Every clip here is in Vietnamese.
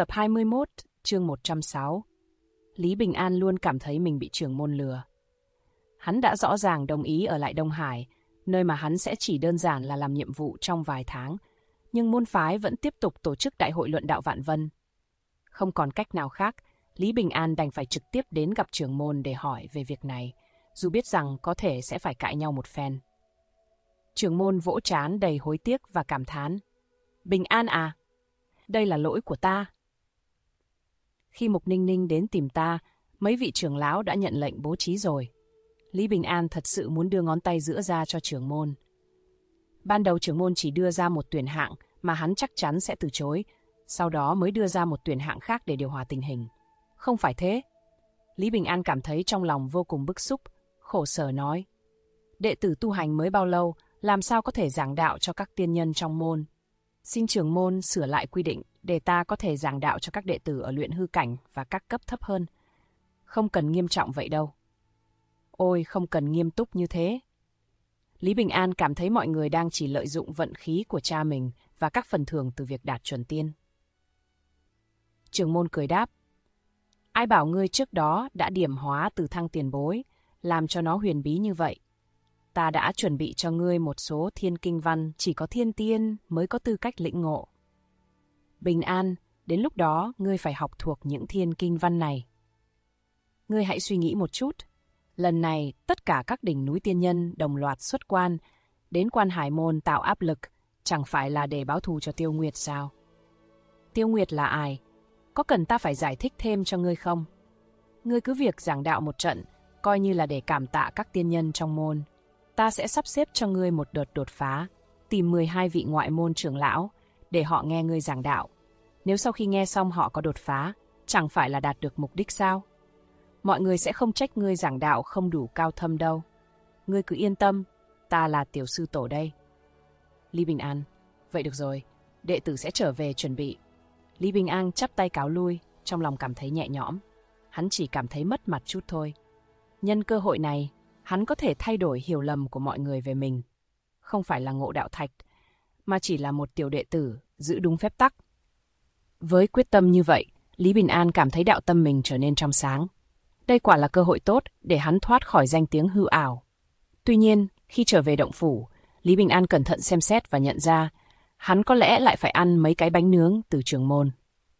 Tập 21, chương 106. Lý Bình An luôn cảm thấy mình bị trưởng môn lừa. Hắn đã rõ ràng đồng ý ở lại Đông Hải, nơi mà hắn sẽ chỉ đơn giản là làm nhiệm vụ trong vài tháng, nhưng môn phái vẫn tiếp tục tổ chức đại hội luận đạo Vạn Vân. Không còn cách nào khác, Lý Bình An đành phải trực tiếp đến gặp trưởng môn để hỏi về việc này, dù biết rằng có thể sẽ phải cãi nhau một phen. Trưởng môn vỗ trán đầy hối tiếc và cảm thán. Bình An à, đây là lỗi của ta. Khi Mục Ninh Ninh đến tìm ta, mấy vị trưởng lão đã nhận lệnh bố trí rồi. Lý Bình An thật sự muốn đưa ngón tay giữa ra cho trưởng môn. Ban đầu trưởng môn chỉ đưa ra một tuyển hạng mà hắn chắc chắn sẽ từ chối, sau đó mới đưa ra một tuyển hạng khác để điều hòa tình hình. Không phải thế. Lý Bình An cảm thấy trong lòng vô cùng bức xúc, khổ sở nói. Đệ tử tu hành mới bao lâu, làm sao có thể giảng đạo cho các tiên nhân trong môn? Xin trưởng môn sửa lại quy định để ta có thể giảng đạo cho các đệ tử ở luyện hư cảnh và các cấp thấp hơn. Không cần nghiêm trọng vậy đâu. Ôi, không cần nghiêm túc như thế. Lý Bình An cảm thấy mọi người đang chỉ lợi dụng vận khí của cha mình và các phần thưởng từ việc đạt chuẩn tiên. Trưởng môn cười đáp. Ai bảo ngươi trước đó đã điểm hóa từ thăng tiền bối, làm cho nó huyền bí như vậy. Ta đã chuẩn bị cho ngươi một số thiên kinh văn chỉ có thiên tiên mới có tư cách lĩnh ngộ. Bình An, đến lúc đó ngươi phải học thuộc những thiên kinh văn này. Ngươi hãy suy nghĩ một chút. Lần này, tất cả các đỉnh núi tiên nhân đồng loạt xuất quan, đến Quan Hải Môn tạo áp lực, chẳng phải là để báo thù cho Tiêu Nguyệt sao? Tiêu Nguyệt là ai? Có cần ta phải giải thích thêm cho ngươi không? Ngươi cứ việc giảng đạo một trận, coi như là để cảm tạ các tiên nhân trong môn. Ta sẽ sắp xếp cho ngươi một đợt đột phá, tìm 12 vị ngoại môn trưởng lão, để họ nghe ngươi giảng đạo. Nếu sau khi nghe xong họ có đột phá, chẳng phải là đạt được mục đích sao? Mọi người sẽ không trách ngươi giảng đạo không đủ cao thâm đâu. Ngươi cứ yên tâm, ta là tiểu sư tổ đây. Lý Bình An, vậy được rồi, đệ tử sẽ trở về chuẩn bị. Lý Bình An chắp tay cáo lui, trong lòng cảm thấy nhẹ nhõm. Hắn chỉ cảm thấy mất mặt chút thôi. Nhân cơ hội này, hắn có thể thay đổi hiểu lầm của mọi người về mình. Không phải là Ngộ Đạo Thạch, mà chỉ là một tiểu đệ tử giữ đúng phép tắc. Với quyết tâm như vậy, Lý Bình An cảm thấy đạo tâm mình trở nên trong sáng. Đây quả là cơ hội tốt để hắn thoát khỏi danh tiếng hư ảo. Tuy nhiên, khi trở về động phủ, Lý Bình An cẩn thận xem xét và nhận ra hắn có lẽ lại phải ăn mấy cái bánh nướng từ trưởng môn.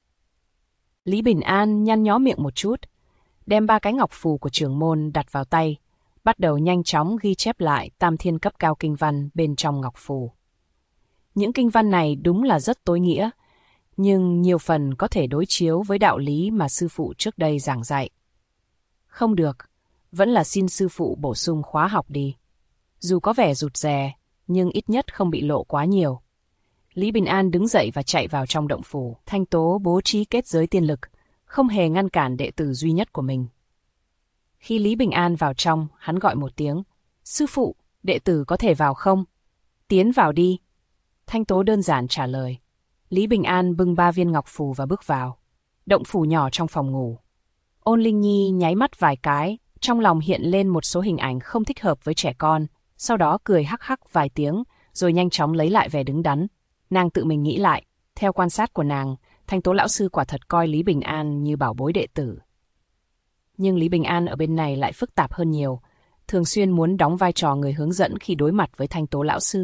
Lý Bình An nhăn nhó miệng một chút, đem 3 cái ngọc phù của trưởng môn đặt vào tay, bắt đầu nhanh chóng ghi chép lại tam thiên cấp cao kinh văn bên trong ngọc phù. Những kinh văn này đúng là rất tối nghĩa, nhưng nhiều phần có thể đối chiếu với đạo lý mà sư phụ trước đây giảng dạy. Không được, vẫn là xin sư phụ bổ sung khóa học đi. Dù có vẻ rụt rè, nhưng ít nhất không bị lộ quá nhiều. Lý Bình An đứng dậy và chạy vào trong động phủ. Thanh Tố bố trí kết giới tiên lực, không hề ngăn cản đệ tử duy nhất của mình. Khi Lý Bình An vào trong, hắn gọi một tiếng. Sư phụ, đệ tử có thể vào không? Tiến vào đi. Thanh Tố đơn giản trả lời. Lý Bình An bưng 3 viên ngọc phù và bước vào. Động phủ nhỏ trong phòng ngủ. Ôn Linh Nhi nháy mắt vài cái, trong lòng hiện lên một số hình ảnh không thích hợp với trẻ con, sau đó cười hắc hắc vài tiếng, rồi nhanh chóng lấy lại vẻ đứng đắn. Nàng tự mình nghĩ lại, theo quan sát của nàng, Thanh Tố lão sư quả thật coi Lý Bình An như bảo bối đệ tử. Nhưng Lý Bình An ở bên này lại phức tạp hơn nhiều, thường xuyên muốn đóng vai trò người hướng dẫn khi đối mặt với Thanh Tố lão sư.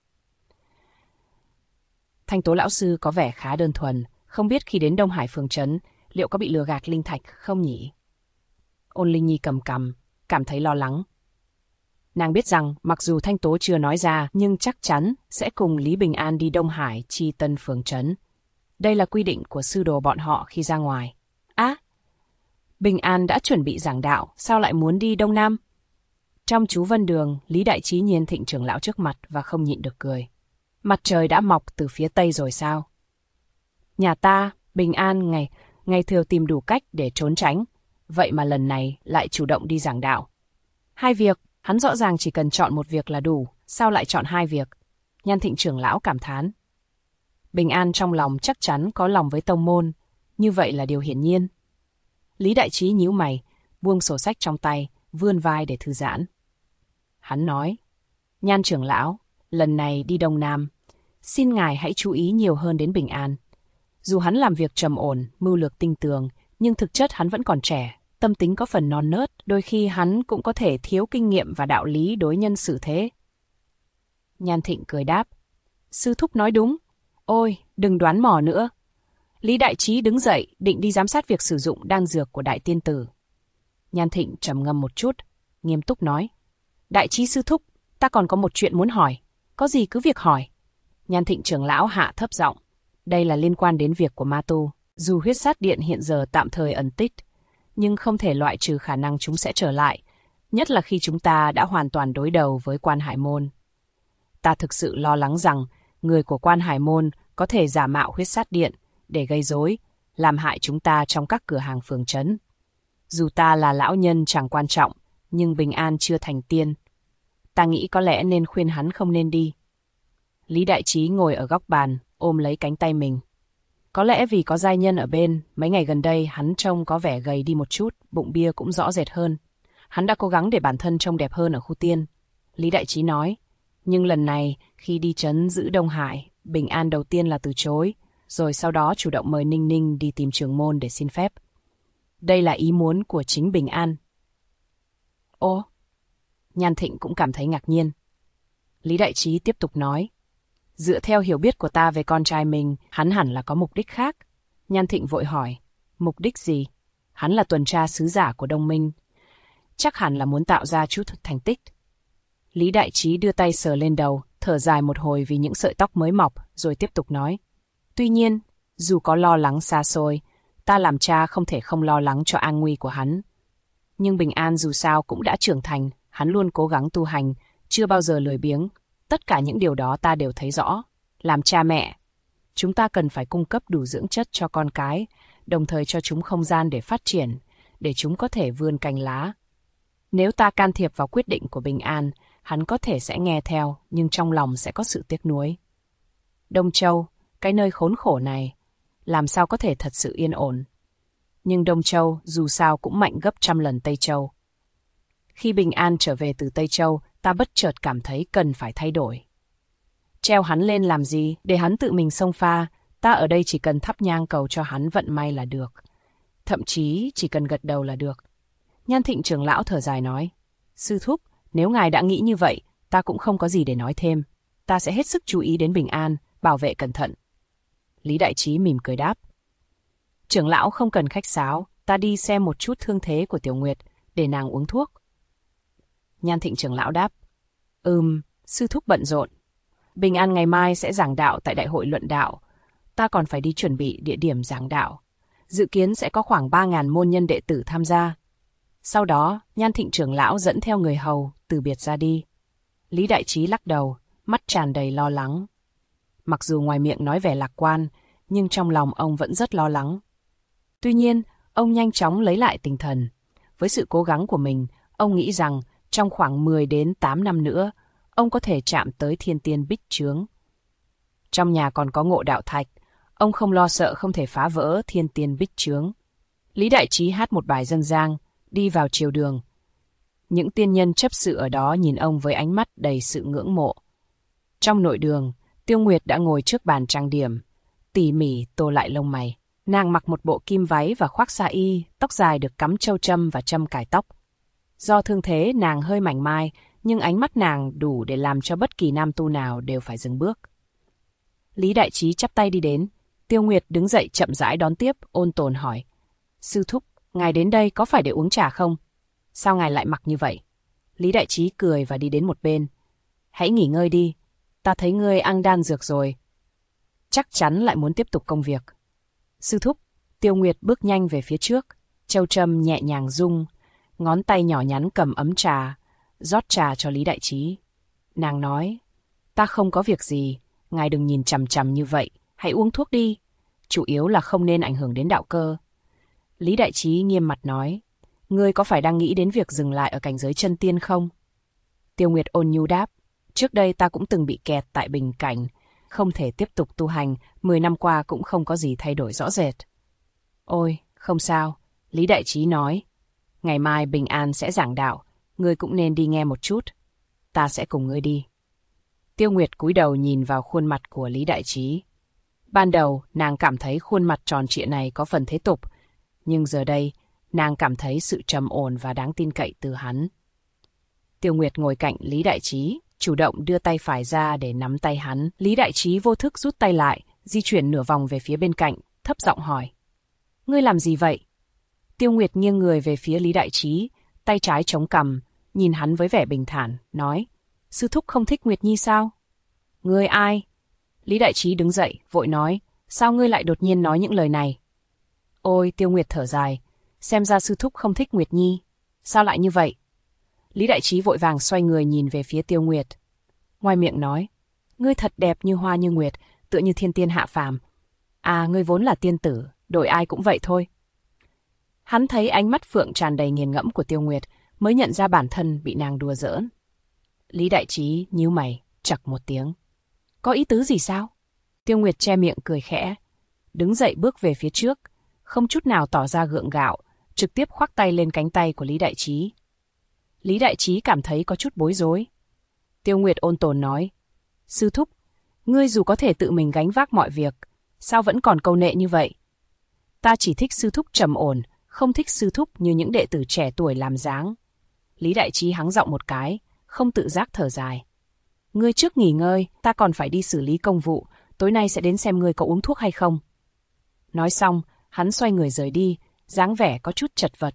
Thanh Tố lão sư có vẻ khá đơn thuần, không biết khi đến Đông Hải phường trấn, liệu có bị lừa gạt linh thạch không nhỉ? Ôn Linh Nhi cầm cằm, cảm thấy lo lắng. Nàng biết rằng mặc dù Thanh Tố chưa nói ra nhưng chắc chắn sẽ cùng Lý Bình An đi Đông Hải chi tân phường trấn. Đây là quy định của sư đồ bọn họ khi ra ngoài. Bình An đã chuẩn bị giảng đạo, sao lại muốn đi Đông Nam? Trong chú Vân Đường, Lý Đại Trí nhìn Thịnh trưởng lão trước mặt và không nhịn được cười. Mặt trời đã mọc từ phía Tây rồi sao? Nhà ta, Bình An ngày thường tìm đủ cách để trốn tránh, vậy mà lần này lại chủ động đi giảng đạo. 2 việc, hắn rõ ràng chỉ cần chọn một việc là đủ, sao lại chọn 2 việc? Nhan Thịnh trưởng lão cảm thán. Bình An trong lòng chắc chắn có lòng với tông môn, như vậy là điều hiển nhiên. Lý Đại Trí nhíu mày, buông sổ sách trong tay, vươn vai để thư giãn. Hắn nói, Nhan trưởng lão, lần này đi Đông Nam, xin ngài hãy chú ý nhiều hơn đến Bình An. Dù hắn làm việc trầm ổn, mưu lược tinh tường, nhưng thực chất hắn vẫn còn trẻ, tâm tính có phần non nớt, đôi khi hắn cũng có thể thiếu kinh nghiệm và đạo lý đối nhân xử thế. Nhan Thịnh cười đáp, sư thúc nói đúng. Ôi, đừng đoán mò nữa. Lý Đại Trí đứng dậy, định đi giám sát việc sử dụng đan dược của Đại Tiên Tử. Nhan Thịnh trầm ngâm một chút, nghiêm túc nói, Đại Trí sư thúc, ta còn có một chuyện muốn hỏi. Có gì cứ việc hỏi. Nhan Thịnh trưởng lão hạ thấp giọng, đây là liên quan đến việc của ma tu. Dù huyết sát điện hiện giờ tạm thời ẩn tích, nhưng không thể loại trừ khả năng chúng sẽ trở lại, nhất là khi chúng ta đã hoàn toàn đối đầu với Quan Hải Môn. Ta thực sự lo lắng rằng người của Quan Hải Môn có thể giả mạo huyết sát điện để gây rối, làm hại chúng ta trong các cửa hàng phường trấn. Dù ta là lão nhân chẳng quan trọng, nhưng Bình An chưa thành tiên. Ta nghĩ có lẽ nên khuyên hắn không nên đi. Lý Đại Trí ngồi ở góc bàn, ôm lấy cánh tay mình. Có lẽ vì có giai nhân ở bên, mấy ngày gần đây hắn trông có vẻ gầy đi một chút, bụng bia cũng rõ rệt hơn. Hắn đã cố gắng để bản thân trông đẹp hơn ở khu tiên. Lý Đại Trí nói, nhưng lần này khi đi trấn giữ Đông Hải, Bình An đầu tiên là từ chối, rồi sau đó chủ động mời Ninh Ninh đi tìm trưởng môn để xin phép. Đây là ý muốn của chính Bình An. Ồ, Nhan Thịnh cũng cảm thấy ngạc nhiên. Lý Đại Trí tiếp tục nói, dựa theo hiểu biết của ta về con trai mình, hắn hẳn là có mục đích khác. Nhan Thịnh vội hỏi, mục đích gì? Hắn là tuần tra sứ giả của Đông Minh. Chắc hẳn là muốn tạo ra chút thành tích. Lý Đại Trí đưa tay sờ lên đầu, thở dài một hồi vì những sợi tóc mới mọc, rồi tiếp tục nói. Tuy nhiên, dù có lo lắng xa xôi, ta làm cha không thể không lo lắng cho an nguy của hắn. Nhưng Bình An dù sao cũng đã trưởng thành, hắn luôn cố gắng tu hành, chưa bao giờ lười biếng. Tất cả những điều đó ta đều thấy rõ. Làm cha mẹ, chúng ta cần phải cung cấp đủ dưỡng chất cho con cái, đồng thời cho chúng không gian để phát triển, để chúng có thể vươn cành lá. Nếu ta can thiệp vào quyết định của Bình An, hắn có thể sẽ nghe theo, nhưng trong lòng sẽ có sự tiếc nuối. Đông Châu, cái nơi khốn khổ này, làm sao có thể thật sự yên ổn. Nhưng Đông Châu dù sao cũng mạnh gấp 100 lần Tây Châu. Khi Bình An trở về từ Tây Châu, ta bất chợt cảm thấy cần phải thay đổi. Treo hắn lên làm gì, để hắn tự mình xông pha, ta ở đây chỉ cần thắp nhang cầu cho hắn vận may là được. Thậm chí chỉ cần gật đầu là được. Nhan Thịnh trưởng lão thở dài nói, sư thúc, nếu ngài đã nghĩ như vậy, ta cũng không có gì để nói thêm. Ta sẽ hết sức chú ý đến Bình An, bảo vệ cẩn thận. Lý Đại Trí mỉm cười đáp. Trưởng lão không cần khách sáo, ta đi xem một chút thương thế của Tiểu Nguyệt, để nàng uống thuốc. Nhan Thịnh trưởng lão đáp. Sư thúc bận rộn. Bình An ngày mai sẽ giảng đạo tại Đại hội luận đạo. Ta còn phải đi chuẩn bị địa điểm giảng đạo. Dự kiến sẽ có khoảng 3.000 môn nhân đệ tử tham gia. Sau đó, Nhan Thịnh trưởng lão dẫn theo người hầu, từ biệt ra đi. Lý Đại Trí lắc đầu, mắt tràn đầy lo lắng. Mặc dù ngoài miệng nói vẻ lạc quan, nhưng trong lòng ông vẫn rất lo lắng. Tuy nhiên, ông nhanh chóng lấy lại tinh thần. Với sự cố gắng của mình, ông nghĩ rằng trong khoảng 10 đến 8 năm nữa, ông có thể chạm tới thiên tiên bích chướng. Trong nhà còn có Ngộ Đạo Thạch, ông không lo sợ không thể phá vỡ thiên tiên bích chướng. Lý Đại Trí hát một bài dân gian, đi vào triều đường. Những tiên nhân chấp sự ở đó nhìn ông với ánh mắt đầy sự ngưỡng mộ. Trong nội đường, Tiêu Nguyệt đã ngồi trước bàn trang điểm, tỉ mỉ tô lại lông mày. Nàng mặc một bộ kim váy và khoác sa y, tóc dài được cắm châu châm và châm cài tóc. Do thương thế nàng hơi mảnh mai, nhưng ánh mắt nàng đủ để làm cho bất kỳ nam tu nào đều phải dừng bước. Lý Đại Trí chắp tay đi đến, Tiêu Nguyệt đứng dậy chậm rãi đón tiếp, ôn tồn hỏi. Sư thúc, ngài đến đây có phải để uống trà không? Sao ngài lại mặc như vậy? Lý Đại Trí cười và đi đến một bên. Hãy nghỉ ngơi đi, ta thấy ngươi ăn đan dược rồi. Chắc chắn lại muốn tiếp tục công việc. Sư thúc, Tiêu Nguyệt bước nhanh về phía trước, châu châm nhẹ nhàng rung, ngón tay nhỏ nhắn cầm ấm trà, rót trà cho Lý Đại Trí. Nàng nói, ta không có việc gì, ngài đừng nhìn chằm chằm như vậy, hãy uống thuốc đi, chủ yếu là không nên ảnh hưởng đến đạo cơ. Lý Đại Trí nghiêm mặt nói, ngươi có phải đang nghĩ đến việc dừng lại ở cảnh giới chân tiên không? Tiêu Nguyệt ôn nhu đáp, trước đây ta cũng từng bị kẹt tại bình cảnh, không thể tiếp tục tu hành, 10 năm qua cũng không có gì thay đổi rõ rệt. Ôi, không sao, Lý Đại Trí nói, ngày mai Bình An sẽ giảng đạo, ngươi cũng nên đi nghe một chút, ta sẽ cùng ngươi đi. Tiêu Nguyệt cúi đầu nhìn vào khuôn mặt của Lý Đại Trí. Ban đầu, nàng cảm thấy khuôn mặt tròn trịa này có phần thế tục, nhưng giờ đây, nàng cảm thấy sự trầm ổn và đáng tin cậy từ hắn. Tiêu Nguyệt ngồi cạnh Lý Đại Trí, chủ động đưa tay phải ra để nắm tay hắn. Lý Đại Trí vô thức rút tay lại, di chuyển nửa vòng về phía bên cạnh, thấp giọng hỏi. Ngươi làm gì vậy? Tiêu Nguyệt nghiêng người về phía Lý Đại Trí, tay trái chống cằm, nhìn hắn với vẻ bình thản, nói. Sư thúc không thích Nguyệt Nhi sao? Ngươi ai? Lý Đại Trí đứng dậy, vội nói. Sao ngươi lại đột nhiên nói những lời này? Ôi, Tiêu Nguyệt thở dài. Xem ra sư thúc không thích Nguyệt Nhi. Sao lại như vậy? Lý Đại Trí vội vàng xoay người nhìn về phía Tiêu Nguyệt. Ngoài miệng nói. Ngươi thật đẹp như hoa như nguyệt, tựa như thiên tiên hạ phàm. À, ngươi vốn là tiên tử, đổi ai cũng vậy thôi. Hắn thấy ánh mắt phượng tràn đầy nghiền ngẫm của Tiêu Nguyệt, mới nhận ra bản thân bị nàng đùa giỡn. Lý Đại Trí nhíu mày, chậc một tiếng. Có ý tứ gì sao? Tiêu Nguyệt che miệng cười khẽ, đứng dậy bước về phía trước, không chút nào tỏ ra gượng gạo, trực tiếp khoác tay lên cánh tay của Lý Đại Trí. Lý Đại Trí cảm thấy có chút bối rối. Tiêu Nguyệt ôn tồn nói, sư thúc, ngươi dù có thể tự mình gánh vác mọi việc, sao vẫn còn câu nệ như vậy? Ta chỉ thích sư thúc trầm ổn, không thích sư thúc như những đệ tử trẻ tuổi làm dáng. Lý Đại Trí hắng giọng một cái, không tự giác thở dài. Ngươi trước nghỉ ngơi, ta còn phải đi xử lý công vụ, tối nay sẽ đến xem ngươi có uống thuốc hay không. Nói xong, hắn xoay người rời đi, dáng vẻ có chút chật vật.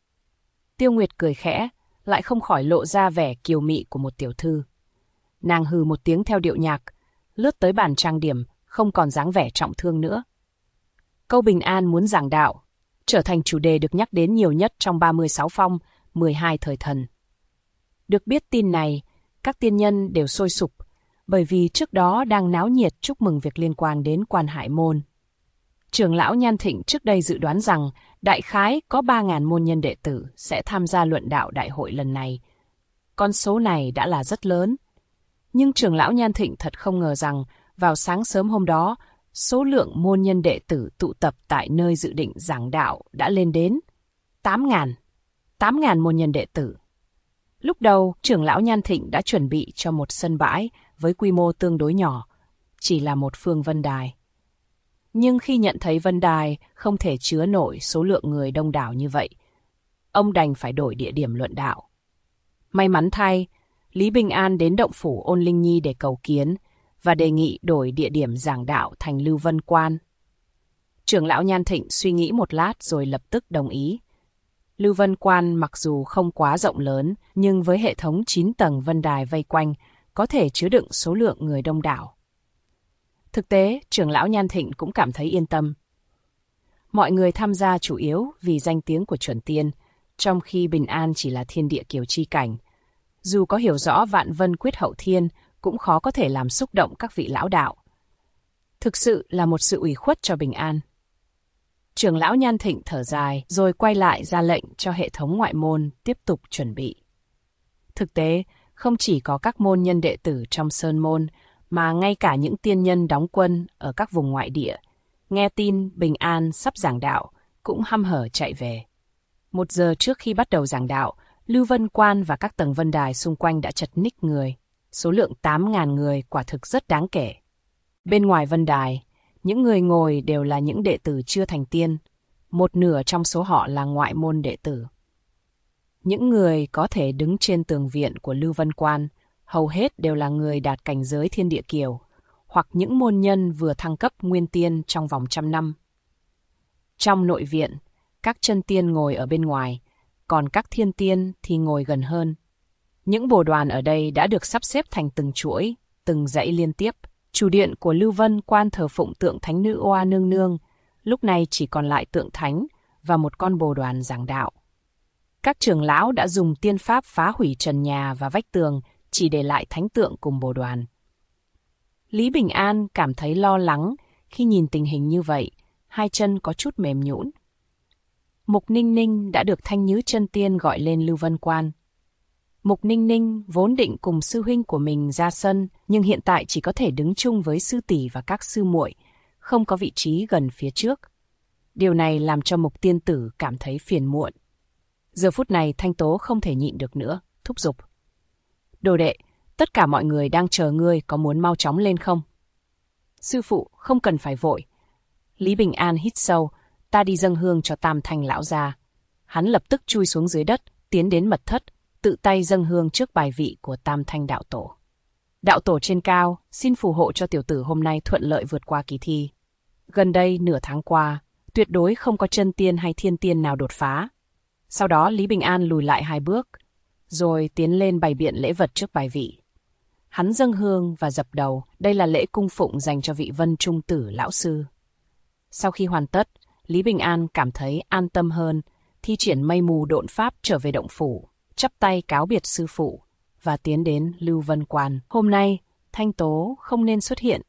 Tiêu Nguyệt cười khẽ, lại không khỏi lộ ra vẻ kiều mị của một tiểu thư. Nàng hừ một tiếng theo điệu nhạc, lướt tới bàn trang điểm, không còn dáng vẻ trọng thương nữa. Câu Bình An muốn giảng đạo, trở thành chủ đề được nhắc đến nhiều nhất trong 36 phong, 12 thời thần. Được biết tin này, các tiên nhân đều sôi sục, bởi vì trước đó đang náo nhiệt chúc mừng việc liên quan đến Quan Hải Môn. Trưởng lão Nhan Thịnh trước đây dự đoán rằng đại khái có 3.000 môn nhân đệ tử sẽ tham gia luận đạo đại hội lần này. Con số này đã là rất lớn. Nhưng trưởng lão Nhan Thịnh thật không ngờ rằng vào sáng sớm hôm đó, số lượng môn nhân đệ tử tụ tập tại nơi dự định giảng đạo đã lên đến 8.000. 8.000 môn nhân đệ tử. Lúc đầu, trưởng lão Nhan Thịnh đã chuẩn bị cho một sân bãi với quy mô tương đối nhỏ, chỉ là một phương vân đài. Nhưng khi nhận thấy vân đài không thể chứa nổi số lượng người đông đảo như vậy, ông đành phải đổi địa điểm luận đạo. May mắn thay, Lý Bình An đến động phủ Ôn Linh Nhi để cầu kiến và đề nghị đổi địa điểm giảng đạo thành Lưu Vân Quan. Trưởng lão Nhan Thịnh suy nghĩ một lát rồi lập tức đồng ý. Lưu Vân Quan mặc dù không quá rộng lớn, nhưng với hệ thống 9 tầng vân đài vây quanh, có thể chứa đựng số lượng người đông đảo. Thực tế, trưởng lão Nhan Thịnh cũng cảm thấy yên tâm. Mọi người tham gia chủ yếu vì danh tiếng của chuẩn tiên, trong khi Bình An chỉ là thiên địa kiều chi cảnh. Dù có hiểu rõ vạn vân quyết hậu thiên, cũng khó có thể làm xúc động các vị lão đạo. Thực sự là một sự ủy khuất cho Bình An. Trưởng lão Nhan Thịnh thở dài rồi quay lại ra lệnh cho hệ thống ngoại môn tiếp tục chuẩn bị. Thực tế, không chỉ có các môn nhân đệ tử trong sơn môn, mà ngay cả những tiên nhân đóng quân ở các vùng ngoại địa, nghe tin Bình An sắp giảng đạo, cũng hăm hở chạy về. 1 giờ trước khi bắt đầu giảng đạo, Lưu Vân Quan và các tầng vân đài xung quanh đã chật ních người. Số lượng 8.000 người quả thực rất đáng kể. Bên ngoài vân đài, những người ngồi đều là những đệ tử chưa thành tiên, 1/2 trong số họ là ngoại môn đệ tử. Những người có thể đứng trên tường viện của Lưu Vân Quan, hầu hết đều là người đạt cảnh giới thiên địa kiều, hoặc những môn nhân vừa thăng cấp nguyên tiên trong vòng 100 năm. Trong nội viện, các chân tiên ngồi ở bên ngoài, còn các thiên tiên thì ngồi gần hơn. Những bồ đoàn ở đây đã được sắp xếp thành từng chuỗi, từng dãy liên tiếp. Chủ điện của Lưu Vân Quan thờ phụng tượng thánh nữ Oa Nương Nương, lúc này chỉ còn lại tượng thánh và một con bồ đoàn giảng đạo. Các trưởng lão đã dùng tiên pháp phá hủy trần nhà và vách tường, chỉ để lại thánh tượng cùng bồ đoàn. Lý Bình An cảm thấy lo lắng khi nhìn tình hình như vậy, hai chân có chút mềm nhũn. Mục Ninh Ninh đã được Thanh Nhứ chân tiên gọi lên Lưu Vân Quan. Mục Ninh Ninh vốn định cùng sư huynh của mình ra sân, nhưng hiện tại chỉ có thể đứng chung với sư tỷ và các sư muội, không có vị trí gần phía trước. Điều này làm cho Mục tiên tử cảm thấy phiền muộn. Giờ phút này Thanh Tố không thể nhịn được nữa, thúc giục. Đồ đệ, tất cả mọi người đang chờ ngươi, có muốn mau chóng lên không? Sư phụ, không cần phải vội. Lý Bình An hít sâu, ta đi dâng hương cho Tam Thanh lão gia. Hắn lập tức chui xuống dưới đất, tiến đến mật thất, tự tay dâng hương trước bài vị của Tam Thanh đạo tổ. Đạo tổ trên cao, xin phù hộ cho tiểu tử hôm nay thuận lợi vượt qua kỳ thi. Gần đây nửa tháng qua, tuyệt đối không có chân tiên hay thiên tiên nào đột phá. Sau đó Lý Bình An lùi lại 2 bước, rồi tiến lên bày biện lễ vật trước bài vị. Hắn dâng hương và dập đầu, đây là lễ cung phụng dành cho vị Vân Trung Tử lão sư. Sau khi hoàn tất, Lý Bình An cảm thấy an tâm hơn, thi triển mây mù độn pháp trở về động phủ, chắp tay cáo biệt sư phụ và tiến đến Lưu Vân Quan. Hôm nay, Thanh Tố không nên xuất hiện.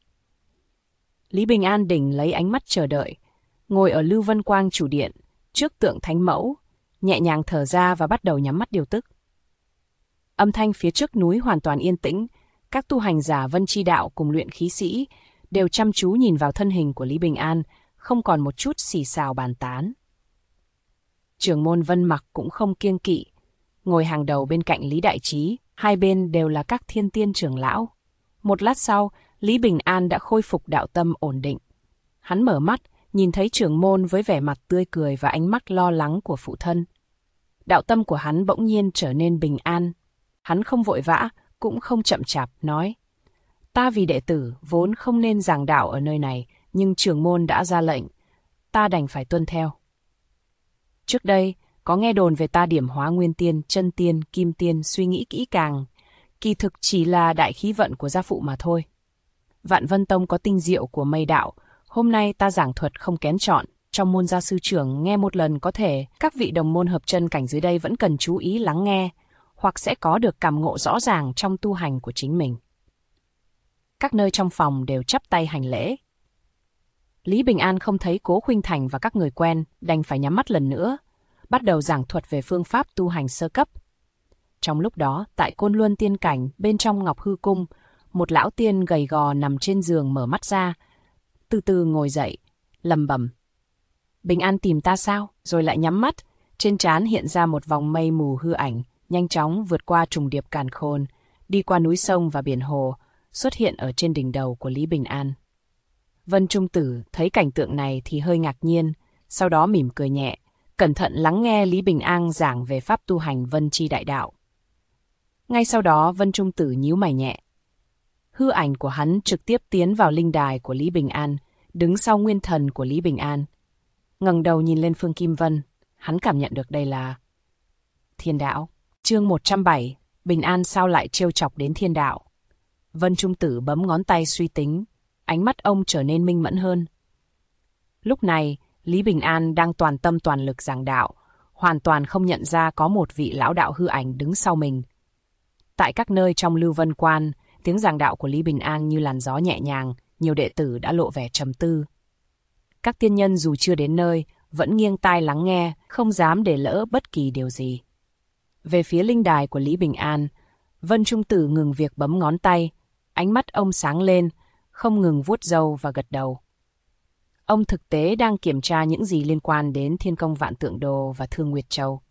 Lý Bình An đỉnh lấy ánh mắt chờ đợi, ngồi ở Lưu Vân Quang chủ điện, trước tượng Thánh Mẫu, nhẹ nhàng thở ra và bắt đầu nhắm mắt điều tức. Âm thanh phía trước núi hoàn toàn yên tĩnh, các tu hành giả Vân Chi Đạo cùng luyện khí sĩ đều chăm chú nhìn vào thân hình của Lý Bình An, không còn một chút xì xào bàn tán. Trưởng môn Vân Mặc cũng không kiêng kỵ, ngồi hàng đầu bên cạnh Lý Đại Trí, hai bên đều là các thiên tiên trưởng lão. Một lát sau, Lý Bình An đã khôi phục đạo tâm ổn định. Hắn mở mắt, nhìn thấy trưởng môn với vẻ mặt tươi cười và ánh mắt lo lắng của phụ thân. Đạo tâm của hắn bỗng nhiên trở nên bình an. Hắn không vội vã, cũng không chậm chạp, nói: ta vì đệ tử vốn không nên giảng đạo ở nơi này, nhưng trưởng môn đã ra lệnh, ta đành phải tuân theo. Trước đây, có nghe đồn về ta điểm hóa nguyên tiên, chân tiên, kim tiên, suy nghĩ kỹ càng. Kỳ thực chỉ là đại khí vận của gia phụ mà thôi. Vạn Vân Tông có tinh diệu của mây đạo, hôm nay ta giảng thuật không kén chọn. Trong môn gia sư trưởng nghe một lần có thể, các vị đồng môn hợp chân cảnh dưới đây vẫn cần chú ý lắng nghe, hoặc sẽ có được cảm ngộ rõ ràng trong tu hành của chính mình. Các nơi trong phòng đều chắp tay hành lễ. Lý Bình An không thấy Cố Khuynh Thành và các người quen, đành phải nhắm mắt lần nữa, bắt đầu giảng thuật về phương pháp tu hành sơ cấp. Trong lúc đó, tại Côn Luân Tiên Cảnh, bên trong Ngọc Hư Cung, một lão tiên gầy gò nằm trên giường mở mắt ra, từ từ ngồi dậy, lẩm bẩm: Bình An tìm ta sao? Rồi lại nhắm mắt, trên trán hiện ra một vòng mây mù hư ảnh, nhanh chóng vượt qua trùng điệp càn khôn, đi qua núi sông và biển hồ, xuất hiện ở trên đỉnh đầu của Lý Bình An. Vân Trung Tử thấy cảnh tượng này thì hơi ngạc nhiên, sau đó mỉm cười nhẹ, cẩn thận lắng nghe Lý Bình An giảng về pháp tu hành Vân Chi Đại Đạo. Ngay sau đó Vân Trung Tử nhíu mày nhẹ. Hư ảnh của hắn trực tiếp tiến vào linh đài của Lý Bình An, đứng sau nguyên thần của Lý Bình An. Ngẩng đầu nhìn lên Phương Kim Vân, hắn cảm nhận được đây là thiên đạo. Chương 107, Bình An sao lại trêu chọc đến thiên đạo? Vân Trung Tử bấm ngón tay suy tính, ánh mắt ông trở nên minh mẫn hơn. Lúc này, Lý Bình An đang toàn tâm toàn lực giảng đạo, hoàn toàn không nhận ra có một vị lão đạo hư ảnh đứng sau mình. Tại các nơi trong Lưu Vân Quan, tiếng giảng đạo của Lý Bình An như làn gió nhẹ nhàng, nhiều đệ tử đã lộ vẻ trầm tư. Các tiên nhân dù chưa đến nơi, vẫn nghiêng tai lắng nghe, không dám để lỡ bất kỳ điều gì. Về phía linh đài của Lý Bình An, Vân Trung Tử ngừng việc bấm ngón tay, ánh mắt ông sáng lên, không ngừng vuốt râu và gật đầu. Ông thực tế đang kiểm tra những gì liên quan đến Thiên Công Vạn Tượng Đồ và Thương Nguyệt Châu.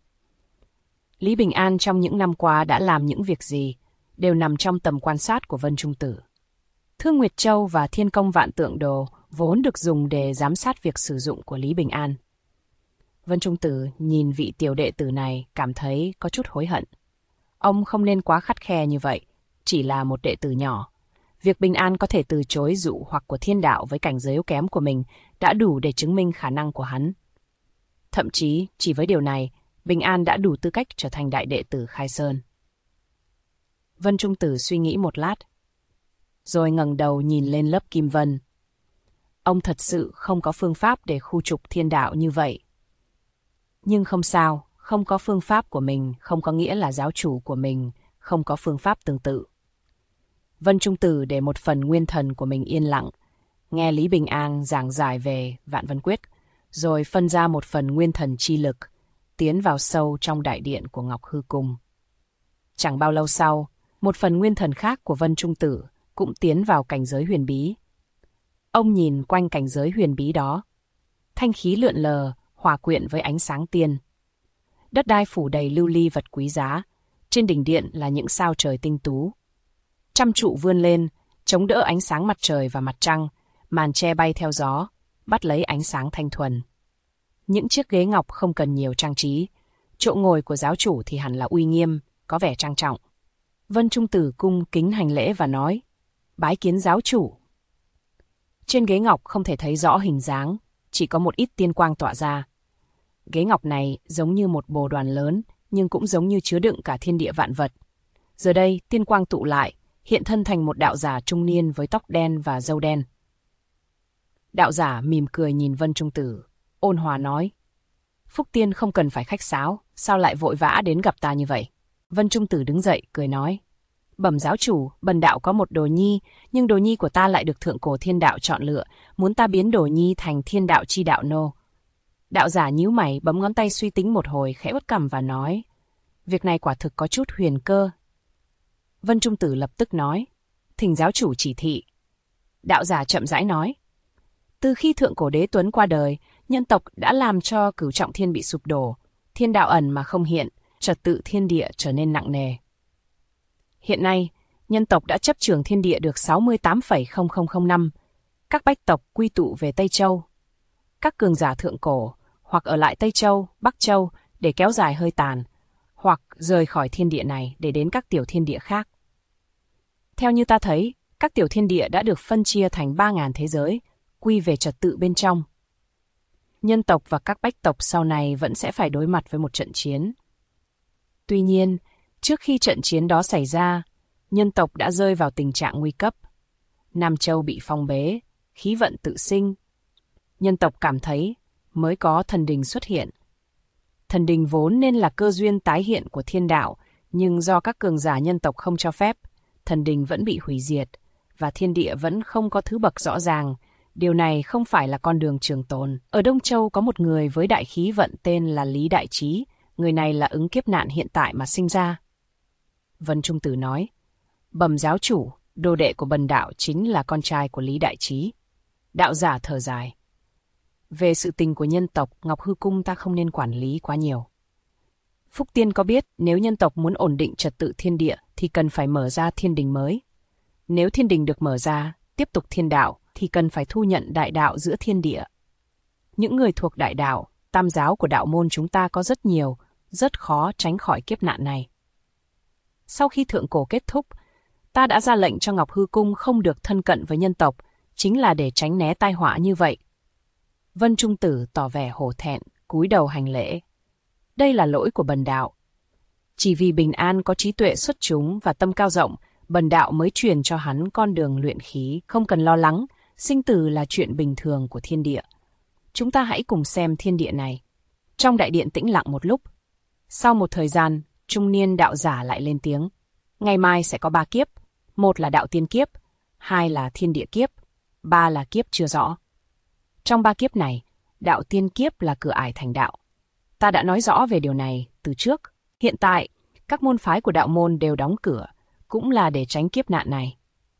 Lý Bình An trong những năm qua đã làm những việc gì, đều nằm trong tầm quan sát của Vân Trung Tử. Thương Nguyệt Châu và Thiên Công Vạn Tượng Đồ vốn được dùng để giám sát việc sử dụng của Lý Bình An. Vân Trung Tử nhìn vị tiểu đệ tử này cảm thấy có chút hối hận. Ông không nên quá khắt khe như vậy, chỉ là một đệ tử nhỏ. Việc Bình An có thể từ chối dụ hoặc của thiên đạo với cảnh giới yếu kém của mình đã đủ để chứng minh khả năng của hắn. Thậm chí, chỉ với điều này, Bình An đã đủ tư cách trở thành đại đệ tử Khai Sơn. Vân Trung Tử suy nghĩ một lát, rồi ngẩng đầu nhìn lên lớp Kim Vân. Ông thật sự không có phương pháp để khu trục thiên đạo như vậy. Nhưng không sao, không có phương pháp của mình không có nghĩa là giáo chủ của mình không có phương pháp tương tự. Vân Trung Tử để một phần nguyên thần của mình yên lặng, nghe Lý Bình An giảng giải về Vạn Vân Quyết, rồi phân ra một phần nguyên thần chi lực, tiến vào sâu trong đại điện của Ngọc Hư Cung. Chẳng bao lâu sau, một phần nguyên thần khác của Vân Trung Tử cũng tiến vào cảnh giới huyền bí. Ông nhìn quanh cảnh giới huyền bí đó, thanh khí lượn lờ, hòa quyện với ánh sáng tiên. Đất đai phủ đầy lưu ly vật quý giá, trên đỉnh điện là những sao trời tinh tú. Trăm trụ vươn lên, chống đỡ ánh sáng mặt trời và mặt trăng, màn che bay theo gió, bắt lấy ánh sáng thanh thuần. Những chiếc ghế ngọc không cần nhiều trang trí, chỗ ngồi của giáo chủ thì hẳn là uy nghiêm, có vẻ trang trọng. Vân Trung Tử cung kính hành lễ và nói, bái kiến giáo chủ. Trên ghế ngọc không thể thấy rõ hình dáng, chỉ có một ít tiên quang tỏa ra. Ghế ngọc này giống như một bồ đoàn lớn, nhưng cũng giống như chứa đựng cả thiên địa vạn vật. Giờ đây, tiên quang tụ lại, hiện thân thành một đạo giả trung niên với tóc đen và râu đen. Đạo giả mỉm cười nhìn Vân Trung Tử, ôn hòa nói, Phúc Tiên không cần phải khách sáo, sao lại vội vã đến gặp ta như vậy? Vân Trung Tử đứng dậy, cười nói, bẩm giáo chủ, bần đạo có một đồ nhi, nhưng đồ nhi của ta lại được thượng cổ thiên đạo chọn lựa, muốn ta biến đồ nhi thành thiên đạo chi đạo nô. Đạo giả nhíu mày, bấm ngón tay suy tính một hồi, khẽ uất cằm và nói, việc này quả thực có chút huyền cơ. Vân Trung Tử lập tức nói, thỉnh giáo chủ chỉ thị. Đạo giả chậm rãi nói, từ khi thượng cổ đế Tuấn qua đời, nhân tộc đã làm cho cửu trọng thiên bị sụp đổ, thiên đạo ẩn mà không hiện, trật tự thiên địa trở nên nặng nề. Hiện nay, nhân tộc đã chấp trưởng thiên địa được 68,0005 năm, các bách tộc quy tụ về Tây Châu. Các cường giả thượng cổ hoặc ở lại Tây Châu, Bắc Châu để kéo dài hơi tàn, hoặc rời khỏi thiên địa này để đến các tiểu thiên địa khác. Theo như ta thấy, các tiểu thiên địa đã được phân chia thành 3.000 thế giới, quy về trật tự bên trong. Nhân tộc và các bách tộc sau này vẫn sẽ phải đối mặt với một trận chiến. Tuy nhiên, trước khi trận chiến đó xảy ra, nhân tộc đã rơi vào tình trạng nguy cấp. Nam Châu bị phong bế, khí vận tự sinh. Nhân tộc cảm thấy mới có thần đình xuất hiện. Thần đình vốn nên là cơ duyên tái hiện của thiên đạo, nhưng do các cường giả nhân tộc không cho phép, thần đình vẫn bị hủy diệt, và thiên địa vẫn không có thứ bậc rõ ràng. Điều này không phải là con đường trường tồn. Ở Đông Châu có một người với đại khí vận tên là Lý Đại Trí, người này là ứng kiếp nạn hiện tại mà sinh ra. Vân Trung Tử nói, bẩm giáo chủ, đồ đệ của bần đạo chính là con trai của Lý Đại Trí. Đạo giả thở dài. Về sự tình của nhân tộc, Ngọc Hư Cung ta không nên quản lý quá nhiều. Phúc Tiên có biết nếu nhân tộc muốn ổn định trật tự thiên địa thì cần phải mở ra thiên đình mới. Nếu thiên đình được mở ra, tiếp tục thiên đạo, thì cần phải thu nhận đại đạo giữa thiên địa. Những người thuộc đại đạo, tam giáo của đạo môn chúng ta có rất nhiều, rất khó tránh khỏi kiếp nạn này. Sau khi thượng cổ kết thúc, ta đã ra lệnh cho Ngọc Hư Cung không được thân cận với nhân tộc, chính là để tránh né tai họa như vậy. Vân Trung Tử tỏ vẻ hổ thẹn, cúi đầu hành lễ. Đây là lỗi của bần đạo. Chỉ vì Bình An có trí tuệ xuất chúng và tâm cao rộng, bần đạo mới truyền cho hắn con đường luyện khí, không cần lo lắng, sinh tử là chuyện bình thường của thiên địa. Chúng ta hãy cùng xem thiên địa này. Trong đại điện tĩnh lặng một lúc. Sau một thời gian, trung niên đạo giả lại lên tiếng. Ngày mai sẽ có 3 kiếp. 1 là đạo tiên kiếp, 2 là thiên địa kiếp, 3 là kiếp chưa rõ. Trong 3 kiếp này, đạo tiên kiếp là cửa ải thành đạo. Ta đã nói rõ về điều này từ trước. Hiện tại, các môn phái của đạo môn đều đóng cửa, cũng là để tránh kiếp nạn này.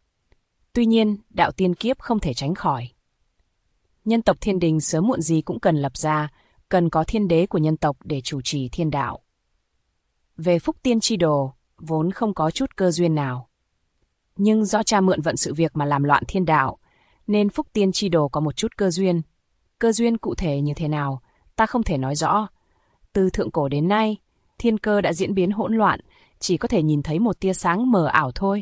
Tuy nhiên, đạo tiên kiếp không thể tránh khỏi. Nhân tộc thiên đình sớm muộn gì cũng cần lập ra, cần có thiên đế của nhân tộc để chủ trì thiên đạo. Về Phúc Tiên chi đồ, vốn không có chút cơ duyên nào. Nhưng do cha mượn vận sự việc mà làm loạn thiên đạo, nên Phúc Tiên chi đồ có một chút cơ duyên. Cơ duyên cụ thể như thế nào, ta không thể nói rõ. Từ thượng cổ đến nay, thiên cơ đã diễn biến hỗn loạn, chỉ có thể nhìn thấy một tia sáng mờ ảo thôi.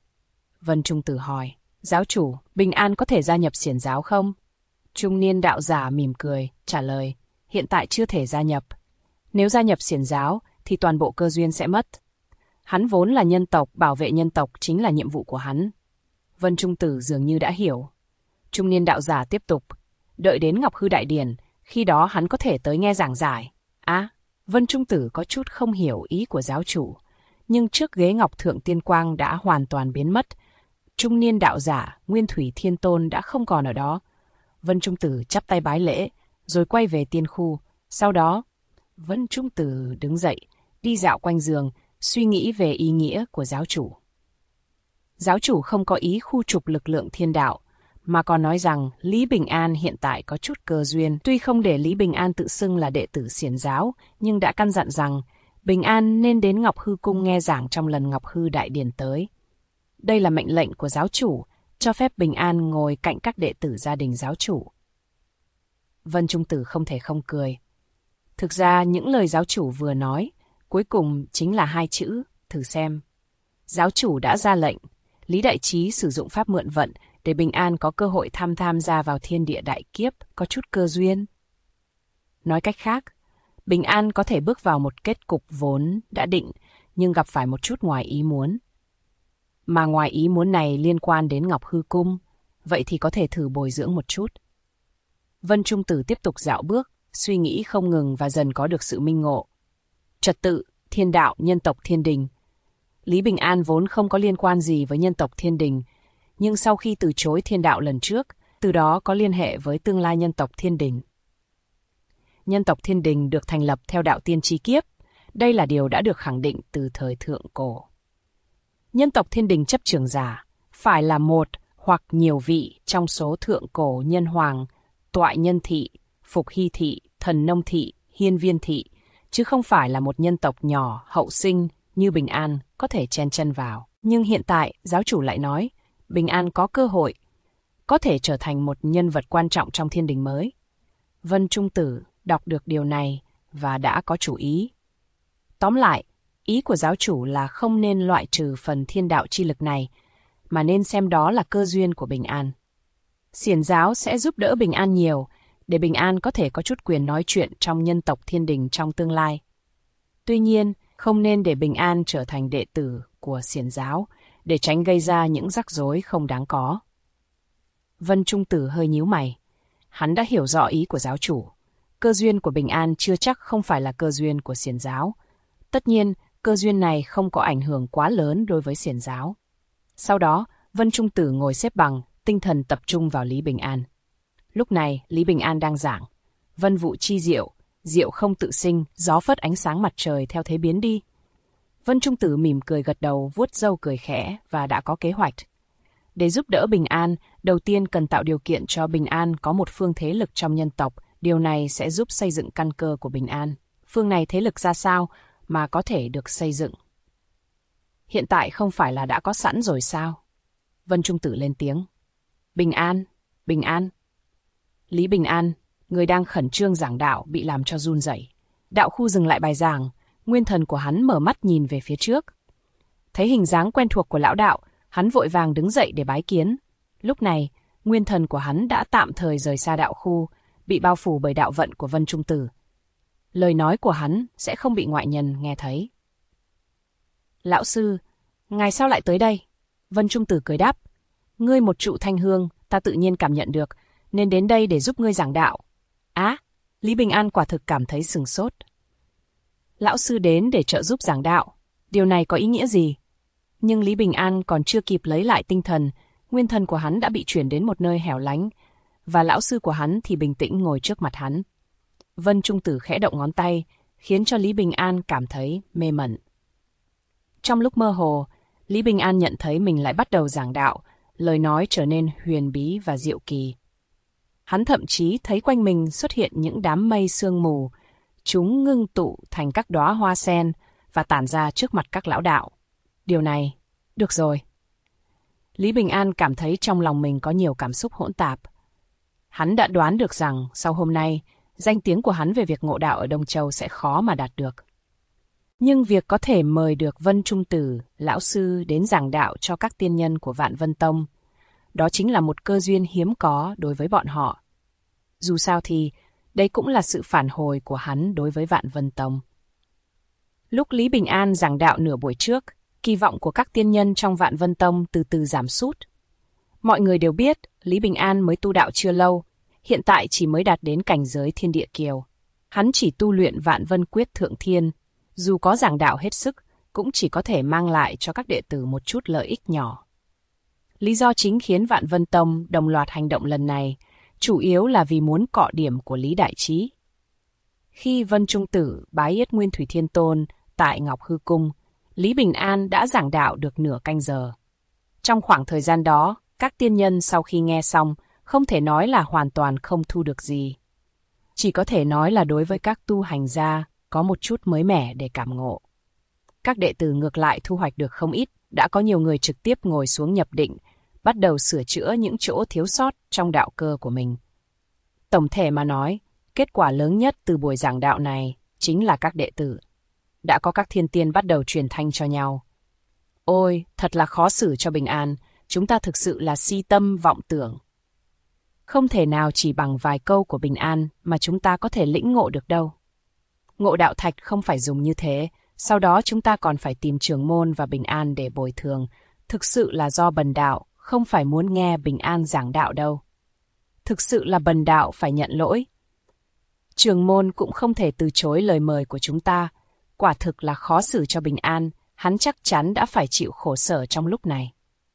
Vân Trung Tử hỏi, giáo chủ, Bình An có thể gia nhập xiển giáo không? Trung niên đạo giả mỉm cười, trả lời, hiện tại chưa thể gia nhập. Nếu gia nhập xiển giáo, thì toàn bộ cơ duyên sẽ mất. Hắn vốn là nhân tộc, bảo vệ nhân tộc chính là nhiệm vụ của hắn. Vân Trung Tử dường như đã hiểu. Trung niên đạo giả tiếp tục, đợi đến Ngọc Hư Đại Điển, khi đó hắn có thể tới nghe giảng giải. Vân Trung Tử có chút không hiểu ý của giáo chủ, nhưng trước ghế Ngọc Thượng Tiên Quang đã hoàn toàn biến mất. Trung niên đạo giả, Nguyên Thủy Thiên Tôn đã không còn ở đó. Vân Trung Tử chắp tay bái lễ, rồi quay về tiên khu. Sau đó, Vân Trung Tử đứng dậy, đi dạo quanh giường, suy nghĩ về ý nghĩa của giáo chủ. Giáo chủ không có ý khu trục lực lượng thiên đạo, mà còn nói rằng Lý Bình An hiện tại có chút cơ duyên. Tuy không để Lý Bình An tự xưng là đệ tử xiển giáo, nhưng đã căn dặn rằng Bình An nên đến Ngọc Hư Cung nghe giảng trong lần Ngọc Hư Đại Điển tới. Đây là mệnh lệnh của giáo chủ, cho phép Bình An ngồi cạnh các đệ tử gia đình giáo chủ. Vân Trung Tử không thể không cười. Thực ra những lời giáo chủ vừa nói, cuối cùng chính là 2 chữ, thử xem. Giáo chủ đã ra lệnh, Lý Đại Trí sử dụng pháp mượn vận để Bình An có cơ hội tham gia vào thiên địa đại kiếp, có chút cơ duyên. Nói cách khác, Bình An có thể bước vào một kết cục vốn đã định, nhưng gặp phải một chút ngoài ý muốn. Mà ngoài ý muốn này liên quan đến Ngọc Hư Cung, vậy thì có thể thử bồi dưỡng một chút. Vân Trung Tử tiếp tục dạo bước, suy nghĩ không ngừng và dần có được sự minh ngộ. Trật tự, thiên đạo, nhân tộc thiên đình. Lý Bình An vốn không có liên quan gì với nhân tộc thiên đình, nhưng sau khi từ chối thiên đạo lần trước, từ đó có liên hệ với tương lai nhân tộc thiên đình. Nhân tộc thiên đình được thành lập theo đạo tiên tri kiếp, đây là điều đã được khẳng định từ thời thượng cổ. Nhân tộc thiên đình chấp trưởng giả phải là một hoặc nhiều vị trong số thượng cổ nhân hoàng, toại nhân thị, phục hy thị, thần nông thị, hiên viên thị, chứ không phải là một nhân tộc nhỏ, hậu sinh như Bình An có thể chen chân vào. Nhưng hiện tại, giáo chủ lại nói, Bình An có cơ hội, có thể trở thành một nhân vật quan trọng trong thiên đình mới. Vân Trung Tử đọc được điều này và đã có chủ ý. Tóm lại, ý của giáo chủ là không nên loại trừ phần thiên đạo chi lực này, mà nên xem đó là cơ duyên của Bình An. Xiển giáo sẽ giúp đỡ Bình An nhiều, để Bình An có thể có chút quyền nói chuyện trong nhân tộc thiên đình trong tương lai. Tuy nhiên, không nên để Bình An trở thành đệ tử của xiển giáo, để tránh gây ra những rắc rối không đáng có. Vân Trung Tử hơi nhíu mày. Hắn đã hiểu rõ ý của giáo chủ. Cơ duyên của Bình An chưa chắc không phải là cơ duyên của xiển giáo. Tất nhiên, cơ duyên này không có ảnh hưởng quá lớn đối với xiển giáo. Sau đó, Vân Trung Tử ngồi xếp bằng, tinh thần tập trung vào Lý Bình An. Lúc này, Lý Bình An đang giảng. Vân vụ chi diệu, diệu không tự sinh, gió phất ánh sáng mặt trời theo thế biến đi. Vân Trung Tử mỉm cười gật đầu, vuốt râu cười khẽ và đã có kế hoạch. Để giúp đỡ Bình An, đầu tiên cần tạo điều kiện cho Bình An có một phương thế lực trong nhân tộc. Điều này sẽ giúp xây dựng căn cơ của Bình An. Phương này thế lực ra sao mà có thể được xây dựng? Hiện tại không phải là đã có sẵn rồi sao? Vân Trung Tử lên tiếng. Bình An, Bình An. Lý Bình An, người đang khẩn trương giảng đạo, bị làm cho run rẩy. Đạo khu dừng lại bài giảng, nguyên thần của hắn mở mắt nhìn về phía trước. Thấy hình dáng quen thuộc của lão đạo, hắn vội vàng đứng dậy để bái kiến. Lúc này, nguyên thần của hắn đã tạm thời rời xa đạo khu, bị bao phủ bởi đạo vận của Vân Trung Tử. Lời nói của hắn sẽ không bị ngoại nhân nghe thấy. Lão sư, ngài sao lại tới đây? Vân Trung Tử cười đáp. Ngươi một trụ thanh hương, ta tự nhiên cảm nhận được, nên đến đây để giúp ngươi giảng đạo. Á, Lý Bình An quả thực cảm thấy sửng sốt. Lão sư đến để trợ giúp giảng đạo, điều này có ý nghĩa gì? Nhưng Lý Bình An còn chưa kịp lấy lại tinh thần, nguyên thần của hắn đã bị chuyển đến một nơi hẻo lánh, và lão sư của hắn thì bình tĩnh ngồi trước mặt hắn. Vân Trung Tử khẽ động ngón tay, khiến cho Lý Bình An cảm thấy mê mẩn. Trong lúc mơ hồ, Lý Bình An nhận thấy mình lại bắt đầu giảng đạo, lời nói trở nên huyền bí và diệu kỳ. Hắn thậm chí thấy quanh mình xuất hiện những đám mây sương mù, chúng ngưng tụ thành các đóa hoa sen và tản ra trước mặt các lão đạo. Điều này, được rồi. Lý Bình An cảm thấy trong lòng mình có nhiều cảm xúc hỗn tạp. Hắn đã đoán được rằng sau hôm nay, danh tiếng của hắn về việc ngộ đạo ở Đông Châu sẽ khó mà đạt được. Nhưng việc có thể mời được Vân Trung Tử, lão sư đến giảng đạo cho các tiên nhân của Vạn Vân Tông, đó chính là một cơ duyên hiếm có đối với bọn họ. Dù sao thì, đây cũng là sự phản hồi của hắn đối với Vạn Vân Tông. Lúc Lý Bình An giảng đạo nửa buổi trước, kỳ vọng của các tiên nhân trong Vạn Vân Tông từ từ giảm sút. Mọi người đều biết Lý Bình An mới tu đạo chưa lâu, hiện tại chỉ mới đạt đến cảnh giới thiên địa kiều. Hắn chỉ tu luyện Vạn Vân Quyết Thượng Thiên, dù có giảng đạo hết sức, cũng chỉ có thể mang lại cho các đệ tử một chút lợi ích nhỏ. Lý do chính khiến Vạn Vân Tông đồng loạt hành động lần này, chủ yếu là vì muốn cọ điểm của Lý Đại Trí. Khi Vân Trung Tử bái yết Nguyên Thủy Thiên Tôn tại Ngọc Hư Cung, Lý Bình An đã giảng đạo được nửa canh giờ. Trong khoảng thời gian đó, các tiên nhân sau khi nghe xong, không thể nói là hoàn toàn không thu được gì. Chỉ có thể nói là đối với các tu hành gia, có một chút mới mẻ để cảm ngộ. Các đệ tử ngược lại thu hoạch được không ít, đã có nhiều người trực tiếp ngồi xuống nhập định, bắt đầu sửa chữa những chỗ thiếu sót trong đạo cơ của mình. Tổng thể mà nói, kết quả lớn nhất từ buổi giảng đạo này chính là các đệ tử. Đã có các thiên tiên bắt đầu truyền thanh cho nhau. Ôi, thật là khó xử cho Bình An, chúng ta thực sự là si tâm vọng tưởng. Không thể nào chỉ bằng vài câu của Bình An mà chúng ta có thể lĩnh ngộ được đâu. Ngộ đạo thạch không phải dùng như thế, sau đó chúng ta còn phải tìm Trường Môn và Bình An để bồi thường. Thực sự là do bần đạo, không phải muốn nghe Bình An giảng đạo đâu. Thực sự là bần đạo phải nhận lỗi. Trường Môn cũng không thể từ chối lời mời của chúng ta. Quả thực là khó xử cho Bình An, hắn chắc chắn đã phải chịu khổ sở trong lúc này.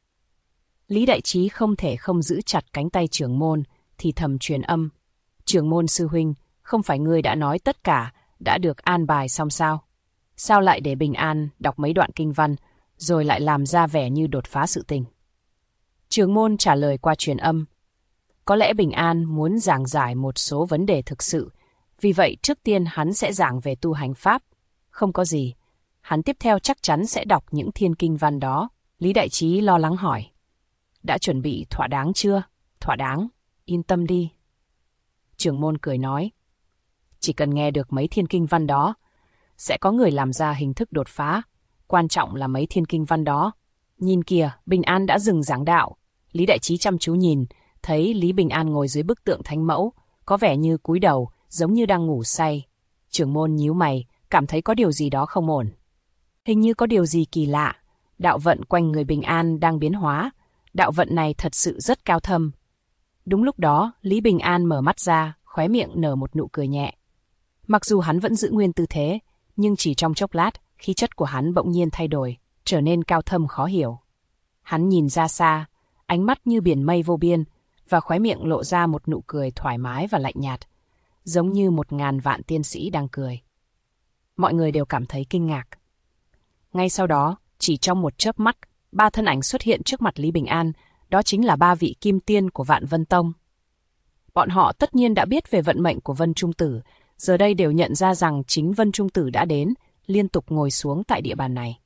Lý Đại Trí không thể không giữ chặt cánh tay Trường Môn, thì thầm truyền âm. Trường Môn sư huynh, không phải ngươi đã nói tất cả, đã được an bài xong sao? Sao lại để Bình An đọc mấy đoạn kinh văn, rồi lại làm ra vẻ như đột phá sự tình? Trường Môn trả lời qua truyền âm. Có lẽ Bình An muốn giảng giải một số vấn đề thực sự, vì vậy trước tiên hắn sẽ giảng về tu hành pháp. Không có gì, hắn tiếp theo chắc chắn sẽ đọc những thiên kinh văn đó. Lý Đại Trí lo lắng hỏi. Đã chuẩn bị thỏa đáng chưa? Thỏa đáng, yên tâm đi. Trường Môn cười nói. Chỉ cần nghe được mấy thiên kinh văn đó, sẽ có người làm ra hình thức đột phá. Quan trọng là mấy thiên kinh văn đó. Nhìn kìa, Bình An đã dừng giảng đạo. Lý Đại Trí chăm chú nhìn, thấy Lý Bình An ngồi dưới bức tượng thánh mẫu, có vẻ như cúi đầu, giống như đang ngủ say. Trường Môn nhíu mày, cảm thấy có điều gì đó không ổn. Hình như có điều gì kỳ lạ. Đạo vận quanh người Bình An đang biến hóa. Đạo vận này thật sự rất cao thâm. Đúng lúc đó, Lý Bình An mở mắt ra, khóe miệng nở một nụ cười nhẹ. Mặc dù hắn vẫn giữ nguyên tư thế, nhưng chỉ trong chốc lát, khí chất của hắn bỗng nhiên thay đổi, trở nên cao thâm khó hiểu. Hắn nhìn ra xa, ánh mắt như biển mây vô biên, và khóe miệng lộ ra một nụ cười thoải mái và lạnh nhạt, giống như 1000 vạn tiên sĩ đang cười. Mọi người đều cảm thấy kinh ngạc. Ngay sau đó, chỉ trong một chớp mắt, 3 thân ảnh xuất hiện trước mặt Lý Bình An, đó chính là 3 vị kim tiên của Vạn Vân Tông. Bọn họ tất nhiên đã biết về vận mệnh của Vân Trung Tử, giờ đây đều nhận ra rằng chính Vân Trung Tử đã đến, liên tục ngồi xuống tại địa bàn này.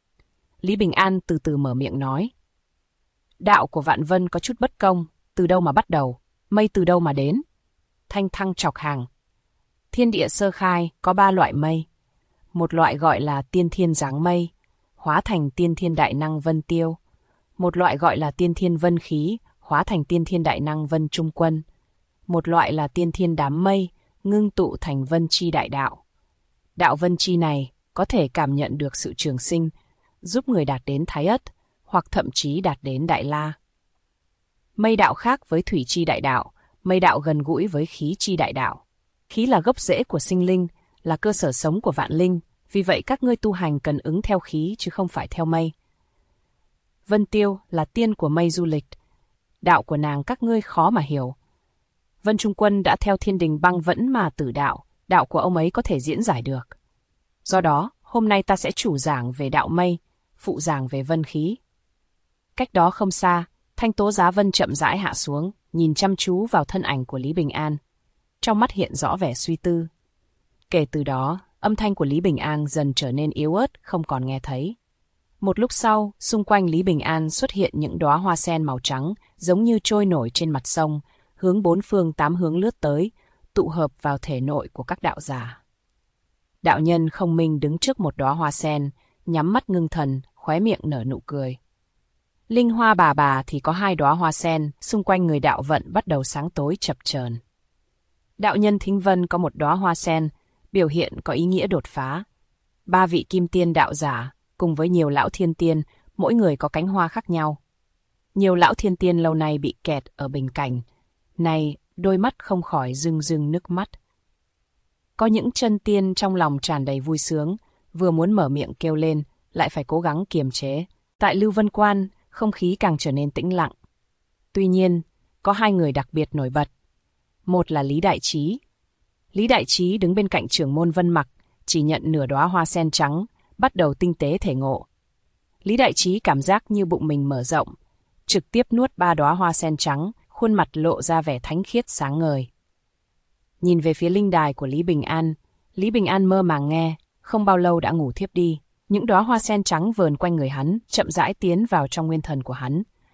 Lý Bình An từ từ mở miệng nói. Đạo của Vạn Vân có chút bất công, từ đâu mà bắt đầu, mây từ đâu mà đến? Thanh Thăng chọc hàng. Thiên địa sơ khai có 3 loại mây. Một loại gọi là tiên thiên dáng mây, hóa thành tiên thiên đại năng Vân Tiêu. Một loại gọi là tiên thiên vân khí, hóa thành tiên thiên đại năng Vân Trung Quân. Một loại là tiên thiên đám mây, ngưng tụ thành vân chi đại đạo. Đạo vân chi này có thể cảm nhận được sự trường sinh, giúp người đạt đến Thái Ất, hoặc thậm chí đạt đến Đại La. Mây đạo khác với thủy chi đại đạo, mây đạo gần gũi với khí chi đại đạo. Khí là gốc rễ của sinh linh, là cơ sở sống của vạn linh, vì vậy các ngươi tu hành cần ứng theo khí chứ không phải theo mây. Vân Tiêu là tiên của mây du lịch, đạo của nàng các ngươi khó mà hiểu. Vân Trung Quân đã theo thiên đình băng vẫn mà tử đạo, đạo của ông ấy có thể diễn giải được. Do đó, hôm nay ta sẽ chủ giảng về đạo mây, phụ giảng về vân khí. Cách đó không xa, Thanh Tố Giá Vân chậm rãi hạ xuống, nhìn chăm chú vào thân ảnh của Lý Bình An. Trong mắt hiện rõ vẻ suy tư. Kể từ đó, âm thanh của Lý Bình An dần trở nên yếu ớt, không còn nghe thấy. Một lúc sau, xung quanh Lý Bình An xuất hiện những đóa hoa sen màu trắng, giống như trôi nổi trên mặt sông, hướng 4 phương 8 hướng lướt tới, tụ hợp vào thể nội của các đạo giả. Đạo nhân Không Minh đứng trước một đóa hoa sen, nhắm mắt ngưng thần, khóe miệng nở nụ cười. Linh Hoa bà thì có 2 đóa hoa sen, xung quanh người đạo vận bắt đầu sáng tối chập chờn. Đạo nhân Thính Vân có một đóa hoa sen, biểu hiện có ý nghĩa đột phá. 3 vị kim tiên đạo giả, cùng với nhiều lão thiên tiên, mỗi người có cánh hoa khác nhau. Nhiều lão thiên tiên lâu nay bị kẹt ở bình cảnh, này đôi mắt không khỏi rưng rưng nước mắt. Có những chân tiên trong lòng tràn đầy vui sướng, vừa muốn mở miệng kêu lên, lại phải cố gắng kiềm chế. Tại Lưu Vân Quan, không khí càng trở nên tĩnh lặng. Tuy nhiên, có 2 người đặc biệt nổi bật. Một là Lý Đại Trí. Lý Đại Trí đứng bên cạnh trưởng môn Vân Mặc, chỉ nhận nửa đóa hoa sen trắng, bắt đầu tinh tế thể ngộ. Lý Đại Trí cảm giác như bụng mình mở rộng, trực tiếp nuốt 3 đóa hoa sen trắng, khuôn mặt lộ ra vẻ thánh khiết sáng ngời. Nhìn về phía linh đài của Lý Bình An mơ màng nghe, không bao lâu đã ngủ thiếp đi. Những đóa hoa sen trắng vờn quanh người hắn, chậm rãi tiến vào trong nguyên thần của hắn.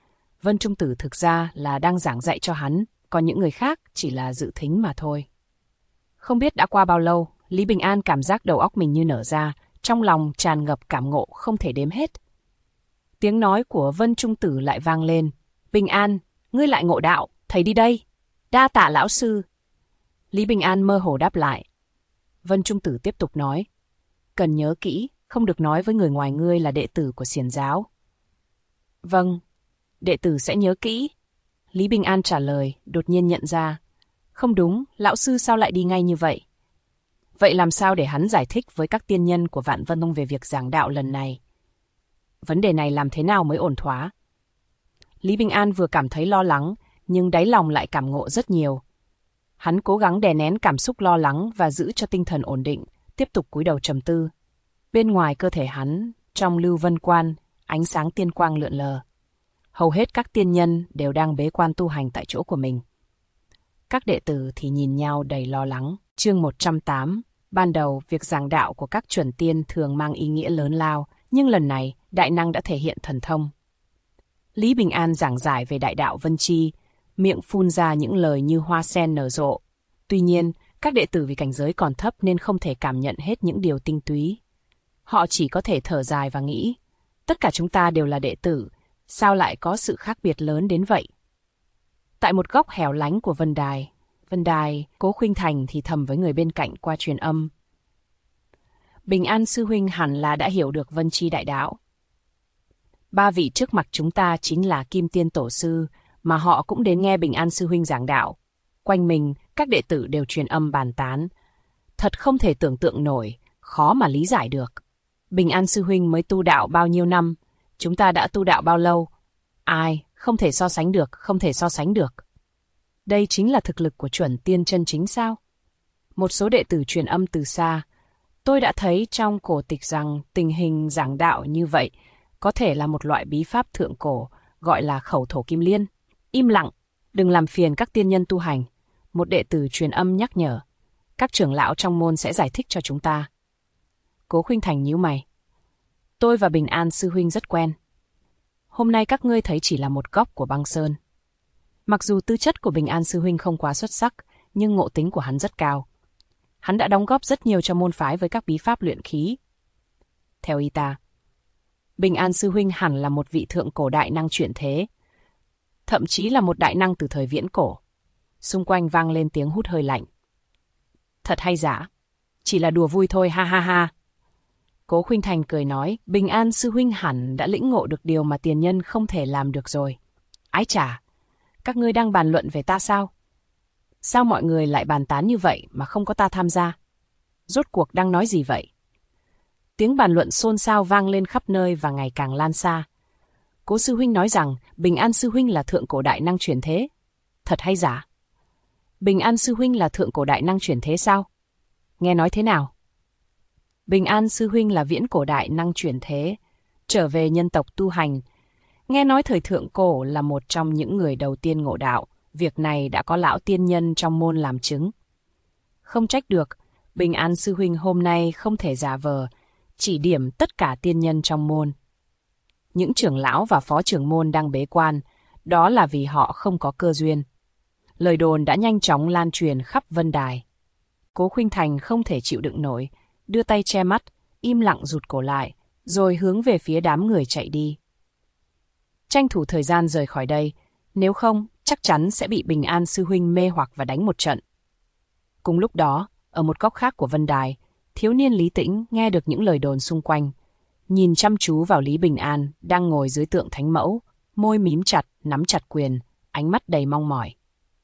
Vân Trung Tử thực ra là đang giảng dạy cho hắn, còn những người khác chỉ là dự thính mà thôi. Không biết đã qua bao lâu, Lý Bình An cảm giác đầu óc mình như nở ra, trong lòng tràn ngập cảm ngộ không thể đếm hết. Tiếng nói của Vân Trung Tử lại vang lên. Bình An, ngươi lại ngộ đạo, thầy đi đây. Đa tạ lão sư. Lý Bình An mơ hồ đáp lại. Vân Trung Tử tiếp tục nói. Cần nhớ kỹ, không được nói với người ngoài ngươi là đệ tử của xiển giáo. Vâng, đệ tử sẽ nhớ kỹ. Lý Bình An trả lời, đột nhiên nhận ra. Không đúng, lão sư sao lại đi ngay như vậy? Vậy làm sao để hắn giải thích với các tiên nhân của Vạn Vân Tông về việc giảng đạo lần này? Vấn đề này làm thế nào mới ổn thỏa? Lý Bình An vừa cảm thấy lo lắng, nhưng đáy lòng lại cảm ngộ rất nhiều. Hắn cố gắng đè nén cảm xúc lo lắng và giữ cho tinh thần ổn định, tiếp tục cúi đầu trầm tư. Bên ngoài cơ thể hắn, trong lưu vân quan, ánh sáng tiên quang lượn lờ. Hầu hết các tiên nhân đều đang bế quan tu hành tại chỗ của mình. Các đệ tử thì nhìn nhau đầy lo lắng. Chương 108. Ban đầu, việc giảng đạo của các chuẩn tiên thường mang ý nghĩa lớn lao, nhưng lần này, đại năng đã thể hiện thần thông. Lý Bình An giảng giải về đại đạo Vân Chi, miệng phun ra những lời như hoa sen nở rộ. Tuy nhiên, các đệ tử vì cảnh giới còn thấp nên không thể cảm nhận hết những điều tinh túy. Họ chỉ có thể thở dài và nghĩ, tất cả chúng ta đều là đệ tử, sao lại có sự khác biệt lớn đến vậy? Tại một góc hẻo lánh của Vân Đài, Cố Khuynh Thành thì thầm với người bên cạnh qua truyền âm. Bình An sư huynh hẳn là đã hiểu được Vân Chi đại đạo. 3 vị trước mặt chúng ta chính là Kim Tiên Tổ sư, mà họ cũng đến nghe Bình An sư huynh giảng đạo. Quanh mình, các đệ tử đều truyền âm bàn tán. Thật không thể tưởng tượng nổi, khó mà lý giải được. Bình An sư huynh mới tu đạo bao nhiêu năm, chúng ta đã tu đạo bao lâu? Ai, không thể so sánh được, không thể so sánh được. Đây chính là thực lực của chuẩn tiên chân chính sao? Một số đệ tử truyền âm từ xa. Tôi đã thấy trong cổ tịch rằng tình hình giảng đạo như vậy có thể là một loại bí pháp thượng cổ, gọi là khẩu thổ kim liên. Im lặng, đừng làm phiền các tiên nhân tu hành. Một đệ tử truyền âm nhắc nhở. Các trưởng lão trong môn sẽ giải thích cho chúng ta. Cố Khuynh Thành nhíu mày. Tôi và Bình An sư huynh rất quen. Hôm nay các ngươi thấy chỉ là một góc của băng sơn. Mặc dù tư chất của Bình An sư huynh không quá xuất sắc, nhưng ngộ tính của hắn rất cao. Hắn đã đóng góp rất nhiều cho môn phái với các bí pháp luyện khí. Theo y ta, Bình An sư huynh hẳn là một vị thượng cổ đại năng chuyển thế, thậm chí là một đại năng từ thời viễn cổ. Xung quanh vang lên tiếng hút hơi lạnh. Thật hay giả? Chỉ là đùa vui thôi, ha ha ha. Cố Khuynh Thành cười nói, Bình An sư huynh hẳn đã lĩnh ngộ được điều mà tiền nhân không thể làm được rồi. Ái chà, các ngươi đang bàn luận về ta sao? Sao mọi người lại bàn tán như vậy mà không có ta tham gia? Rốt cuộc đang nói gì vậy? Tiếng bàn luận xôn xao vang lên khắp nơi và ngày càng lan xa. Cố sư huynh nói rằng Bình An sư huynh là thượng cổ đại năng chuyển thế. Thật hay giả? Bình An sư huynh là thượng cổ đại năng chuyển thế sao? Nghe nói thế nào? Bình An sư huynh là viễn cổ đại năng chuyển thế, trở về nhân tộc tu hành. Nghe nói thời thượng cổ là một trong những người đầu tiên ngộ đạo. Việc này đã có lão tiên nhân trong môn làm chứng. Không trách được, Bình An sư huynh hôm nay không thể giả vờ, chỉ điểm tất cả tiên nhân trong môn. Những trưởng lão và phó trưởng môn đang bế quan, đó là vì họ không có cơ duyên. Lời đồn đã nhanh chóng lan truyền khắp Vân Đài. Cố Khuynh Thành không thể chịu đựng nổi, đưa tay che mắt, im lặng rụt cổ lại, rồi hướng về phía đám người chạy đi. Tranh thủ thời gian rời khỏi đây, nếu không, chắc chắn sẽ bị Bình An sư huynh mê hoặc và đánh một trận. Cùng lúc đó, ở một góc khác của Vân Đài, thiếu niên Lý Tĩnh nghe được những lời đồn xung quanh. Nhìn chăm chú vào Lý Bình An đang ngồi dưới tượng thánh mẫu, môi mím chặt, nắm chặt quyền, ánh mắt đầy mong mỏi.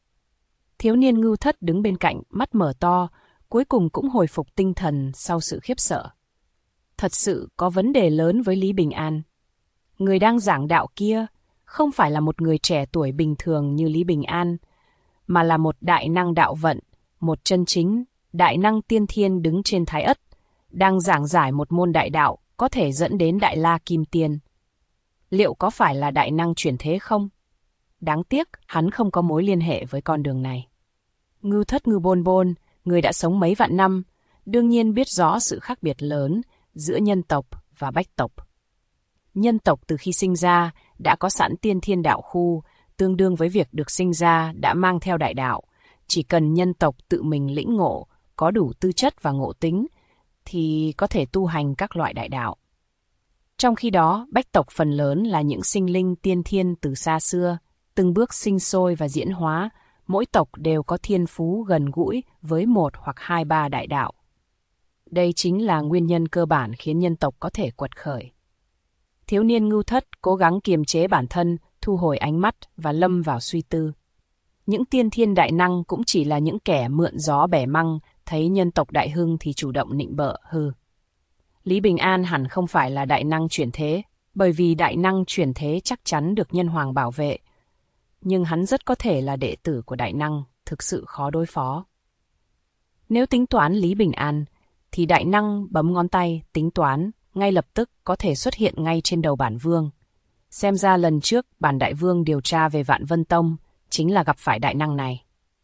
Thiếu niên Ngưu Thất đứng bên cạnh, mắt mở to, cuối cùng cũng hồi phục tinh thần sau sự khiếp sợ. Thật sự có vấn đề lớn với Lý Bình An. Người đang giảng đạo kia không phải là một người trẻ tuổi bình thường như Lý Bình An, mà là một đại năng đạo vận, một chân chính, đại năng tiên thiên đứng trên Thái Ất, đang giảng giải một môn đại đạo có thể dẫn đến Đại La Kim Tiên. Liệu có phải là đại năng chuyển thế không? Đáng tiếc, hắn không có mối liên hệ với con đường này. Ngưu Thất Ngưu Bôn Bôn, người đã sống mấy vạn năm, đương nhiên biết rõ sự khác biệt lớn giữa nhân tộc và bách tộc. Nhân tộc từ khi sinh ra đã có sẵn tiên thiên đạo khu, tương đương với việc được sinh ra đã mang theo đại đạo. Chỉ cần nhân tộc tự mình lĩnh ngộ, có đủ tư chất và ngộ tính, thì có thể tu hành các loại đại đạo. Trong khi đó, bách tộc phần lớn là những sinh linh tiên thiên từ xa xưa, từng bước sinh sôi và diễn hóa, mỗi tộc đều có thiên phú gần gũi với một hoặc hai ba đại đạo. Đây chính là nguyên nhân cơ bản khiến nhân tộc có thể quật khởi. Thiếu niên Ngưu Thất cố gắng kiềm chế bản thân, thu hồi ánh mắt và lâm vào suy tư. Những tiên thiên đại năng cũng chỉ là những kẻ mượn gió bẻ măng, thấy nhân tộc đại hưng thì chủ động nịnh bợ hư. Lý Bình An hẳn không phải là đại năng chuyển thế, bởi vì đại năng chuyển thế chắc chắn được nhân hoàng bảo vệ. Nhưng hắn rất có thể là đệ tử của đại năng, thực sự khó đối phó. Nếu tính toán Lý Bình An, thì đại năng bấm ngón tay tính toán, ngay lập tức có thể xuất hiện ngay trên đầu bản vương. Xem ra lần trước bản đại vương điều tra về Vạn Vân Tông chính là gặp phải đại năng này.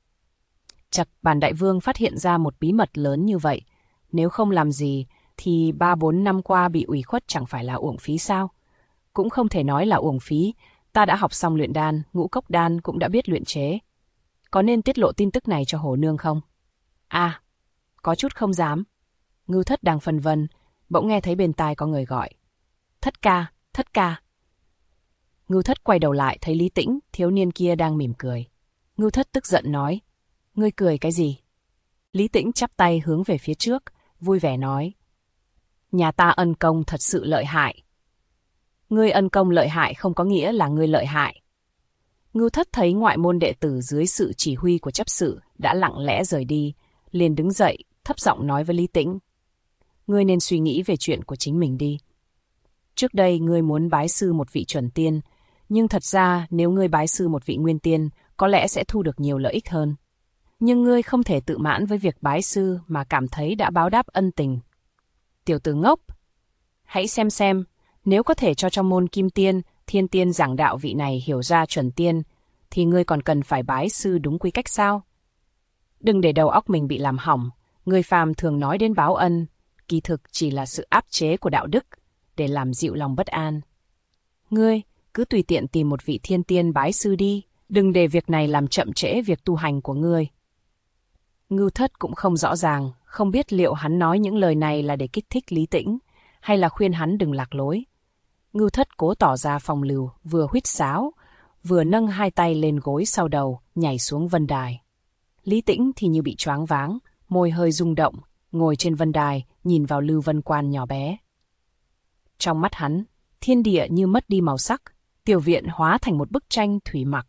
Chật, bản đại vương phát hiện ra một bí mật lớn như vậy. Nếu không làm gì, thì 3-4 năm qua bị ủy khuất chẳng phải là uổng phí sao? Cũng không thể nói là uổng phí, ta đã học xong luyện đan, ngũ cốc đan cũng đã biết luyện chế. Có nên tiết lộ tin tức này cho Hồ Nương không? À, có chút không dám. Ngưu Thất đang phân vân, bỗng nghe thấy bên tai có người gọi. Thất ca, Thất ca. Ngưu Thất quay đầu lại thấy Lý Tĩnh, thiếu niên kia đang mỉm cười. Ngưu Thất tức giận nói, ngươi cười cái gì? Lý Tĩnh chắp tay hướng về phía trước, vui vẻ nói, nhà ta ân công thật sự lợi hại. Ngươi ân công lợi hại không có nghĩa là ngươi lợi hại. Ngưu Thất thấy ngoại môn đệ tử dưới sự chỉ huy của chấp sự đã lặng lẽ rời đi, liền đứng dậy, thấp giọng nói với Lý Tĩnh. Ngươi nên suy nghĩ về chuyện của chính mình đi. Trước đây ngươi muốn bái sư một vị chuẩn tiên, nhưng thật ra nếu ngươi bái sư một vị nguyên tiên, có lẽ sẽ thu được nhiều lợi ích hơn. Nhưng ngươi không thể tự mãn với việc bái sư mà cảm thấy đã báo đáp ân tình. Tiểu tử ngốc! Hãy xem, nếu có thể cho trong môn kim tiên, thiên tiên giảng đạo vị này hiểu ra chuẩn tiên, thì ngươi còn cần phải bái sư đúng quy cách sao? Đừng để đầu óc mình bị làm hỏng, người phàm thường nói đến báo ân, kỳ thực chỉ là sự áp chế của đạo đức, để làm dịu lòng bất an. Ngươi cứ tùy tiện tìm một vị thiên tiên bái sư đi, đừng để việc này làm chậm trễ việc tu hành của ngươi. Ngưu Thất cũng không rõ ràng, không biết liệu hắn nói những lời này là để kích thích Lý Tĩnh, hay là khuyên hắn đừng lạc lối. Ngưu Thất cố tỏ ra phong lưu, vừa huýt sáo, vừa nâng hai tay lên gối sau đầu, nhảy xuống vân đài. Lý Tĩnh thì như bị choáng váng, môi hơi rung động, ngồi trên vân đài, nhìn vào Lưu Vân Quan nhỏ bé. Trong mắt hắn, thiên địa như mất đi màu sắc, tiểu viện hóa thành một bức tranh thủy mặc.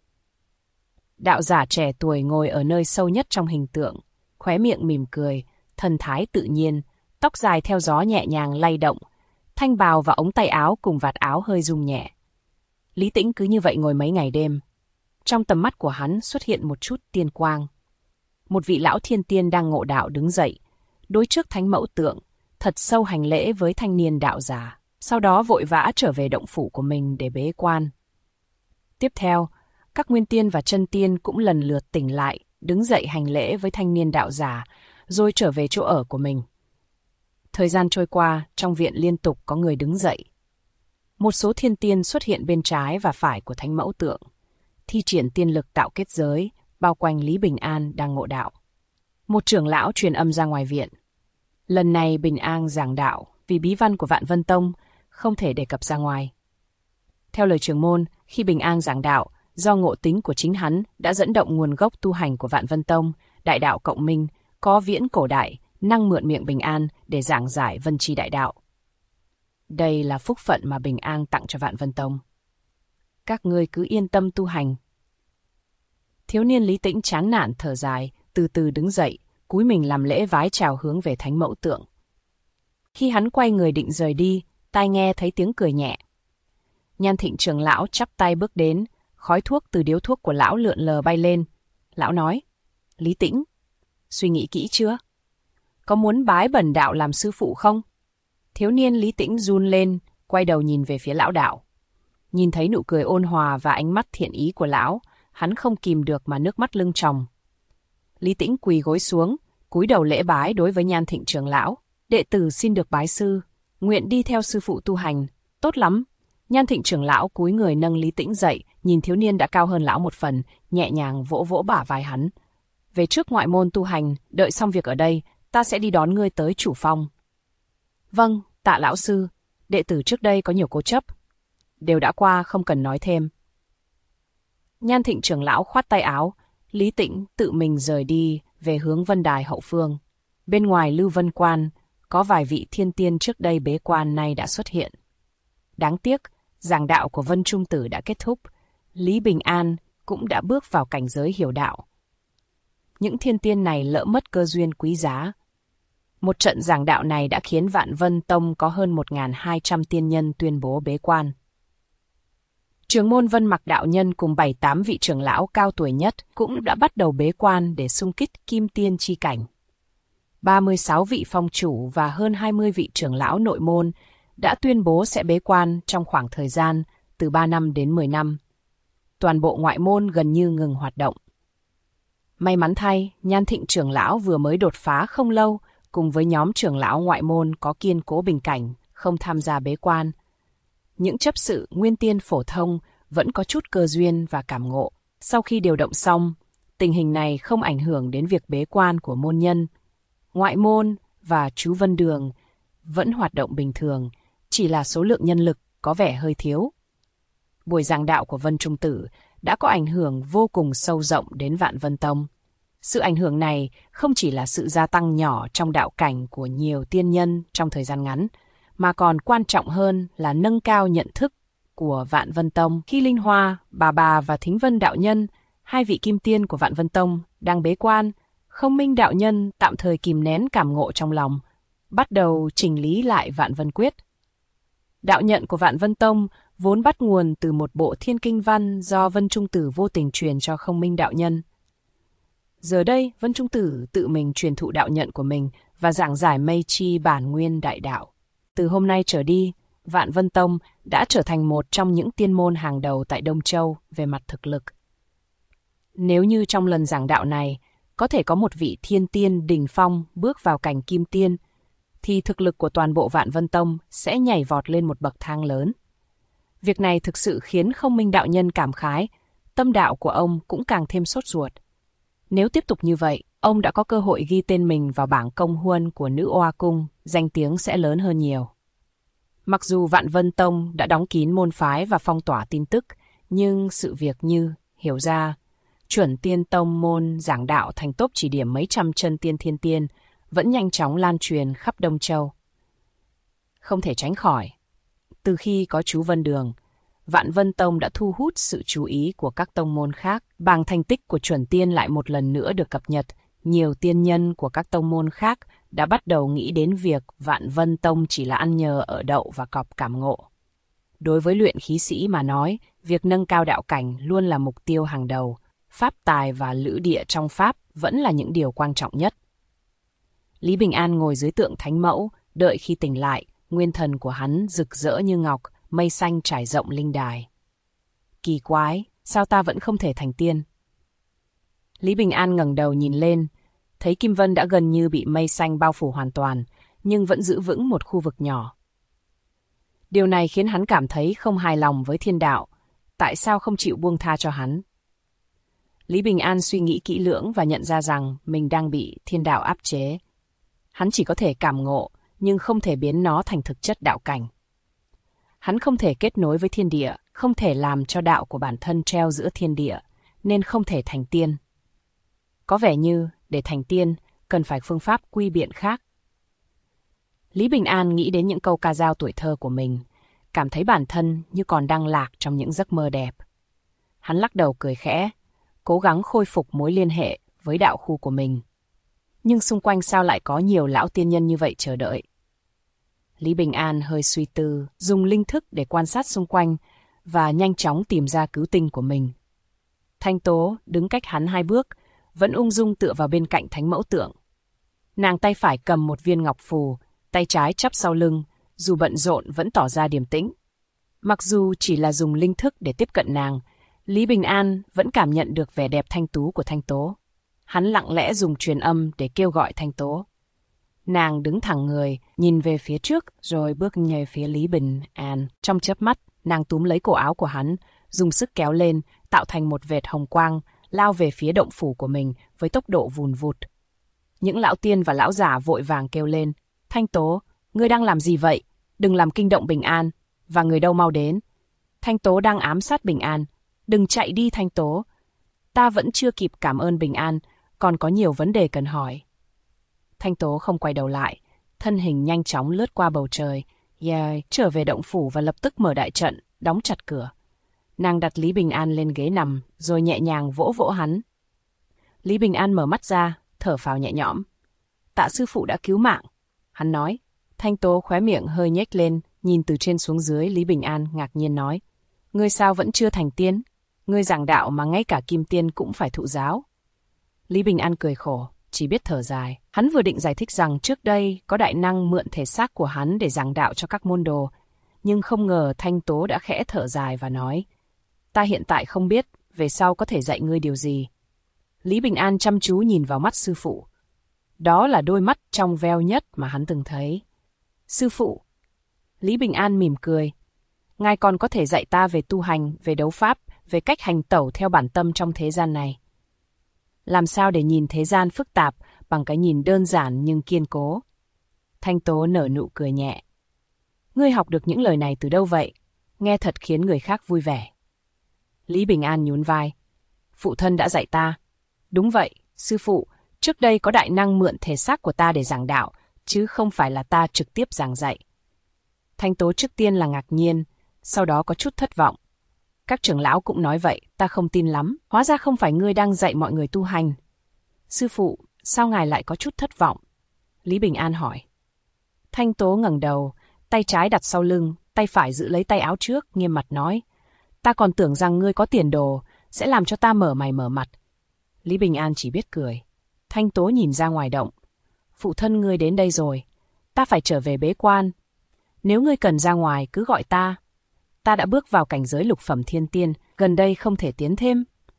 Đạo giả trẻ tuổi ngồi ở nơi sâu nhất trong hình tượng, khóe miệng mỉm cười, thần thái tự nhiên, tóc dài theo gió nhẹ nhàng lay động, thanh bào và ống tay áo cùng vạt áo hơi rung nhẹ. Lý Tĩnh cứ như vậy ngồi mấy ngày đêm. Trong tầm mắt của hắn xuất hiện một chút tiên quang. Một vị lão thiên tiên đang ngộ đạo đứng dậy, đối trước thánh mẫu tượng, thật sâu hành lễ với thanh niên đạo giả, sau đó vội vã trở về động phủ của mình để bế quan. Tiếp theo, các nguyên tiên và chân tiên cũng lần lượt tỉnh lại, đứng dậy hành lễ với thanh niên đạo giả, rồi trở về chỗ ở của mình. Thời gian trôi qua, trong viện liên tục có người đứng dậy. Một số thiên tiên xuất hiện bên trái và phải của thánh mẫu tượng, thi triển tiên lực tạo kết giới, bao quanh Lý Bình An đang ngộ đạo. Một trưởng lão truyền âm ra ngoài viện. Lần này Bình An giảng đạo vì bí văn của Vạn Vân Tông không thể đề cập ra ngoài. Theo lời trưởng môn, khi Bình An giảng đạo, do ngộ tính của chính hắn đã dẫn động nguồn gốc tu hành của Vạn Vân Tông, đại đạo cộng minh, có viễn cổ đại, năng mượn miệng Bình An để giảng giải vân chi đại đạo. Đây là phúc phận mà Bình An tặng cho Vạn Vân Tông. Các ngươi cứ yên tâm tu hành. Thiếu niên Lý Tĩnh chán nản thở dài, từ từ đứng dậy, cúi mình làm lễ vái chào hướng về thánh mẫu tượng. Khi hắn quay người định rời đi, tai nghe thấy tiếng cười nhẹ. Nhan Thịnh trưởng lão chắp tay bước đến, khói thuốc từ điếu thuốc của lão lượn lờ bay lên. Lão nói, Lý Tĩnh, suy nghĩ kỹ chưa? Có muốn bái bẩn đạo làm sư phụ không? Thiếu niên Lý Tĩnh run lên, quay đầu nhìn về phía lão đạo. Nhìn thấy nụ cười ôn hòa và ánh mắt thiện ý của lão, hắn không kìm được mà nước mắt lưng tròng. Lý Tĩnh quỳ gối xuống, cúi đầu lễ bái đối với Nhan Thịnh trưởng lão. Đệ tử xin được bái sư, nguyện đi theo sư phụ tu hành. Tốt lắm, Nhan Thịnh trưởng lão cúi người nâng Lý Tĩnh dậy, nhìn thiếu niên đã cao hơn lão một phần, nhẹ nhàng vỗ vỗ bả vai hắn. Về trước ngoại môn tu hành, đợi xong việc ở đây, ta sẽ đi đón ngươi tới chủ phong. Vâng, tạ lão sư, đệ tử trước đây có nhiều cố chấp. Đều đã qua, không cần nói thêm. Nhan Thịnh trưởng lão khoát tay áo, Lý Tĩnh tự mình rời đi về hướng Vân Đài hậu phương. Bên ngoài Lưu Vân Quan, có vài vị thiên tiên trước đây bế quan nay đã xuất hiện. Đáng tiếc, giảng đạo của Vân Trung Tử đã kết thúc, Lý Bình An cũng đã bước vào cảnh giới hiểu đạo. Những thiên tiên này lỡ mất cơ duyên quý giá. Một trận giảng đạo này đã khiến Vạn Vân Tông có hơn 1.200 tiên nhân tuyên bố bế quan. Trưởng môn Vân Mặc đạo nhân cùng 7-8 vị trưởng lão cao tuổi nhất cũng đã bắt đầu bế quan để xung kích kim tiên chi cảnh. 36 vị phong chủ và hơn 20 vị trưởng lão nội môn đã tuyên bố sẽ bế quan trong khoảng thời gian từ 3 năm đến 10 năm. Toàn bộ ngoại môn gần như ngừng hoạt động. May mắn thay, Nhan Thịnh trưởng lão vừa mới đột phá không lâu, cùng với nhóm trưởng lão ngoại môn có kiên cố bình cảnh, không tham gia bế quan. Những chấp sự nguyên tiên phổ thông vẫn có chút cơ duyên và cảm ngộ. Sau khi điều động xong, tình hình này không ảnh hưởng đến việc bế quan của môn nhân. Ngoại môn và chú Vân Đường vẫn hoạt động bình thường, chỉ là số lượng nhân lực có vẻ hơi thiếu. Buổi giảng đạo của Vân Trung Tử đã có ảnh hưởng vô cùng sâu rộng đến Vạn Vân Tông. Sự ảnh hưởng này không chỉ là sự gia tăng nhỏ trong đạo cảnh của nhiều tiên nhân trong thời gian ngắn, mà còn quan trọng hơn là nâng cao nhận thức của Vạn Vân Tông. Khi Linh Hoa, bà và Thính Vân đạo nhân, hai vị kim tiên của Vạn Vân Tông, đang bế quan, Không Minh đạo nhân tạm thời kìm nén cảm ngộ trong lòng, bắt đầu chỉnh lý lại Vạn Vân Quyết. Đạo nhận của Vạn Vân Tông vốn bắt nguồn từ một bộ thiên kinh văn do Vân Trung Tử vô tình truyền cho Không Minh đạo nhân. Giờ đây, Vân Trung Tử tự mình truyền thụ đạo nhận của mình và giảng giải mây chi bản nguyên đại đạo. Từ hôm nay trở đi, Vạn Vân Tông đã trở thành một trong những tiên môn hàng đầu tại Đông Châu về mặt thực lực. Nếu như trong lần giảng đạo này có thể có một vị thiên tiên đỉnh phong bước vào cảnh kim tiên, thì thực lực của toàn bộ Vạn Vân Tông sẽ nhảy vọt lên một bậc thang lớn. Việc này thực sự khiến Không Minh đạo nhân cảm khái, tâm đạo của ông cũng càng thêm sốt ruột. Nếu tiếp tục như vậy, ông đã có cơ hội ghi tên mình vào bảng công huân của Nữ Oa Cung, danh tiếng sẽ lớn hơn nhiều. Mặc dù Vạn Vân Tông đã đóng kín môn phái và phong tỏa tin tức, nhưng sự việc như hiểu ra, Chuẩn Tiên Tông môn giảng đạo thành tốp chỉ điểm mấy trăm chân tiên thiên tiên vẫn nhanh chóng lan truyền khắp Đông Châu. Không thể tránh khỏi, từ khi có chú Vân Đường, Vạn Vân Tông đã thu hút sự chú ý của các tông môn khác. Bảng thành tích của Chuẩn Tiên lại một lần nữa được cập nhật, nhiều tiên nhân của các tông môn khác đã bắt đầu nghĩ đến việc Vạn Vân Tông chỉ là ăn nhờ ở đậu và cọp cảm ngộ. Đối với luyện khí sĩ mà nói, việc nâng cao đạo cảnh luôn là mục tiêu hàng đầu. Pháp tài và lữ địa trong Pháp vẫn là những điều quan trọng nhất. Lý Bình An ngồi dưới tượng Thánh Mẫu, đợi khi tỉnh lại, nguyên thần của hắn rực rỡ như ngọc, mây xanh trải rộng linh đài. Kỳ quái, sao ta vẫn không thể thành tiên? Lý Bình An ngẩng đầu nhìn lên, thấy Kim Vân đã gần như bị mây xanh bao phủ hoàn toàn, nhưng vẫn giữ vững một khu vực nhỏ. Điều này khiến hắn cảm thấy không hài lòng với thiên đạo, tại sao không chịu buông tha cho hắn? Lý Bình An suy nghĩ kỹ lưỡng và nhận ra rằng mình đang bị thiên đạo áp chế. Hắn chỉ có thể cảm ngộ, nhưng không thể biến nó thành thực chất đạo cảnh. Hắn không thể kết nối với thiên địa, không thể làm cho đạo của bản thân treo giữa thiên địa, nên không thể thành tiên. Có vẻ như, để thành tiên, cần phải phương pháp quy biện khác. Lý Bình An nghĩ đến những câu ca dao tuổi thơ của mình, cảm thấy bản thân như còn đang lạc trong những giấc mơ đẹp. Hắn lắc đầu cười khẽ, cố gắng khôi phục mối liên hệ với đạo khu của mình. Nhưng xung quanh sao lại có nhiều lão tiên nhân như vậy chờ đợi? Lý Bình An hơi suy tư, dùng linh thức để quan sát xung quanh và nhanh chóng tìm ra cứu tinh của mình. Thanh Tố đứng cách hắn 2 bước, vẫn ung dung tựa vào bên cạnh Thánh Mẫu tượng. Nàng tay phải cầm một viên ngọc phù, tay trái chắp sau lưng, dù bận rộn vẫn tỏ ra điềm tĩnh. Mặc dù chỉ là dùng linh thức để tiếp cận nàng, Lý Bình An vẫn cảm nhận được vẻ đẹp thanh tú của Thanh Tố. Hắn lặng lẽ dùng truyền âm để kêu gọi Thanh Tố. Nàng đứng thẳng người, nhìn về phía trước rồi bước về phía Lý Bình An. Trong chớp mắt, Nàng túm lấy cổ áo của hắn, dùng sức kéo lên, tạo thành một vệt hồng quang, lao về phía động phủ của mình với tốc độ vùn vụt. Những lão tiên và lão giả vội vàng kêu lên, Thanh Tố, ngươi đang làm gì vậy? Đừng làm kinh động Bình An, và người đâu mau đến. Thanh Tố đang ám sát Bình An, đừng chạy đi Thanh Tố. Ta vẫn chưa kịp cảm ơn Bình An, còn có nhiều vấn đề cần hỏi. Thanh Tố không quay đầu lại, thân hình nhanh chóng lướt qua bầu trời, trở về động phủ và lập tức mở đại trận, đóng chặt cửa. Nàng đặt Lý Bình An lên ghế nằm, rồi nhẹ nhàng vỗ vỗ hắn. Lý Bình An mở mắt ra, thở phào nhẹ nhõm. Tạ sư phụ đã cứu mạng, hắn nói. Thanh Tố khóe miệng hơi nhếch lên, nhìn từ trên xuống dưới. Lý Bình An ngạc nhiên nói, ngươi sao vẫn chưa thành tiên? Ngươi giảng đạo mà ngay cả kim tiên cũng phải thụ giáo. Lý Bình An cười khổ, chỉ biết thở dài. Hắn vừa định giải thích rằng trước đây có đại năng mượn thể xác của hắn để giảng đạo cho các môn đồ, nhưng không ngờ Thanh Tố đã khẽ thở dài và nói, ta hiện tại không biết về sau có thể dạy ngươi điều gì. Lý Bình An chăm chú nhìn vào mắt sư phụ. Đó là đôi mắt trong veo nhất mà hắn từng thấy. Sư phụ. Lý Bình An mỉm cười. Ngài còn có thể dạy ta về tu hành, về đấu pháp, về cách hành tẩu theo bản tâm trong thế gian này. Làm sao để nhìn thế gian phức tạp bằng cái nhìn đơn giản nhưng kiên cố. Thanh Tố nở nụ cười nhẹ. Ngươi học được những lời này từ đâu vậy? Nghe thật khiến người khác vui vẻ. Lý Bình An nhún vai. Phụ thân đã dạy ta. Đúng vậy, sư phụ, trước đây có đại năng mượn thể xác của ta để giảng đạo, chứ không phải là ta trực tiếp giảng dạy. Thanh Tố trước tiên là ngạc nhiên, sau đó có chút thất vọng. Các trưởng lão cũng nói vậy, ta không tin lắm, hóa ra không phải ngươi đang dạy mọi người tu hành. Sư phụ, sao ngài lại có chút thất vọng? Lý Bình An hỏi. Thanh Tố ngẩng đầu, tay trái đặt sau lưng, tay phải giữ lấy tay áo trước, nghiêm mặt nói. Ta còn tưởng rằng ngươi có tiền đồ, sẽ làm cho ta mở mày mở mặt. Lý Bình An chỉ biết cười. Thanh Tố nhìn ra ngoài động. Phụ thân ngươi đến đây rồi, ta phải trở về bế quan. Nếu ngươi cần ra ngoài cứ gọi ta. Ta đã bước vào cảnh giới lục phẩm thiên tiên, gần đây không thể tiến thêm.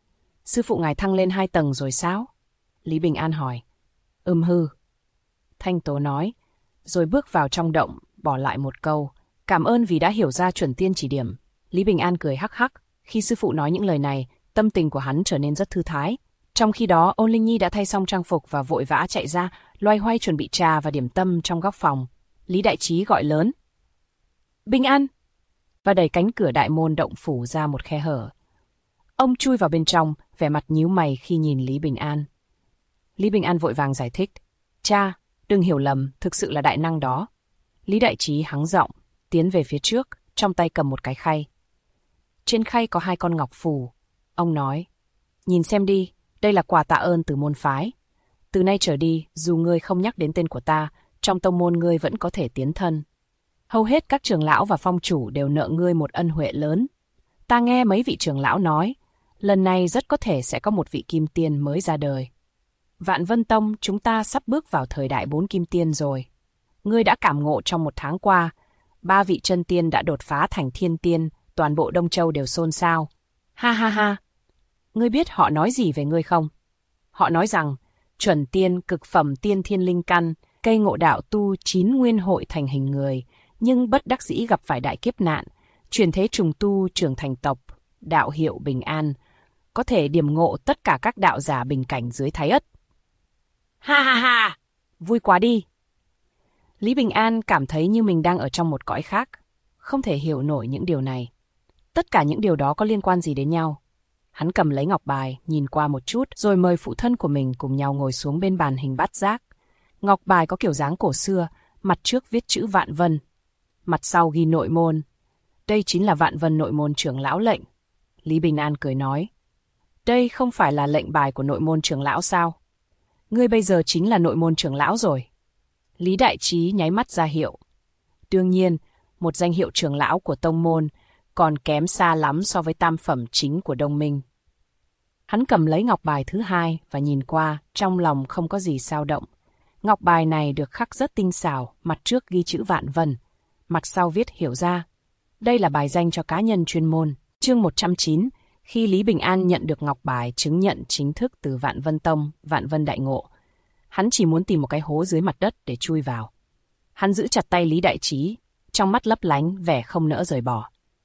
Sư phụ ngài thăng lên 2 tầng rồi sao? Lý Bình An hỏi. Hư. Thanh Tố nói, rồi bước vào trong động, bỏ lại một câu. Cảm ơn vì đã hiểu ra chuẩn tiên chỉ điểm. Lý Bình An cười hắc hắc. Khi sư phụ nói những lời này, tâm tình của hắn trở nên rất thư thái. Trong khi đó, Ôn Linh Nhi đã thay xong trang phục và vội vã chạy ra, loay hoay chuẩn bị trà và điểm tâm trong góc phòng. Lý Đại Trí gọi lớn. Bình An! Và đẩy cánh cửa đại môn động phủ ra một khe hở. Ông chui vào bên trong, vẻ mặt nhíu mày khi nhìn Lý Bình An. Lý Bình An vội vàng giải thích. Cha, đừng hiểu lầm, thực sự là đại năng đó. Lý Đại Trí hắng giọng, tiến về phía trước, trong tay cầm một cái khay. Trên khay có 2 con ngọc phù. Ông nói, nhìn xem đi, đây là quà tạ ơn từ môn phái. Từ nay trở đi, dù ngươi không nhắc đến tên của ta, trong tông môn ngươi vẫn có thể tiến thân. Hầu hết các trưởng lão và phong chủ đều nợ ngươi một ân huệ lớn. Ta nghe mấy vị trưởng lão nói, lần này rất có thể sẽ có một vị kim tiên mới ra đời. Vạn Vân Tông chúng ta sắp bước vào thời đại 4 kim tiên rồi. Ngươi đã cảm ngộ trong 1 tháng qua, 3 vị chân tiên đã đột phá thành thiên tiên, toàn bộ Đông Châu đều xôn xao. Ha ha ha! Ngươi biết họ nói gì về ngươi không? Họ nói rằng, chuẩn tiên cực phẩm tiên thiên linh căn, cây ngộ đạo tu 9 nguyên hội thành hình người, nhưng bất đắc dĩ gặp phải đại kiếp nạn, chuyển thế trùng tu trưởng thành tộc, đạo hiệu Bình An, có thể điểm ngộ tất cả các đạo giả bình cảnh dưới Thái Ất. Ha ha ha! Vui quá đi! Lý Bình An cảm thấy như mình đang ở trong một cõi khác, không thể hiểu nổi những điều này. Tất cả những điều đó có liên quan gì đến nhau? Hắn cầm lấy ngọc bài, nhìn qua một chút, rồi mời phụ thân của mình cùng nhau ngồi xuống bên bàn hình bát giác. Ngọc bài có kiểu dáng cổ xưa, mặt trước viết chữ Vạn Vân, mặt sau ghi nội môn. Đây chính là Vạn Vân nội môn trưởng lão lệnh. Lý Bình An cười nói, đây không phải là lệnh bài của nội môn trưởng lão sao? Ngươi bây giờ chính là nội môn trưởng lão rồi. Lý Đại Trí nháy mắt ra hiệu. Đương nhiên, một danh hiệu trưởng lão của tông môn còn kém xa lắm so với tam phẩm chính của Đông Minh. Hắn cầm lấy ngọc bài thứ 2 và nhìn qua, trong lòng không có gì dao động. Ngọc bài này được khắc rất tinh xảo, mặt trước ghi chữ Vạn Vân, mặt sau viết hiểu ra. Đây là bài danh cho cá nhân chuyên môn. Chương 109, khi Lý Bình An nhận được ngọc bài chứng nhận chính thức từ Vạn Vân Tông, Vạn Vân Đại Ngộ, hắn chỉ muốn tìm một cái hố dưới mặt đất để chui vào. Hắn giữ chặt tay Lý Đại Trí, trong mắt lấp lánh vẻ không nỡ rời bỏ.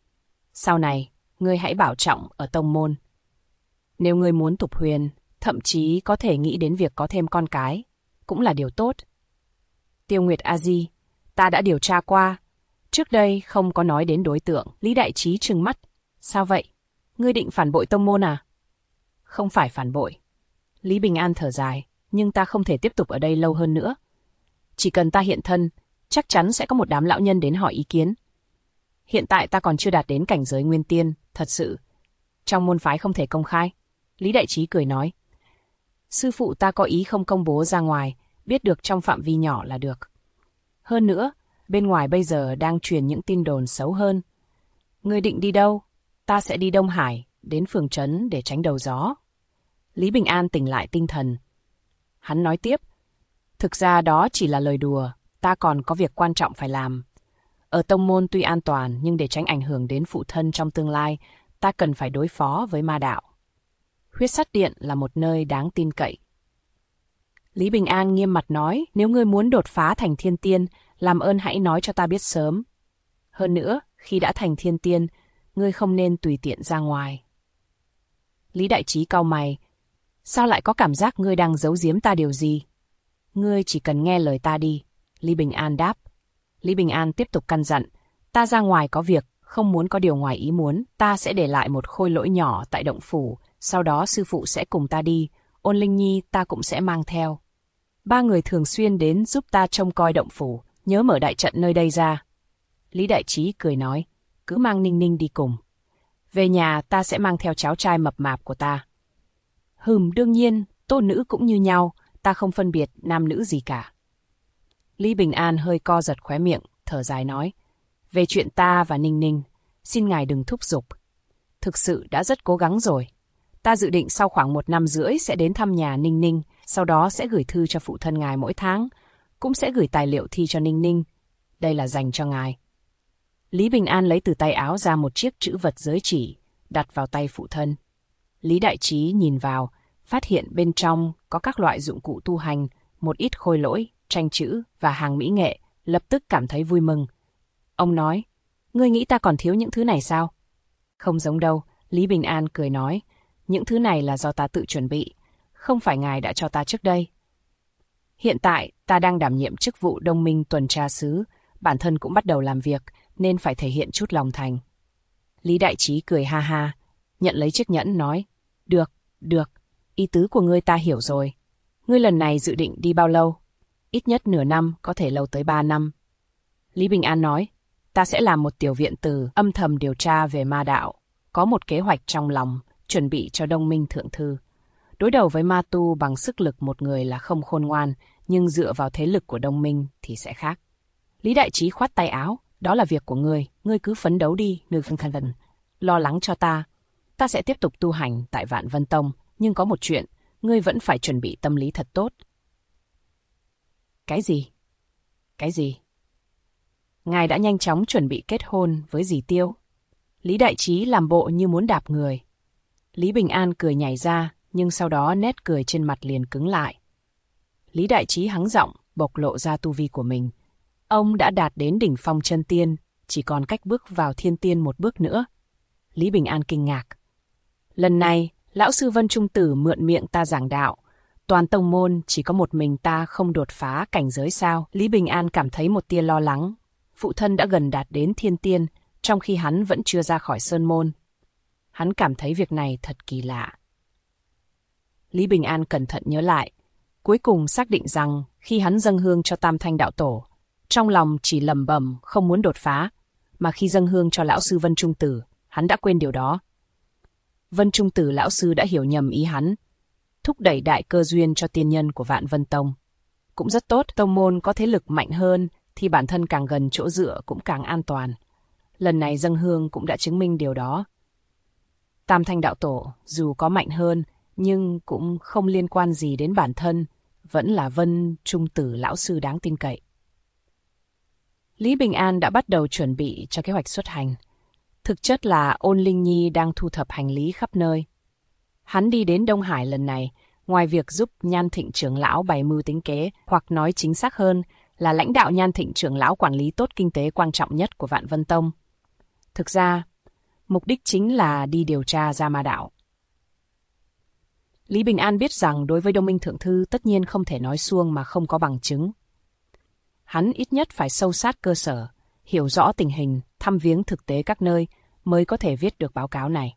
Sau này, ngươi hãy bảo trọng ở tông môn. Nếu ngươi muốn tục huyền, thậm chí có thể nghĩ đến việc có thêm con cái, cũng là điều tốt. Tiêu Nguyệt A-di, ta đã điều tra qua. Trước đây không có nói đến đối tượng. Lý Đại Trí trừng mắt. Sao vậy? Ngươi định phản bội tông môn à? Không phải phản bội. Lý Bình An thở dài, nhưng ta không thể tiếp tục ở đây lâu hơn nữa. Chỉ cần ta hiện thân, chắc chắn sẽ có một đám lão nhân đến hỏi ý kiến. Hiện tại ta còn chưa đạt đến cảnh giới nguyên tiên, thật sự. Trong môn phái không thể công khai. Lý Đại Trí cười nói. Sư phụ ta có ý không công bố ra ngoài, biết được trong phạm vi nhỏ là được. Hơn nữa, bên ngoài bây giờ đang truyền những tin đồn xấu hơn. Ngươi định đi đâu? Ta sẽ đi Đông Hải, đến phường trấn để tránh đầu gió. Lý Bình An tỉnh lại tinh thần. Hắn nói tiếp. Thực ra đó chỉ là lời đùa, ta còn có việc quan trọng phải làm. Ở tông môn tuy an toàn, nhưng để tránh ảnh hưởng đến phụ thân trong tương lai, ta cần phải đối phó với ma đạo. Huyết Sắt Điện là một nơi đáng tin cậy. Lý Bình An nghiêm mặt nói, nếu ngươi muốn đột phá thành thiên tiên, làm ơn hãy nói cho ta biết sớm. Hơn nữa, khi đã thành thiên tiên, ngươi không nên tùy tiện ra ngoài. Lý Đại Trí cau mày, sao lại có cảm giác ngươi đang giấu giếm ta điều gì? Ngươi chỉ cần nghe lời ta đi, Lý Bình An đáp. Lý Bình An tiếp tục căn dặn, ta ra ngoài có việc, không muốn có điều ngoài ý muốn, ta sẽ để lại một khôi lỗi nhỏ tại động phủ, sau đó sư phụ sẽ cùng ta đi, Ôn Linh Nhi ta cũng sẽ mang theo. 3 người thường xuyên đến giúp ta trông coi động phủ, nhớ mở đại trận nơi đây ra. Lý Đại Trí cười nói, cứ mang Ninh Ninh đi cùng. Về nhà ta sẽ mang theo cháu trai mập mạp của ta. Đương nhiên, tôn nữ cũng như nhau, ta không phân biệt nam nữ gì cả. Lý Bình An hơi co giật khóe miệng, thở dài nói, về chuyện ta và Ninh Ninh, xin ngài đừng thúc giục. Thực sự đã rất cố gắng rồi. Ta dự định sau khoảng 1 năm rưỡi sẽ đến thăm nhà Ninh Ninh, sau đó sẽ gửi thư cho phụ thân ngài mỗi tháng, cũng sẽ gửi tài liệu thi cho Ninh Ninh. Đây là dành cho ngài. Lý Bình An lấy từ tay áo ra một chiếc chữ vật giới chỉ, đặt vào tay phụ thân. Lý Đại Trí nhìn vào, phát hiện bên trong có các loại dụng cụ tu hành, một ít khôi lỗi, tranh chữ và hàng mỹ nghệ, lập tức cảm thấy vui mừng. Ông nói, ngươi nghĩ ta còn thiếu những thứ này sao? Không giống đâu, Lý Bình An cười nói, những thứ này là do ta tự chuẩn bị, không phải ngài đã cho ta trước đây. Hiện tại, ta đang đảm nhiệm chức vụ Đông Minh tuần tra sứ, bản thân cũng bắt đầu làm việc, nên phải thể hiện chút lòng thành. Lý Đại Trí cười ha ha, nhận lấy chiếc nhẫn nói, được, ý tứ của ngươi ta hiểu rồi. Ngươi lần này dự định đi bao lâu? Ít nhất nửa năm, có thể lâu tới 3 năm. Lý Bình An nói, ta sẽ làm một tiểu viện từ âm thầm điều tra về ma đạo, có một kế hoạch trong lòng, chuẩn bị cho Đông Minh thượng thư. Đối đầu với ma tu bằng sức lực một người là không khôn ngoan, nhưng dựa vào thế lực của Đông Minh thì sẽ khác. Lý Đại Trí khoát tay áo, đó là việc của ngươi cứ phấn đấu đi, đừng lo lắng cho ta. Ta sẽ tiếp tục tu hành tại Vạn Vân Tông, nhưng có một chuyện, ngươi vẫn phải chuẩn bị tâm lý thật tốt. Cái gì? Ngài đã nhanh chóng chuẩn bị kết hôn với dì Tiêu. Lý Đại Trí làm bộ như muốn đạp người. Lý Bình An cười nhảy ra, nhưng sau đó nét cười trên mặt liền cứng lại. Lý Đại Trí hắng giọng, bộc lộ ra tu vi của mình. Ông đã đạt đến đỉnh phong chân tiên, chỉ còn cách bước vào thiên tiên một bước nữa. Lý Bình An kinh ngạc. Lần này, lão sư Vân Trung Tử mượn miệng ta giảng đạo. Toàn tông môn chỉ có một mình ta không đột phá cảnh giới sao? Lý Bình An cảm thấy một tia lo lắng. Phụ thân đã gần đạt đến thiên tiên, trong khi hắn vẫn chưa ra khỏi sơn môn. Hắn cảm thấy việc này thật kỳ lạ. Lý Bình An cẩn thận nhớ lại, cuối cùng xác định rằng khi hắn dâng hương cho Tam Thanh Đạo Tổ, trong lòng chỉ lẩm bẩm không muốn đột phá, mà khi dâng hương cho lão sư Vân Trung Tử, hắn đã quên điều đó. Vân Trung Tử lão sư đã hiểu nhầm ý hắn, thúc đẩy đại cơ duyên cho tiên nhân của Vạn Vân Tông. Cũng rất tốt, tông môn có thế lực mạnh hơn thì bản thân càng gần chỗ dựa cũng càng an toàn. Lần này dâng hương cũng đã chứng minh điều đó. Tam Thanh Đạo Tổ dù có mạnh hơn nhưng cũng không liên quan gì đến bản thân, vẫn là Vân Trung Tử lão sư đáng tin cậy. Lý Bình An đã bắt đầu chuẩn bị cho kế hoạch xuất hành. Thực chất là Ôn Linh Nhi đang thu thập hành lý khắp nơi. Hắn đi đến Đông Hải lần này, ngoài việc giúp Nhan Thịnh trưởng lão bày mưu tính kế, hoặc nói chính xác hơn là lãnh đạo Nhan Thịnh trưởng lão quản lý tốt kinh tế quan trọng nhất của Vạn Vân Tông. Thực ra, Mục đích chính là đi điều tra ra ma đạo. Lý Bình An biết rằng đối với Đông Minh Thượng Thư tất nhiên không thể nói suông mà không có bằng chứng. Hắn ít nhất phải sâu sát cơ sở, hiểu rõ tình hình, thăm viếng thực tế các nơi mới có thể viết được báo cáo này.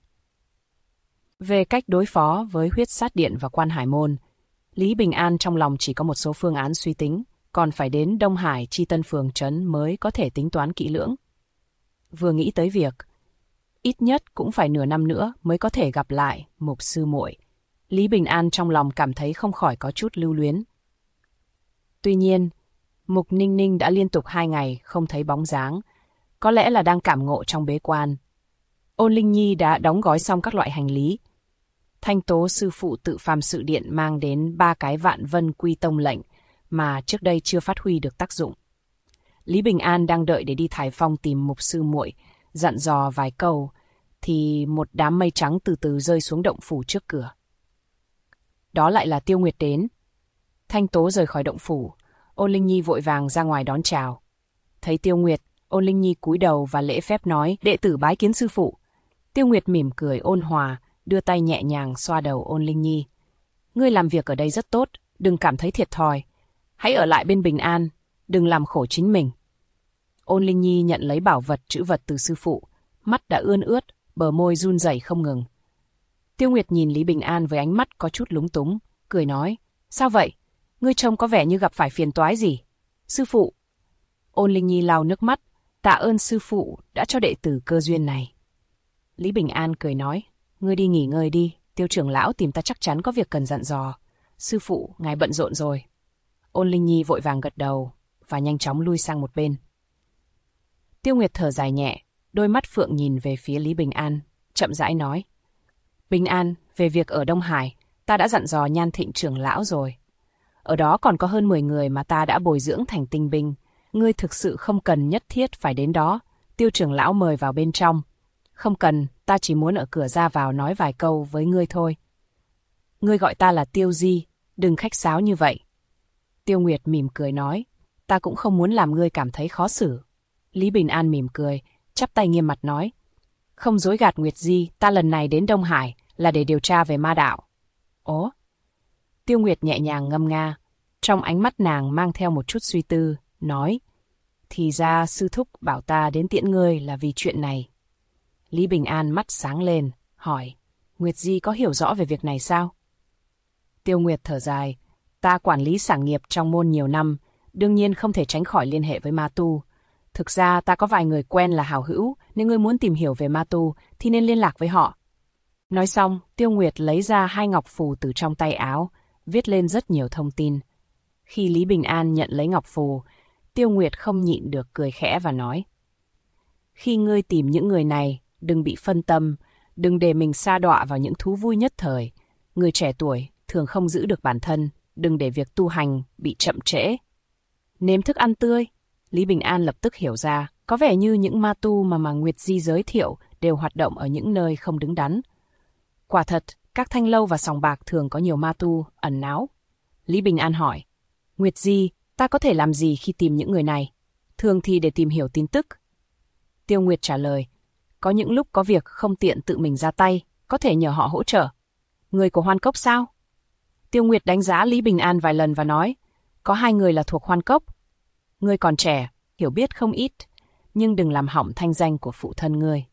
Về cách đối phó với Huyết Sát Điện và Quan Hải Môn, Lý Bình An trong lòng chỉ có một số phương án suy tính, còn phải đến Đông Hải Chi Tân phường trấn mới có thể tính toán kỹ lưỡng. Vừa nghĩ tới việc, ít nhất cũng phải nửa năm nữa mới có thể gặp lại Mục sư muội, Lý Bình An trong lòng cảm thấy không khỏi có chút lưu luyến. Tuy nhiên, Mục Ninh Ninh đã liên tục 2 ngày không thấy bóng dáng, có lẽ là đang cảm ngộ trong bế quan. Ôn Linh Nhi đã đóng gói xong các loại hành lý. Thanh Tố sư phụ tự phàm sự điện mang đến 3 cái Vạn Vân Quy Tông lệnh mà trước đây chưa phát huy được tác dụng. Lý Bình An đang đợi để đi Thái Phong tìm Mục sư muội, dặn dò vài câu, thì một đám mây trắng từ từ rơi xuống động phủ trước cửa. Đó lại là Tiêu Nguyệt đến. Thanh Tố rời khỏi động phủ, Ôn Linh Nhi vội vàng ra ngoài đón chào. Thấy Tiêu Nguyệt, Ôn Linh Nhi cúi đầu và lễ phép nói, đệ tử bái kiến sư phụ. Tiêu Nguyệt mỉm cười ôn hòa, đưa tay nhẹ nhàng xoa đầu Ôn Linh Nhi. Ngươi làm việc ở đây rất tốt, đừng cảm thấy thiệt thòi. Hãy ở lại bên Bình An, đừng làm khổ chính mình. Ôn Linh Nhi nhận lấy bảo vật trữ vật từ sư phụ, mắt đã ươn ướt, bờ môi run rẩy không ngừng. Tiêu Nguyệt nhìn Lý Bình An với ánh mắt có chút lúng túng, cười nói, sao vậy? Ngươi trông có vẻ như gặp phải phiền toái gì? Sư phụ. Ôn Linh Nhi lau nước mắt, tạ ơn sư phụ đã cho đệ tử cơ duyên này. Lý Bình An cười nói, ngươi đi nghỉ ngơi đi, Tiêu trưởng lão tìm ta chắc chắn có việc cần dặn dò. Sư phụ, ngài bận rộn rồi. Ôn Linh Nhi vội vàng gật đầu và nhanh chóng lui sang một bên. Tiêu Nguyệt thở dài nhẹ, đôi mắt phượng nhìn về phía Lý Bình An, chậm rãi nói. Bình An, về việc ở Đông Hải, ta đã dặn dò Nhan Thịnh trưởng lão rồi. Ở đó còn có hơn 10 người mà ta đã bồi dưỡng thành tinh binh. Ngươi thực sự không cần nhất thiết phải đến đó. Tiêu trưởng lão mời vào bên trong. Không cần, ta chỉ muốn ở cửa ra vào nói vài câu với ngươi thôi. Ngươi gọi ta là Tiêu Di, đừng khách sáo như vậy. Tiêu Nguyệt mỉm cười nói, ta cũng không muốn làm ngươi cảm thấy khó xử. Lý Bình An mỉm cười, chắp tay nghiêm mặt nói, không dối gạt Nguyệt Di, ta lần này đến Đông Hải là để điều tra về ma đạo. Ồ? Tiêu Nguyệt nhẹ nhàng ngâm nga, trong ánh mắt nàng mang theo một chút suy tư, nói, thì ra sư thúc bảo ta đến tiễn ngươi là vì chuyện này. Lý Bình An mắt sáng lên, hỏi, Nguyệt Di có hiểu rõ về việc này sao? Tiêu Nguyệt thở dài, ta quản lý sản nghiệp trong môn nhiều năm, đương nhiên không thể tránh khỏi liên hệ với ma tu. Thực ra ta có vài người quen là hảo hữu, nếu ngươi muốn tìm hiểu về ma tu thì nên liên lạc với họ. Nói xong, Tiêu Nguyệt lấy ra 2 ngọc phù từ trong tay áo, viết lên rất nhiều thông tin. Khi Lý Bình An nhận lấy ngọc phù, Tiêu Nguyệt không nhịn được cười khẽ và nói, khi ngươi tìm những người này, đừng bị phân tâm, đừng để mình sa đọa vào những thú vui nhất thời. Người trẻ tuổi thường không giữ được bản thân, đừng để việc tu hành bị chậm trễ. Nếm thức ăn tươi. Lý Bình An lập tức hiểu ra, có vẻ như những ma tu mà Nguyệt Di giới thiệu đều hoạt động ở những nơi không đứng đắn. Quả thật, các thanh lâu và sòng bạc thường có nhiều ma tu ẩn náu. Lý Bình An hỏi, Nguyệt Di, ta có thể làm gì khi tìm những người này? Thường thì để tìm hiểu tin tức. Tiêu Nguyệt trả lời, có những lúc có việc không tiện tự mình ra tay, có thể nhờ họ hỗ trợ. Người của Hoan Cốc sao? Tiêu Nguyệt đánh giá Lý Bình An vài lần và nói, có 2 người là thuộc Hoan Cốc. Ngươi còn trẻ, hiểu biết không ít, nhưng đừng làm hỏng thanh danh của phụ thân ngươi.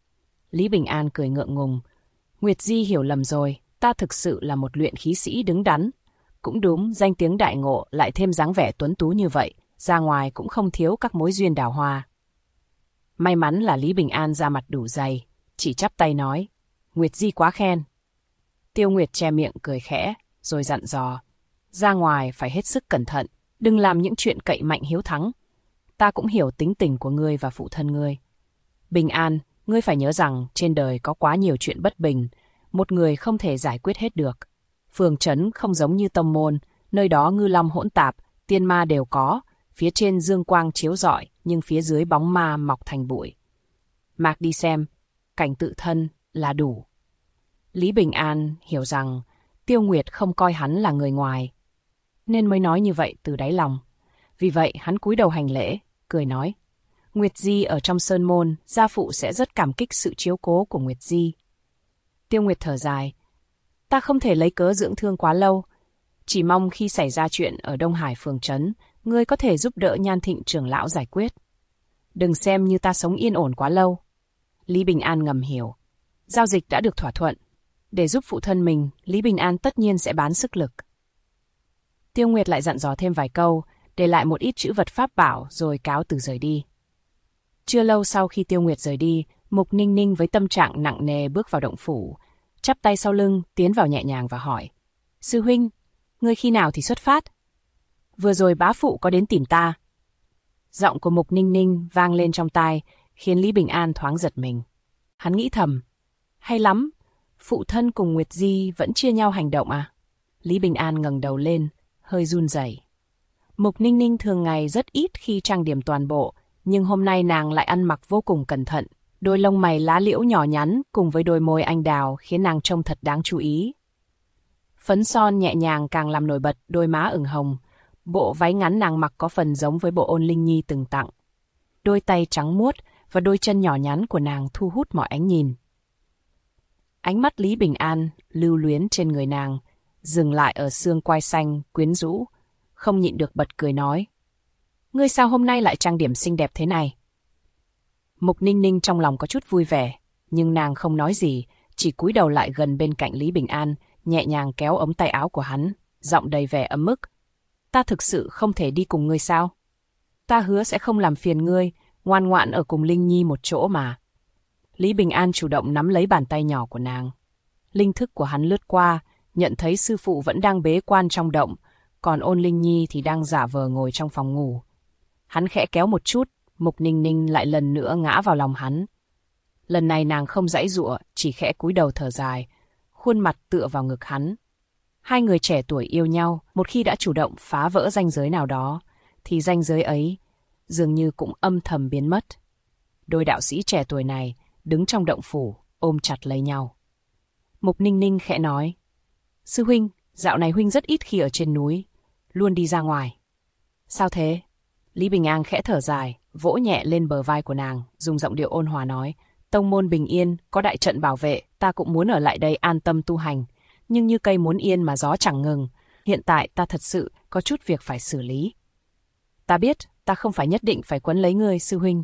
Lý Bình An cười ngượng ngùng, Nguyệt Di hiểu lầm rồi, ta thực sự là một luyện khí sĩ đứng đắn. Cũng đúng, danh tiếng đại ngộ lại thêm dáng vẻ tuấn tú như vậy, ra ngoài cũng không thiếu các mối duyên đào hoa. May mắn là Lý Bình An ra mặt đủ dày, chỉ chắp tay nói, Nguyệt Di quá khen. Tiêu Nguyệt che miệng cười khẽ, rồi dặn dò, ra ngoài phải hết sức cẩn thận, đừng làm những chuyện cậy mạnh hiếu thắng. Ta cũng hiểu tính tình của ngươi và phụ thân ngươi. Bình An, ngươi phải nhớ rằng trên đời có quá nhiều chuyện bất bình, một người không thể giải quyết hết được. Phường trấn không giống như tông môn, nơi đó ngư long hỗn tạp, tiên ma đều có, phía trên dương quang chiếu rọi, nhưng phía dưới bóng ma mọc thành bụi. Mạc đi xem, cảnh tự thân là đủ. Lý Bình An hiểu rằng Tiêu Nguyệt không coi hắn là người ngoài, nên mới nói như vậy từ đáy lòng. Vì vậy hắn cúi đầu hành lễ, cười nói, Nguyệt Di ở trong sơn môn, gia phụ sẽ rất cảm kích sự chiếu cố của Nguyệt Di. Tiêu Nguyệt thở dài. Ta không thể lấy cớ dưỡng thương quá lâu. Chỉ mong khi xảy ra chuyện ở Đông Hải phường trấn, ngươi có thể giúp đỡ Nhan Thịnh trưởng lão giải quyết. Đừng xem như ta sống yên ổn quá lâu. Lý Bình An ngầm hiểu. Giao dịch đã được thỏa thuận. Để giúp phụ thân mình, Lý Bình An tất nhiên sẽ bán sức lực. Tiêu Nguyệt lại dặn dò thêm vài câu, để lại một ít trữ vật pháp bảo rồi cáo từ rời đi. Chưa lâu sau khi Tiêu Nguyệt rời đi, Mục Ninh Ninh với tâm trạng nặng nề bước vào động phủ, chắp tay sau lưng, tiến vào nhẹ nhàng và hỏi. Sư huynh, ngươi khi nào thì xuất phát? Vừa rồi bá phụ có đến tìm ta. Giọng của Mục Ninh Ninh vang lên trong tai, khiến Lý Bình An thoáng giật mình. Hắn nghĩ thầm. Hay lắm, phụ thân cùng Nguyệt Di vẫn chia nhau hành động à? Lý Bình An ngẩng đầu lên, hơi run rẩy. Mục Ninh Ninh thường ngày rất ít khi trang điểm toàn bộ, nhưng hôm nay nàng lại ăn mặc vô cùng cẩn thận. Đôi lông mày lá liễu nhỏ nhắn cùng với đôi môi anh đào khiến nàng trông thật đáng chú ý. Phấn son nhẹ nhàng càng làm nổi bật đôi má ửng hồng. Bộ váy ngắn nàng mặc có phần giống với bộ Ôn Linh Nhi từng tặng. Đôi tay trắng muốt và đôi chân nhỏ nhắn của nàng thu hút mọi ánh nhìn. Ánh mắt Lý Bình An lưu luyến trên người nàng, dừng lại ở xương quai xanh quyến rũ, không nhịn được bật cười nói. Ngươi sao hôm nay lại trang điểm xinh đẹp thế này? Mục Ninh Ninh trong lòng có chút vui vẻ, nhưng nàng không nói gì, chỉ cúi đầu lại gần bên cạnh Lý Bình An, nhẹ nhàng kéo ống tay áo của hắn, giọng đầy vẻ ấm ức. Ta thực sự không thể đi cùng ngươi sao? Ta hứa sẽ không làm phiền ngươi, ngoan ngoãn ở cùng Linh Nhi một chỗ mà. Lý Bình An chủ động nắm lấy bàn tay nhỏ của nàng. Linh thức của hắn lướt qua, nhận thấy sư phụ vẫn đang bế quan trong động, còn Ôn Linh Nhi thì đang giả vờ ngồi trong phòng ngủ. Hắn khẽ kéo một chút, Mục Ninh Ninh lại lần nữa ngã vào lòng hắn. Lần này nàng không giãy giụa, chỉ khẽ cúi đầu thở dài, khuôn mặt tựa vào ngực hắn. Hai người trẻ tuổi yêu nhau, một khi đã chủ động phá vỡ ranh giới nào đó, thì ranh giới ấy dường như cũng âm thầm biến mất. Đôi đạo sĩ trẻ tuổi này đứng trong động phủ, ôm chặt lấy nhau. Mục Ninh Ninh khẽ nói, sư huynh, dạo này huynh rất ít khi ở trên núi, luôn đi ra ngoài. Sao thế? Lý Bình An khẽ thở dài, vỗ nhẹ lên bờ vai của nàng, dùng giọng điệu ôn hòa nói, tông môn bình yên, có đại trận bảo vệ, ta cũng muốn ở lại đây an tâm tu hành, nhưng như cây muốn yên mà gió chẳng ngừng, hiện tại ta thật sự có chút việc phải xử lý. Ta biết, ta không phải nhất định phải quấn lấy ngươi, sư huynh.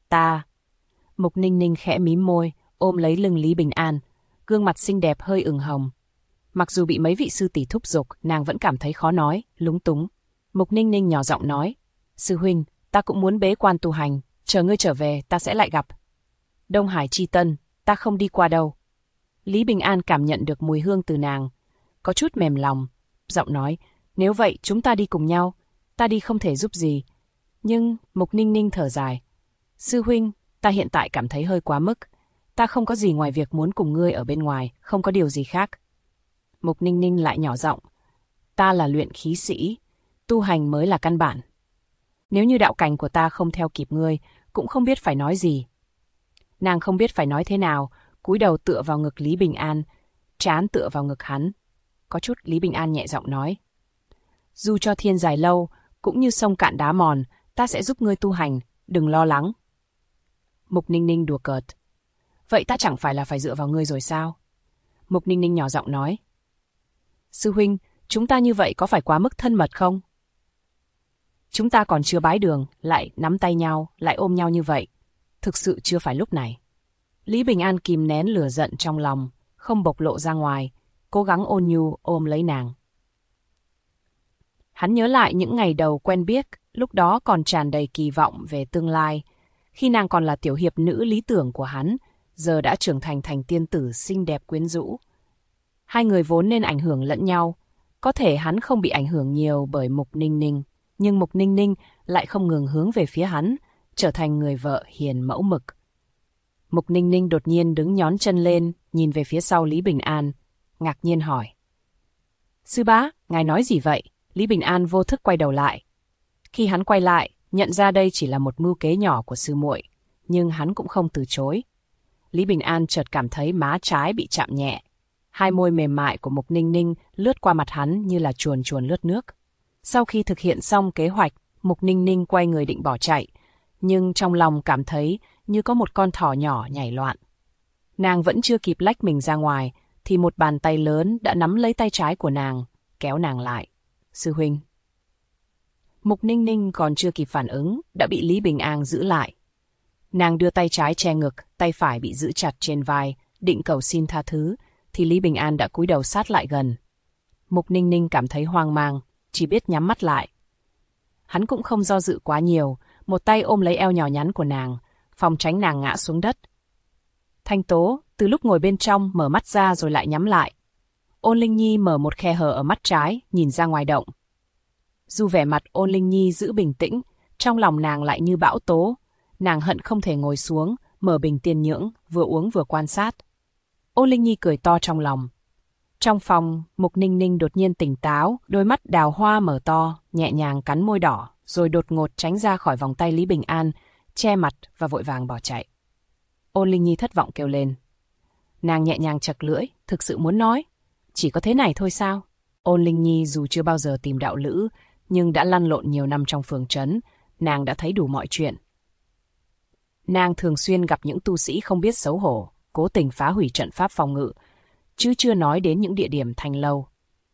Mục Ninh Ninh khẽ mím môi, ôm lấy lưng Lý Bình An, gương mặt xinh đẹp hơi ửng hồng. Mặc dù bị mấy vị sư tỷ thúc giục, nàng vẫn cảm thấy khó nói, lúng túng. Mục Ninh Ninh nhỏ giọng nói, sư huynh, ta cũng muốn bế quan tu hành, chờ ngươi trở về ta sẽ lại gặp. Đông Hải Chi Tân, ta không đi qua đâu. Lý Bình An cảm nhận được mùi hương từ nàng, có chút mềm lòng, giọng nói, nếu vậy chúng ta đi cùng nhau, ta đi không thể giúp gì. Nhưng, Mục Ninh Ninh thở dài, sư huynh, ta hiện tại cảm thấy hơi quá mức, ta không có gì ngoài việc muốn cùng ngươi ở bên ngoài, không có điều gì khác. Mục Ninh Ninh lại nhỏ giọng, ta là luyện khí sĩ, tu hành mới là căn bản. Nếu như đạo cảnh của ta không theo kịp ngươi, cũng không biết phải nói gì. Nàng không biết phải nói thế nào, cúi đầu tựa vào ngực Lý Bình An, trán tựa vào ngực hắn. Có chút Lý Bình An nhẹ giọng nói, dù cho thiên dài lâu, cũng như sông cạn đá mòn, ta sẽ giúp ngươi tu hành, đừng lo lắng. Mục Ninh Ninh đùa cợt, vậy ta chẳng phải là phải dựa vào ngươi rồi sao? Mục Ninh Ninh nhỏ giọng nói, sư huynh, chúng ta như vậy có phải quá mức thân mật không? Chúng ta còn chưa bái đường, lại nắm tay nhau, lại ôm nhau như vậy. Thực sự chưa phải lúc này. Lý Bình An kìm nén lửa giận trong lòng, không bộc lộ ra ngoài, cố gắng ôn nhu ôm lấy nàng. Hắn nhớ lại những ngày đầu quen biết, lúc đó còn tràn đầy kỳ vọng về tương lai. Khi nàng còn là tiểu hiệp nữ lý tưởng của hắn, giờ đã trưởng thành thành tiên tử xinh đẹp quyến rũ. Hai người vốn nên ảnh hưởng lẫn nhau. Có thể hắn không bị ảnh hưởng nhiều bởi Mục Ninh Ninh, nhưng Mục Ninh Ninh lại không ngừng hướng về phía hắn, trở thành người vợ hiền mẫu mực. Mục Ninh Ninh đột nhiên đứng nhón chân lên, nhìn về phía sau Lý Bình An, ngạc nhiên hỏi. Sư bá, ngài nói gì vậy? Lý Bình An vô thức quay đầu lại. Khi hắn quay lại, nhận ra đây chỉ là một mưu kế nhỏ của sư muội, nhưng hắn cũng không từ chối. Lý Bình An chợt cảm thấy má trái bị chạm nhẹ. Hai môi mềm mại của Mục Ninh Ninh lướt qua mặt hắn như là chuồn chuồn lướt nước. Sau khi thực hiện xong kế hoạch, Mục Ninh Ninh quay người định bỏ chạy, nhưng trong lòng cảm thấy như có một con thỏ nhỏ nhảy loạn. Nàng vẫn chưa kịp lách mình ra ngoài, thì một bàn tay lớn đã nắm lấy tay trái của nàng, kéo nàng lại. Sư huynh. Mục Ninh Ninh còn chưa kịp phản ứng, đã bị Lý Bình An giữ lại. Nàng đưa tay trái che ngực, tay phải bị giữ chặt trên vai, định cầu xin tha thứ, thì Lý Bình An đã cúi đầu sát lại gần. Mục Ninh Ninh cảm thấy hoang mang, chỉ biết nhắm mắt lại. Hắn cũng không do dự quá nhiều, một tay ôm lấy eo nhỏ nhắn của nàng, phòng tránh nàng ngã xuống đất. Thanh Tố, từ lúc ngồi bên trong, mở mắt ra rồi lại nhắm lại. Ôn Linh Nhi mở một khe hở ở mắt trái, nhìn ra ngoài động. Dù vẻ mặt Ôn Linh Nhi giữ bình tĩnh, trong lòng nàng lại như bão tố. Nàng hận không thể ngồi xuống, mở bình tiên nhưỡng, vừa uống vừa quan sát. Ôn Linh Nhi cười to trong lòng. Trong phòng, Mục Ninh Ninh đột nhiên tỉnh táo, đôi mắt đào hoa mở to, nhẹ nhàng cắn môi đỏ, rồi đột ngột tránh ra khỏi vòng tay Lý Bình An, che mặt và vội vàng bỏ chạy. Ôn Linh Nhi thất vọng kêu lên. Nàng nhẹ nhàng chật lưỡi, thực sự muốn nói. Chỉ có thế này thôi sao? Ôn Linh Nhi dù chưa bao giờ tìm đạo lữ, nhưng đã lăn lộn nhiều năm trong phường trấn, nàng đã thấy đủ mọi chuyện. Nàng thường xuyên gặp những tu sĩ không biết xấu hổ, cố tình phá hủy trận pháp phòng ngự, chứ chưa nói đến những địa điểm thanh lâu.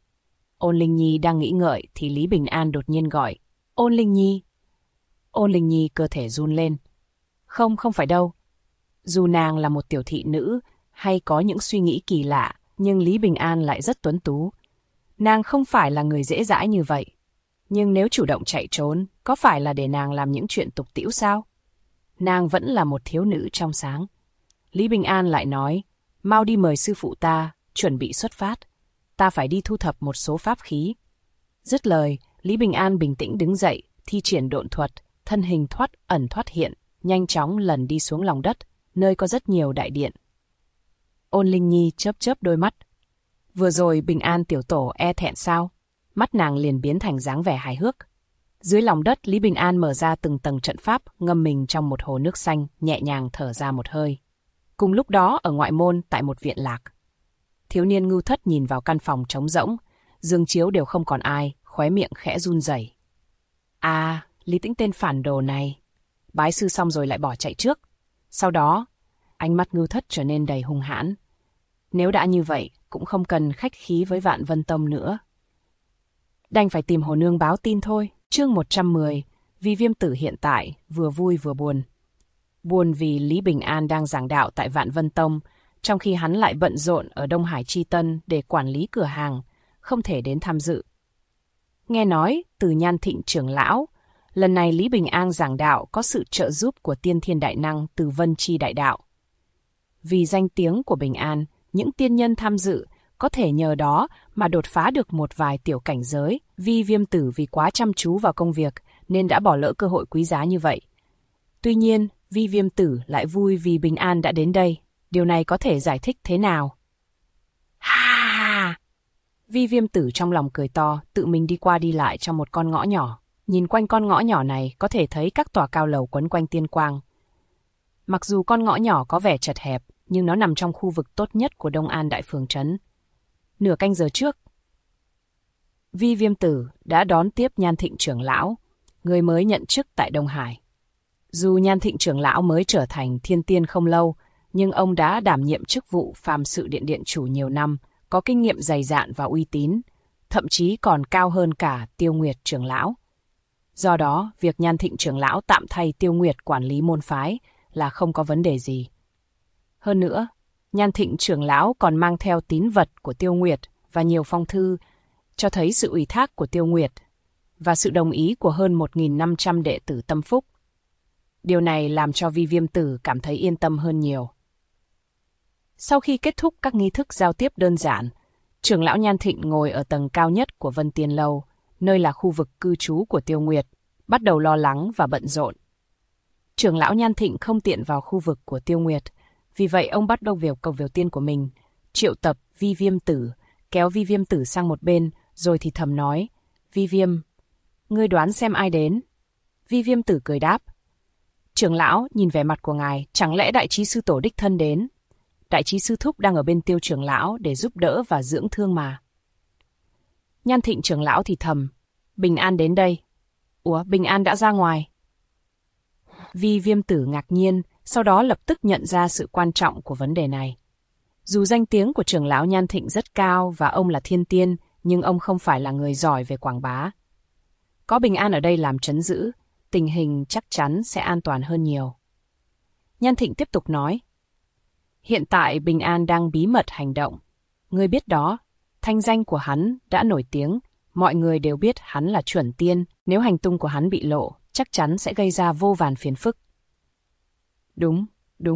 Ôn Linh Nhi đang nghĩ ngợi thì Lý Bình An đột nhiên gọi. Ôn Linh Nhi. Ôn Linh Nhi cơ thể run lên. Không phải đâu. Dù nàng là một tiểu thị nữ hay có những suy nghĩ kỳ lạ, nhưng Lý Bình An lại rất tuấn tú. Nàng không phải là người dễ dãi như vậy. Nhưng nếu chủ động chạy trốn, có phải là để nàng làm những chuyện tục tĩu sao? Nàng vẫn là một thiếu nữ trong sáng. Lý Bình An lại nói, mau đi mời sư phụ ta, chuẩn bị xuất phát. Ta phải đi thu thập một số pháp khí. Dứt lời, Lý Bình An bình tĩnh đứng dậy, thi triển độn thuật, thân hình thoát ẩn thoát hiện, nhanh chóng lần đi xuống lòng đất, nơi có rất nhiều đại điện. Ôn Linh Nhi chớp chớp đôi mắt. Vừa rồi Bình An tiểu tổ e thẹn sao? Mắt nàng liền biến thành dáng vẻ hài hước. Dưới lòng đất, Lý Bình An mở ra từng tầng trận pháp, ngâm mình trong một hồ nước xanh, nhẹ nhàng thở ra một hơi. Cùng lúc đó, ở ngoại môn, tại một viện lạc, thiếu niên Ngưu Thất nhìn vào căn phòng trống rỗng, giường chiếu đều không còn ai, khóe miệng khẽ run rẩy. À, Lý Tĩnh tên phản đồ này. Bái sư xong rồi lại bỏ chạy trước. Sau đó, ánh mắt Ngưu Thất trở nên đầy hung hãn. Nếu đã như vậy, cũng không cần khách khí với Vạn Vân Tông nữa. Đành phải tìm Hồ Nương báo tin thôi. Chương 110, vì Viêm Tử hiện tại vừa vui vừa buồn. Buồn vì Lý Bình An đang giảng đạo tại Vạn Vân Tông, trong khi hắn lại bận rộn ở Đông Hải Chi Tân để quản lý cửa hàng, không thể đến tham dự. Nghe nói từ Nhan Thịnh trưởng lão, lần này Lý Bình An giảng đạo có sự trợ giúp của Tiên Thiên Đại Năng từ Vân Chi Đại Đạo. Vì danh tiếng của Bình An, những tiên nhân tham dự có thể nhờ đó mà đột phá được một vài tiểu cảnh giới. Vi Viêm Tử vì quá chăm chú vào công việc nên đã bỏ lỡ cơ hội quý giá như vậy. Tuy nhiên, Vi Viêm Tử lại vui vì Bình An đã đến đây. Điều này có thể giải thích thế nào? Ha! Vi Viêm Tử trong lòng cười to, tự mình đi qua đi lại trong một con ngõ nhỏ. Nhìn quanh con ngõ nhỏ này có thể thấy các tòa cao lầu quấn quanh tiên quang. Mặc dù con ngõ nhỏ có vẻ chật hẹp, nhưng nó nằm trong khu vực tốt nhất của Đông An Đại Phường Trấn. Nửa canh giờ trước, Vi Viêm Tử đã đón tiếp Nhan Thịnh trưởng lão, người mới nhận chức tại Đông Hải. Dù Nhan Thịnh trưởng lão mới trở thành thiên tiên không lâu, nhưng ông đã đảm nhiệm chức vụ phàm sự điện chủ nhiều năm, có kinh nghiệm dày dạn và uy tín, thậm chí còn cao hơn cả Tiêu Nguyệt trưởng lão. Do đó, việc Nhan Thịnh trưởng lão tạm thay Tiêu Nguyệt quản lý môn phái là không có vấn đề gì. Hơn nữa, Nhan Thịnh trưởng lão còn mang theo tín vật của Tiêu Nguyệt và nhiều phong thư, cho thấy sự ủy thác của Tiêu Nguyệt và sự đồng ý của hơn 1.500 đệ tử tâm phúc. Điều này làm cho Vi Viêm Tử cảm thấy yên tâm hơn nhiều. Sau khi kết thúc các nghi thức giao tiếp đơn giản, trưởng lão Nhan Thịnh ngồi ở tầng cao nhất của Vân Tiên Lâu, nơi là khu vực cư trú của Tiêu Nguyệt, bắt đầu lo lắng và bận rộn. Trưởng lão Nhan Thịnh không tiện vào khu vực của Tiêu Nguyệt, vì vậy ông bắt đầu việc cầu tiên của mình, triệu tập Vi Viêm Tử, kéo Vi Viêm Tử sang một bên, rồi thì thầm nói, Vi Viêm, ngươi đoán xem ai đến? Vi Viêm Tử cười đáp, trưởng lão, nhìn vẻ mặt của ngài, chẳng lẽ Đại Trí Sư Tổ đích thân đến? Đại Trí Sư Thúc đang ở bên Tiêu trưởng lão để giúp đỡ và dưỡng thương mà. Nhan Thịnh trưởng lão thì thầm, Bình An đến đây. Ủa, Bình An đã ra ngoài. Vi Viêm Tử ngạc nhiên, sau đó lập tức nhận ra sự quan trọng của vấn đề này. Dù danh tiếng của trưởng lão Nhan Thịnh rất cao và ông là thiên tiên, nhưng ông không phải là người giỏi về quảng bá. Có Bình An ở đây làm trấn giữ, tình hình chắc chắn sẽ an toàn hơn nhiều. Nhan Thịnh tiếp tục nói. Hiện tại Bình An đang bí mật hành động. Ngươi biết đó, thanh danh của hắn đã nổi tiếng, mọi người đều biết hắn là chuẩn tiên, nếu hành tung của hắn bị lộ, chắc chắn sẽ gây ra vô vàn phiền phức. Đúng.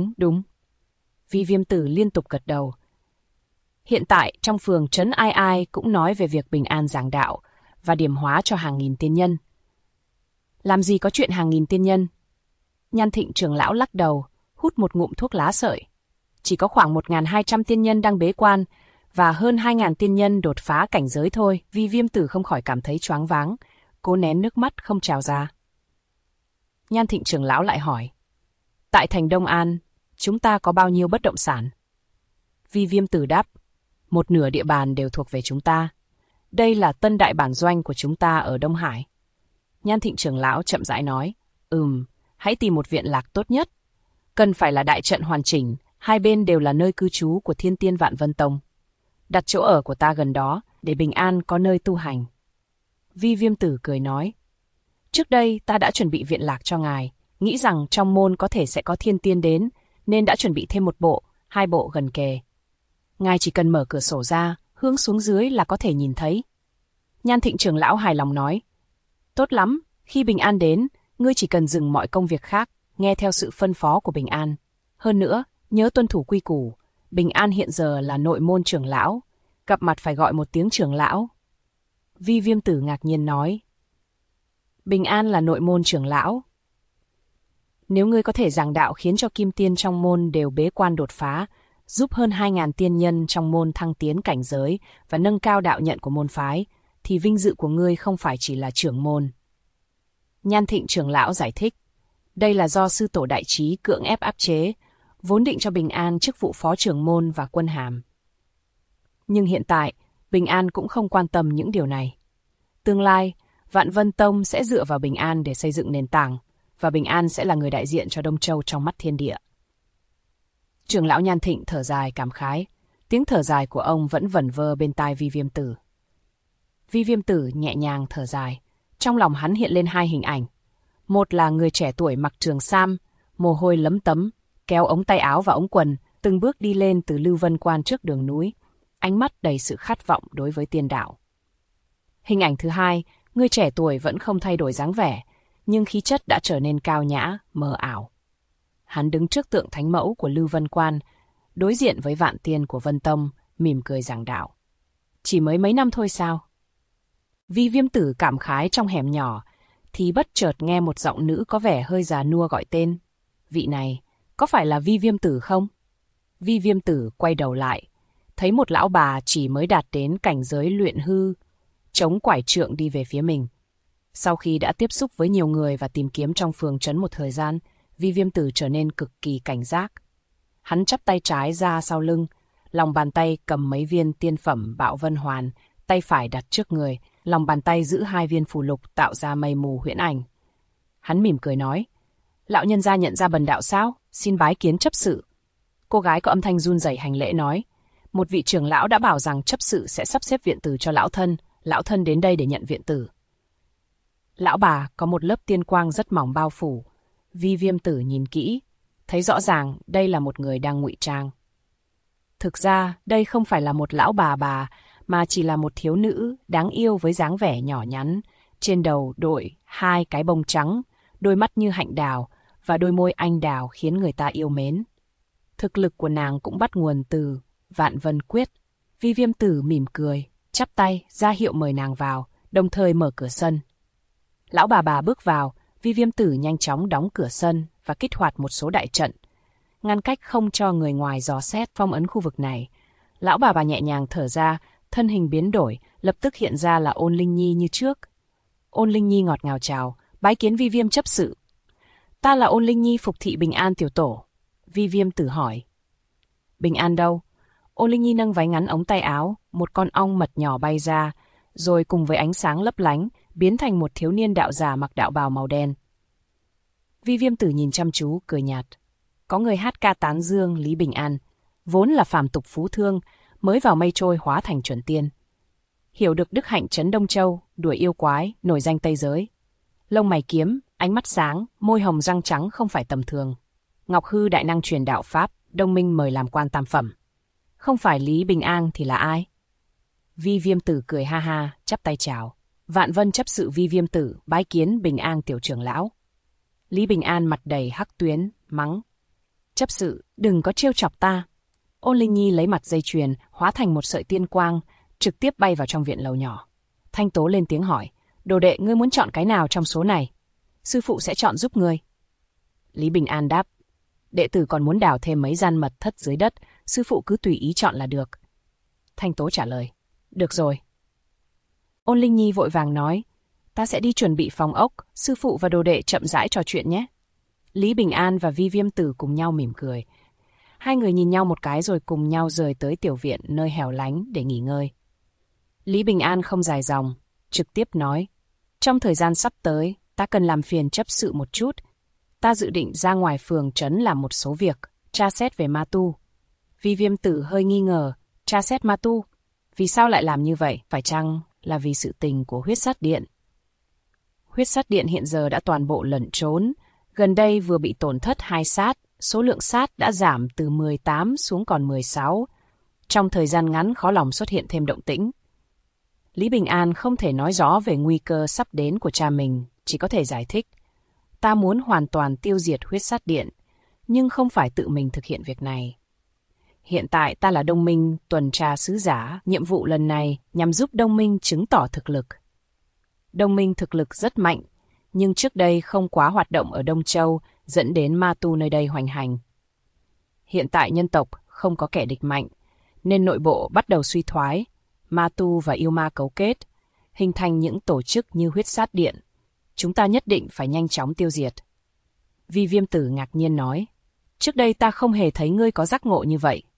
Vi Viêm Tử liên tục gật đầu. Hiện tại trong phường trấn ai ai cũng nói về việc Bình An giảng đạo và điểm hóa cho hàng nghìn tiên nhân. Làm gì có chuyện hàng nghìn tiên nhân? Nhan Thịnh trưởng lão lắc đầu, hút một ngụm thuốc lá sợi. Chỉ có khoảng 1.200 tiên nhân đang bế quan và hơn 2.000 tiên nhân đột phá cảnh giới thôi. Vi Viêm Tử không khỏi cảm thấy choáng váng, cố nén nước mắt không trào ra. Nhan Thịnh trưởng lão lại hỏi. Tại thành Đông An, chúng ta có bao nhiêu bất động sản? Vi Viêm Tử đáp. 1/2 địa bàn đều thuộc về chúng ta. Đây là tân đại bản doanh của chúng ta ở Đông Hải. Nhan Thịnh trưởng lão chậm rãi nói. Hãy tìm một viện lạc tốt nhất. Cần phải là đại trận hoàn chỉnh, hai bên đều là nơi cư trú của Thiên Tiên Vạn Vân Tông. Đặt chỗ ở của ta gần đó, để Bình An có nơi tu hành. Vi Viêm Tử cười nói. Trước đây ta đã chuẩn bị viện lạc cho ngài, nghĩ rằng trong môn có thể sẽ có thiên tiên đến, nên đã chuẩn bị thêm 1 bộ, 2 bộ gần kề. Ngài chỉ cần mở cửa sổ ra, hướng xuống dưới là có thể nhìn thấy. Nhan Thịnh trưởng lão hài lòng nói. Tốt lắm, khi Bình An đến, ngươi chỉ cần dừng mọi công việc khác, nghe theo sự phân phó của Bình An. Hơn nữa, nhớ tuân thủ quy củ, Bình An hiện giờ là nội môn trưởng lão, gặp mặt phải gọi một tiếng trưởng lão. Vi Viêm Tử ngạc nhiên nói. Bình An là nội môn trưởng lão. Nếu ngươi có thể giảng đạo khiến cho kim tiên trong môn đều bế quan đột phá, giúp hơn 2.000 tiên nhân trong môn thăng tiến cảnh giới và nâng cao đạo nhận của môn phái, thì vinh dự của ngươi không phải chỉ là trưởng môn. Nhan Thịnh trưởng lão giải thích. Đây là do sư tổ đại trí cưỡng ép áp chế, vốn định cho Bình An chức vụ phó trưởng môn và quân hàm. Nhưng hiện tại, Bình An cũng không quan tâm những điều này. Tương lai, Vạn Vân Tông sẽ dựa vào Bình An để xây dựng nền tảng, và Bình An sẽ là người đại diện cho Đông Châu trong mắt thiên địa. Trưởng lão Nhan Thịnh thở dài cảm khái, tiếng thở dài của ông vẫn vẩn vơ bên tai Vi Viêm Tử. Vi Viêm Tử nhẹ nhàng thở dài, trong lòng hắn hiện lên 2 hình ảnh. Một là người trẻ tuổi mặc trường sam, mồ hôi lấm tấm, kéo ống tay áo và ống quần, từng bước đi lên từ Lưu Vân Quan trước đường núi, ánh mắt đầy sự khát vọng đối với tiên đạo. Hình ảnh thứ 2, người trẻ tuổi vẫn không thay đổi dáng vẻ, nhưng khí chất đã trở nên cao nhã, mờ ảo. Hắn đứng trước tượng thánh mẫu của Lưu Vân Quan, đối diện với vạn tiên của Vân Tông, mỉm cười giảng đạo. Chỉ mới mấy năm thôi sao? Vi Viêm Tử cảm khái trong hẻm nhỏ, thì bất chợt nghe một giọng nữ có vẻ hơi già nua gọi tên. Vị này, có phải là Vi Viêm Tử không? Vi Viêm Tử quay đầu lại, thấy một lão bà chỉ mới đạt đến cảnh giới luyện hư, chống quải trượng đi về phía mình. Sau khi đã tiếp xúc với nhiều người và tìm kiếm trong phường trấn một thời gian, Vi Viêm Tử trở nên cực kỳ cảnh giác. Hắn chắp tay trái ra sau lưng, lòng bàn tay cầm mấy viên tiên phẩm Bạo Vân Hoàn, tay phải đặt trước người, lòng bàn tay giữ 2 viên phù lục tạo ra mây mù huyễn ảnh. Hắn mỉm cười nói, lão nhân gia nhận ra bần đạo sao? Xin bái kiến chấp sự. Cô gái có âm thanh run rẩy hành lễ nói, một vị trưởng lão đã bảo rằng chấp sự sẽ sắp xếp viện tử cho lão thân đến đây để nhận viện tử. Lão bà có một lớp tiên quang rất mỏng bao phủ. Vi Viêm Tử nhìn kỹ, thấy rõ ràng đây là một người đang ngụy trang. Thực ra, đây không phải là một lão bà, mà chỉ là một thiếu nữ đáng yêu với dáng vẻ nhỏ nhắn, trên đầu đội 2 cái bông trắng, đôi mắt như hạnh đào và đôi môi anh đào khiến người ta yêu mến. Thực lực của nàng cũng bắt nguồn từ Vạn Vân Quyết. Vi Viêm Tử mỉm cười, chắp tay ra hiệu mời nàng vào, đồng thời mở cửa sân. Lão bà bước vào, Vi Viêm Tử nhanh chóng đóng cửa sân và kích hoạt một số đại trận, ngăn cách không cho người ngoài dò xét phong ấn khu vực này. Lão bà nhẹ nhàng thở ra, thân hình biến đổi, lập tức hiện ra là Ôn Linh Nhi như trước. Ôn Linh Nhi ngọt ngào chào, bái kiến Vi Viêm chấp sự. Ta là Ôn Linh Nhi, phục thị Bình An tiểu tổ. Vi Viêm Tử hỏi. Bình An đâu? Ôn Linh Nhi nâng váy ngắn ống tay áo, một con ong mật nhỏ bay ra, rồi cùng với ánh sáng lấp lánh, biến thành một thiếu niên đạo giả mặc đạo bào màu đen. Vi Viêm Tử nhìn chăm chú, cười nhạt. Có người hát ca tán dương Lý Bình An, vốn là phàm tục phú thương, mới vào mây trôi hóa thành chuẩn tiên. Hiểu được đức hạnh trấn Đông Châu, đuổi yêu quái, nổi danh Tây giới. Lông mày kiếm, ánh mắt sáng, môi hồng răng trắng không phải tầm thường. Ngọc Hư đại năng truyền đạo Pháp, Đông Minh mời làm quan tam phẩm. Không phải Lý Bình An thì là ai? Vi Viêm Tử cười ha ha, chắp tay chào. Vạn Vân chấp sự Vi Viêm Tử, bái kiến Bình An tiểu trưởng lão. Lý Bình An mặt đầy hắc tuyến, mắng. Chấp sự, đừng có trêu chọc ta. Ôn Linh Nhi lấy mặt dây chuyền, hóa thành một sợi tiên quang, trực tiếp bay vào trong viện lầu nhỏ. Thanh Tố lên tiếng hỏi, đồ đệ ngươi muốn chọn cái nào trong số này? Sư phụ sẽ chọn giúp ngươi. Lý Bình An đáp, đệ tử còn muốn đào thêm mấy gian mật thất dưới đất, sư phụ cứ tùy ý chọn là được. Thanh Tố trả lời, được rồi. Ôn Linh Nhi vội vàng nói, ta sẽ đi chuẩn bị phòng ốc, sư phụ và đồ đệ chậm rãi trò chuyện nhé. Lý Bình An và Vi Viêm Tử cùng nhau mỉm cười. Hai người nhìn nhau một cái rồi cùng nhau rời tới tiểu viện nơi hẻo lánh để nghỉ ngơi. Lý Bình An không dài dòng, trực tiếp nói, trong thời gian sắp tới, ta cần làm phiền chấp sự một chút. Ta dự định ra ngoài phường trấn làm một số việc, tra xét về ma tu. Vi Viêm Tử hơi nghi ngờ, tra xét ma tu. Vì sao lại làm như vậy? Phải chăng là vì sự tình của huyết sát điện? Huyết sát điện hiện giờ đã toàn bộ lẩn trốn, gần đây vừa bị tổn thất 2 sát, số lượng sát đã giảm từ 18 xuống còn 16. Trong thời gian ngắn khó lòng xuất hiện thêm động tĩnh. Lý Bình An không thể nói rõ về nguy cơ sắp đến của cha mình, chỉ có thể giải thích. Ta muốn hoàn toàn tiêu diệt huyết sát điện, nhưng không phải tự mình thực hiện việc này. Hiện tại ta là Đông Minh tuần tra sứ giả, nhiệm vụ lần này nhằm giúp Đông Minh chứng tỏ thực lực. Đông Minh thực lực rất mạnh, nhưng trước đây không quá hoạt động ở Đông Châu, dẫn đến ma tu nơi đây hoành hành. Hiện tại nhân tộc không có kẻ địch mạnh, nên nội bộ bắt đầu suy thoái, ma tu và yêu ma cấu kết, hình thành những tổ chức như huyết sát điện. Chúng ta nhất định phải nhanh chóng tiêu diệt. Vi Viêm Tử ngạc nhiên nói, trước đây ta không hề thấy ngươi có giác ngộ như vậy.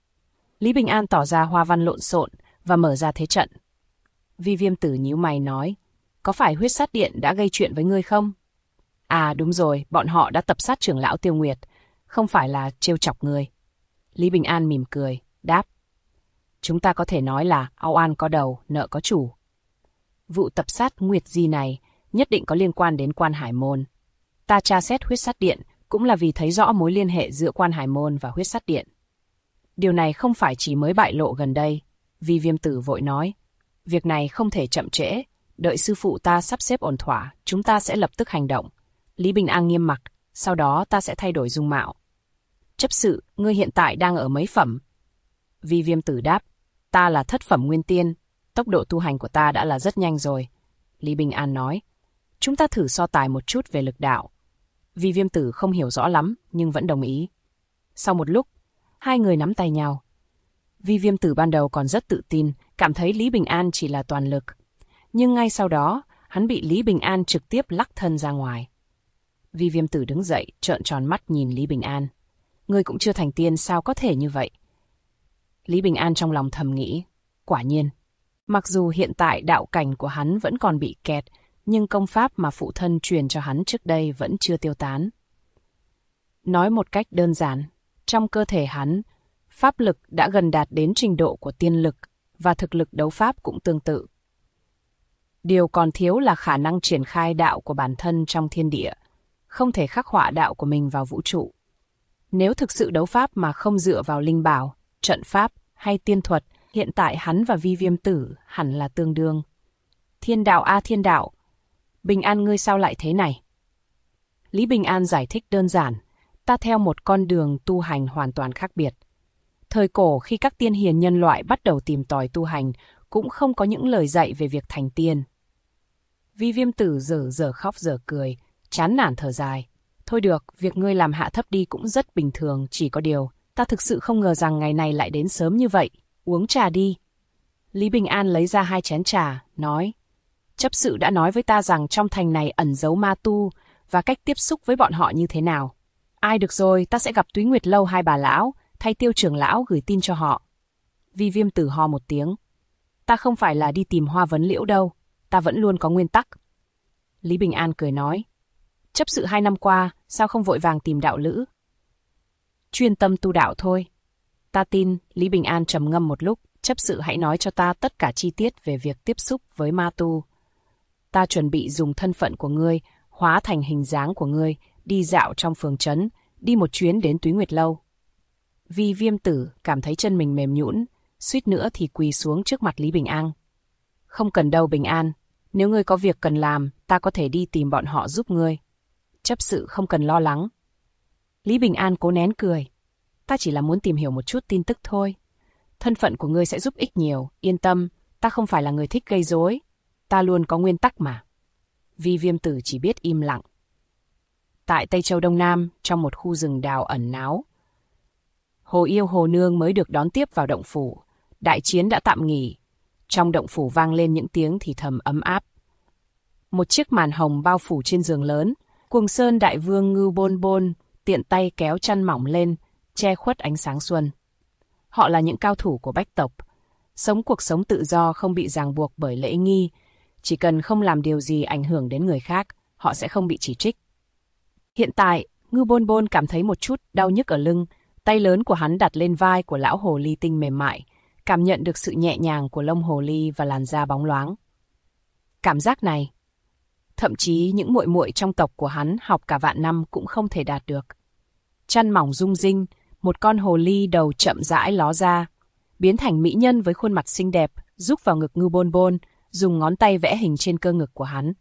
Lý Bình An tỏ ra hoa văn lộn xộn và mở ra thế trận. Vi Viêm Tử nhíu mày nói, có phải huyết sát điện đã gây chuyện với ngươi không? À đúng rồi, bọn họ đã tập sát trưởng lão Tiêu Nguyệt, không phải là trêu chọc ngươi. Lý Bình An mỉm cười, đáp. Chúng ta có thể nói là ao an có đầu, nợ có chủ. Vụ tập sát Nguyệt Di này nhất định có liên quan đến Quan Hải Môn. Ta tra xét huyết sát điện cũng là vì thấy rõ mối liên hệ giữa Quan Hải Môn và huyết sát điện. Điều này không phải chỉ mới bại lộ gần đây, Vi Viêm Tử vội nói. Việc này không thể chậm trễ, đợi sư phụ ta sắp xếp ổn thỏa, chúng ta sẽ lập tức hành động. Lý Bình An nghiêm mặt, sau đó ta sẽ thay đổi dung mạo. Chấp sự, ngươi hiện tại đang ở mấy phẩm? Vi Viêm Tử đáp, ta là thất phẩm nguyên tiên, tốc độ tu hành của ta đã là rất nhanh rồi. Lý Bình An nói, chúng ta thử so tài một chút về lực đạo. Vi Viêm Tử không hiểu rõ lắm, nhưng vẫn đồng ý. Sau một lúc, hai người nắm tay nhau. Vi Viêm Tử ban đầu còn rất tự tin, cảm thấy Lý Bình An chỉ là toàn lực. Nhưng ngay sau đó, hắn bị Lý Bình An trực tiếp lắc thân ra ngoài. Vi Viêm Tử đứng dậy, trợn tròn mắt nhìn Lý Bình An. Ngươi cũng chưa thành tiên, sao có thể như vậy? Lý Bình An trong lòng thầm nghĩ, quả nhiên. Mặc dù hiện tại đạo cảnh của hắn vẫn còn bị kẹt, nhưng công pháp mà phụ thân truyền cho hắn trước đây vẫn chưa tiêu tán. Nói một cách đơn giản, trong cơ thể hắn, pháp lực đã gần đạt đến trình độ của tiên lực và thực lực đấu pháp cũng tương tự. Điều còn thiếu là khả năng triển khai đạo của bản thân trong thiên địa, không thể khắc họa đạo của mình vào vũ trụ. Nếu thực sự đấu pháp mà không dựa vào linh bảo, trận pháp hay tiên thuật, hiện tại hắn và Vi Viêm Tử hẳn là tương đương. Thiên đạo a thiên đạo, Bình An ngươi sao lại thế này? Lý Bình An giải thích đơn giản, ta theo một con đường tu hành hoàn toàn khác biệt. Thời cổ khi các tiên hiền nhân loại bắt đầu tìm tòi tu hành, cũng không có những lời dạy về việc thành tiên. Vi Viêm Tử dở khóc dở cười, chán nản thở dài. Thôi được, việc ngươi làm hạ thấp đi cũng rất bình thường, chỉ có điều, ta thực sự không ngờ rằng ngày này lại đến sớm như vậy. Uống trà đi. Lý Bình An lấy ra 2 chén trà, nói. Chấp sự đã nói với ta rằng trong thành này ẩn giấu ma tu và cách tiếp xúc với bọn họ như thế nào. Ai được rồi, ta sẽ gặp Túy Nguyệt Lâu hai bà lão, thay Tiêu trưởng lão gửi tin cho họ. Vi Viêm Tử ho một tiếng. Ta không phải là đi tìm Hoa Vấn Liễu đâu, ta vẫn luôn có nguyên tắc. Lý Bình An cười nói. Chấp sự 2 năm qua, sao không vội vàng tìm đạo lữ? Chuyên tâm tu đạo thôi. Ta tin, Lý Bình An trầm ngâm một lúc, chấp sự hãy nói cho ta tất cả chi tiết về việc tiếp xúc với ma tu. Ta chuẩn bị dùng thân phận của ngươi, hóa thành hình dáng của ngươi, đi dạo trong phường trấn, đi một chuyến đến Túy Nguyệt Lâu. Vi Viêm Tử cảm thấy chân mình mềm nhũn, suýt nữa thì quỳ xuống trước mặt Lý Bình An. Không cần đâu Bình An, nếu ngươi có việc cần làm, ta có thể đi tìm bọn họ giúp ngươi. Chấp sự không cần lo lắng. Lý Bình An cố nén cười. Ta chỉ là muốn tìm hiểu một chút tin tức thôi. Thân phận của ngươi sẽ giúp ích nhiều, yên tâm, ta không phải là người thích gây rối. Ta luôn có nguyên tắc mà. Vi Viêm Tử chỉ biết im lặng. Tại Tây Châu Đông Nam, trong một khu rừng đào ẩn náu, Hồ Yêu Hồ Nương mới được đón tiếp vào động phủ. Đại chiến đã tạm nghỉ. Trong động phủ vang lên những tiếng thì thầm ấm áp. Một chiếc màn hồng bao phủ trên giường lớn. Cuồng Sơn Đại Vương Ngưu Bôn Bôn tiện tay kéo chăn mỏng lên, che khuất ánh sáng xuân. Họ là những cao thủ của bách tộc, sống cuộc sống tự do không bị ràng buộc bởi lễ nghi. Chỉ cần không làm điều gì ảnh hưởng đến người khác, họ sẽ không bị chỉ trích. Hiện tại, Ngưu Bôn Bôn cảm thấy một chút đau nhức ở lưng. Tay lớn của hắn đặt lên vai của lão hồ ly tinh mềm mại, cảm nhận được sự nhẹ nhàng của lông hồ ly và làn da bóng loáng. Cảm giác này, thậm chí những muội muội trong tộc của hắn học cả vạn năm cũng không thể đạt được. Chăn mỏng rung rinh, một con hồ ly đầu chậm rãi ló ra, biến thành mỹ nhân với khuôn mặt xinh đẹp, rúc vào ngực Ngưu Bôn Bôn, dùng ngón tay vẽ hình trên cơ ngực của hắn.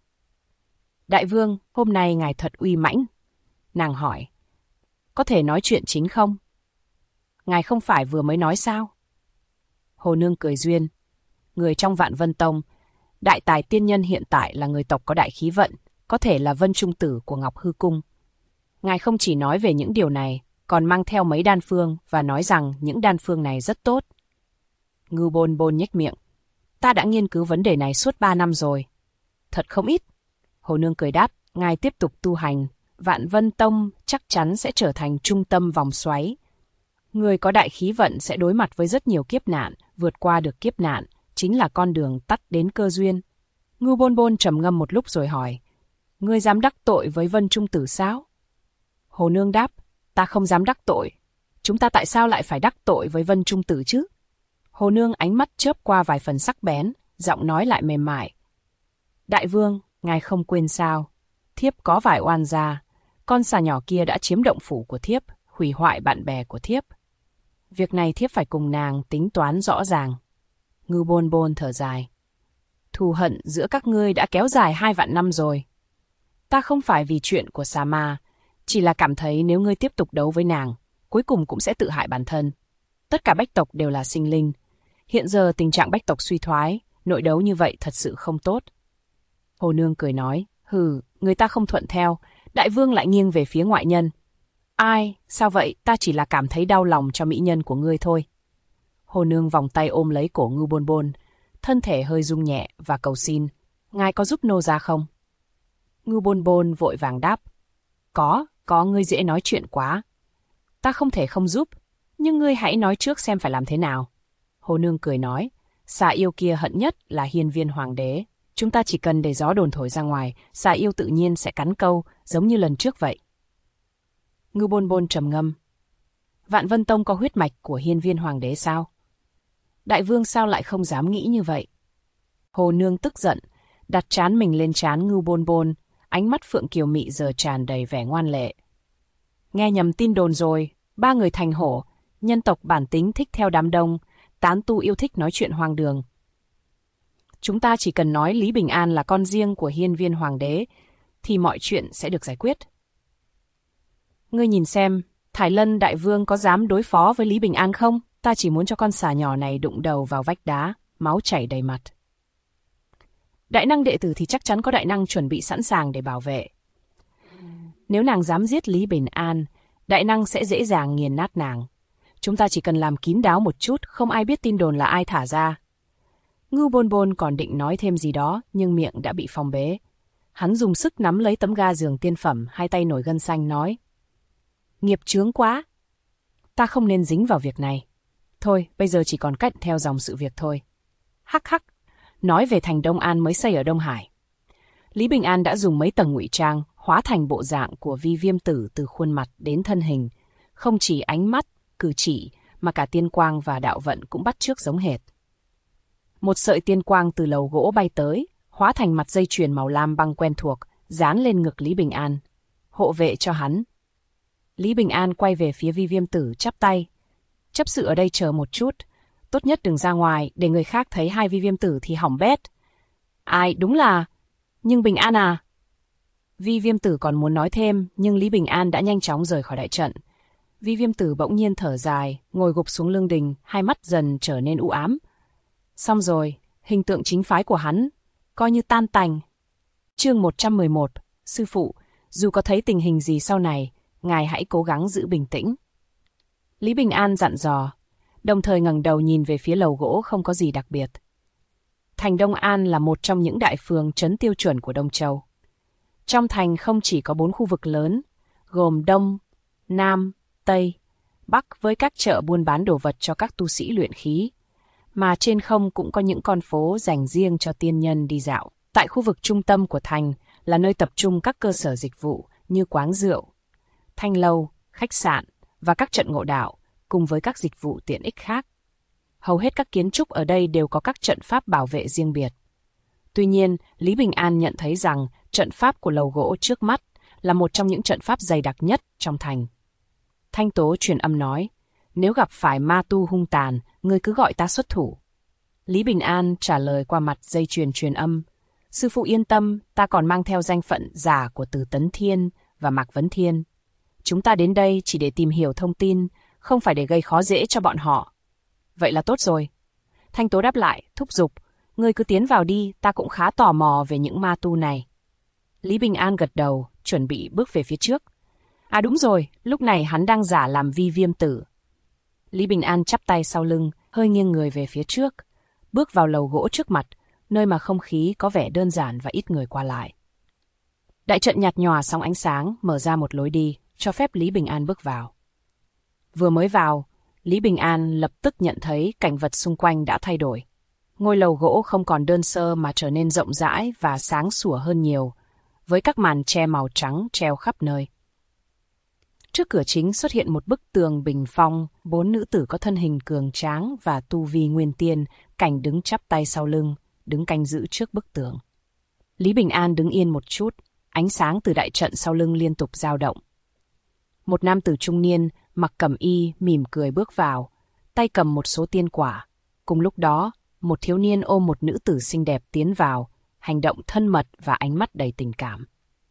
Đại vương, hôm nay ngài thật uy mãnh. Nàng hỏi, có thể nói chuyện chính không? Ngài không phải vừa mới nói sao? Hồ Nương cười duyên. Người trong Vạn Vân Tông, đại tài tiên nhân hiện tại là người tộc có đại khí vận, có thể là Vân Trung Tử của Ngọc Hư Cung. Ngài không chỉ nói về những điều này, còn mang theo mấy đan phương và nói rằng những đan phương này rất tốt. Ngưu Bôn Bôn nhếch miệng. Ta đã nghiên cứu vấn đề này suốt 3 năm rồi. Thật không ít. Hồ Nương cười đáp, ngài tiếp tục tu hành, Vạn Vân Tông chắc chắn sẽ trở thành trung tâm vòng xoáy. Người có đại khí vận sẽ đối mặt với rất nhiều kiếp nạn, vượt qua được kiếp nạn, chính là con đường tắt đến cơ duyên. Ngưu Bôn Bôn trầm ngâm một lúc rồi hỏi, ngươi dám đắc tội với Vân Trung Tử sao? Hồ Nương đáp, ta không dám đắc tội. Chúng ta tại sao lại phải đắc tội với Vân Trung Tử chứ? Hồ Nương ánh mắt chớp qua vài phần sắc bén, giọng nói lại mềm mại. Đại vương, ngài không quên sao? Thiếp có vài oan gia, con xà nhỏ kia đã chiếm động phủ của thiếp, hủy hoại bạn bè của thiếp. Việc này thiếp phải cùng nàng tính toán rõ ràng. Ngưu Bôn Bôn thở dài. Thù hận giữa các ngươi đã kéo dài 2 vạn năm rồi. Ta không phải vì chuyện của xà ma, chỉ là cảm thấy nếu ngươi tiếp tục đấu với nàng, cuối cùng cũng sẽ tự hại bản thân. Tất cả bách tộc đều là sinh linh. Hiện giờ tình trạng bách tộc suy thoái, nội đấu như vậy thật sự không tốt. Hồ Nương cười nói, hừ, người ta không thuận theo, đại vương lại nghiêng về phía ngoại nhân. Ai, sao vậy, ta chỉ là cảm thấy đau lòng cho mỹ nhân của ngươi thôi. Hồ Nương vòng tay ôm lấy cổ Ngưu Bôn Bôn, thân thể hơi rung nhẹ và cầu xin, ngài có giúp nô gia không? Ngưu Bôn Bôn vội vàng đáp, có, ngươi dễ nói chuyện quá. Ta không thể không giúp, nhưng ngươi hãy nói trước xem phải làm thế nào. Hồ Nương cười nói, xà yêu kia hận nhất là Hiên Viên Hoàng đế. Chúng ta chỉ cần để gió đồn thổi ra ngoài, xà yêu tự nhiên sẽ cắn câu, giống như lần trước vậy. Ngưu Bôn Bôn trầm ngâm. Vạn Vân Tông có huyết mạch của Hiên Viên Hoàng đế sao? Đại vương sao lại không dám nghĩ như vậy? Hồ Nương tức giận, đặt trán mình lên trán Ngưu Bôn Bôn, ánh mắt Phượng Kiều Mị giờ tràn đầy vẻ ngoan lệ. Nghe nhầm tin đồn rồi, 3 người thành hổ, nhân tộc bản tính thích theo đám đông, tán tu yêu thích nói chuyện hoang đường. Chúng ta chỉ cần nói Lý Bình An là con riêng của Hiên Viên Hoàng đế, thì mọi chuyện sẽ được giải quyết. Ngươi nhìn xem, Thải Lân đại vương có dám đối phó với Lý Bình An không? Ta chỉ muốn cho con xà nhỏ này đụng đầu vào vách đá, máu chảy đầy mặt. Đại năng đệ tử thì chắc chắn có đại năng chuẩn bị sẵn sàng để bảo vệ. Nếu nàng dám giết Lý Bình An, đại năng sẽ dễ dàng nghiền nát nàng. Chúng ta chỉ cần làm kín đáo một chút, không ai biết tin đồn là ai thả ra. Ngưu Bôn Bôn còn định nói thêm gì đó, nhưng miệng đã bị phong bế. Hắn dùng sức nắm lấy tấm ga giường tiên phẩm, hai tay nổi gân xanh nói. Nghiệp chướng quá. Ta không nên dính vào việc này. Thôi, bây giờ chỉ còn cách theo dòng sự việc thôi. Hắc nói về thành Đông An mới xây ở Đông Hải. Lý Bình An đã dùng mấy tầng ngụy trang, hóa thành bộ dạng của Vi Viêm Tử từ khuôn mặt đến thân hình. Không chỉ ánh mắt, cử chỉ, mà cả tiên quang và đạo vận cũng bắt chước giống hệt. Một sợi tiên quang từ lầu gỗ bay tới, hóa thành mặt dây chuyền màu lam băng quen thuộc, dán lên ngực Lý Bình An. Hộ vệ cho hắn. Lý Bình An quay về phía Vi Viêm Tử chắp tay. Chấp sự ở đây chờ một chút, tốt nhất đừng ra ngoài để người khác thấy hai Vi Viêm Tử thì hỏng bét. Ai, đúng là... Nhưng Bình An à? Vi Viêm Tử còn muốn nói thêm, nhưng Lý Bình An đã nhanh chóng rời khỏi đại trận. Vi Viêm Tử bỗng nhiên thở dài, ngồi gục xuống lưng đình, hai mắt dần trở nên u ám. Xong rồi, hình tượng chính phái của hắn, coi như tan tành. Chương 111, Sư phụ, dù có thấy tình hình gì sau này, ngài hãy cố gắng giữ bình tĩnh. Lý Bình An dặn dò, đồng thời ngẩng đầu nhìn về phía lầu gỗ không có gì đặc biệt. Thành Đông An là một trong những đại phường trấn tiêu chuẩn của Đông Châu. Trong thành không chỉ có 4 khu vực lớn, gồm Đông, Nam, Tây, Bắc với các chợ buôn bán đồ vật cho các tu sĩ luyện khí, mà trên không cũng có những con phố dành riêng cho tiên nhân đi dạo. Tại khu vực trung tâm của thành là nơi tập trung các cơ sở dịch vụ như quán rượu, thanh lâu, khách sạn và các trận ngộ đạo, cùng với các dịch vụ tiện ích khác. Hầu hết các kiến trúc ở đây đều có các trận pháp bảo vệ riêng biệt. Tuy nhiên, Lý Bình An nhận thấy rằng trận pháp của lầu gỗ trước mắt là một trong những trận pháp dày đặc nhất trong thành. Thanh Tố truyền âm nói, nếu gặp phải ma tu hung tàn, ngươi cứ gọi ta xuất thủ. Lý Bình An trả lời qua mặt dây chuyền truyền âm, sư phụ yên tâm, ta còn mang theo danh phận giả của Từ Tấn Thiên và Mạc Vấn Thiên. Chúng ta đến đây chỉ để tìm hiểu thông tin, không phải để gây khó dễ cho bọn họ. Vậy là tốt rồi. Thanh Tố đáp lại, thúc giục, ngươi cứ tiến vào đi, ta cũng khá tò mò về những ma tu này. Lý Bình An gật đầu, chuẩn bị bước về phía trước. À đúng rồi, lúc này hắn đang giả làm Vi Viêm Tử. Lý Bình An chắp tay sau lưng, hơi nghiêng người về phía trước, bước vào lầu gỗ trước mặt, nơi mà không khí có vẻ đơn giản và ít người qua lại. Đại trận nhạt nhòa sóng ánh sáng mở ra một lối đi, cho phép Lý Bình An bước vào. Vừa mới vào, Lý Bình An lập tức nhận thấy cảnh vật xung quanh đã thay đổi. Ngôi lầu gỗ không còn đơn sơ mà trở nên rộng rãi và sáng sủa hơn nhiều, với các màn tre màu trắng treo khắp nơi. Trước cửa chính xuất hiện một bức tường bình phong, 4 nữ tử có thân hình cường tráng và tu vi nguyên tiên, cảnh đứng chắp tay sau lưng, đứng canh giữ trước bức tường. Lý Bình An đứng yên một chút, ánh sáng từ đại trận sau lưng liên tục dao động. Một nam tử trung niên, mặc cẩm y, mỉm cười bước vào, tay cầm một số tiên quả. Cùng lúc đó, một thiếu niên ôm một nữ tử xinh đẹp tiến vào, hành động thân mật và ánh mắt đầy tình cảm.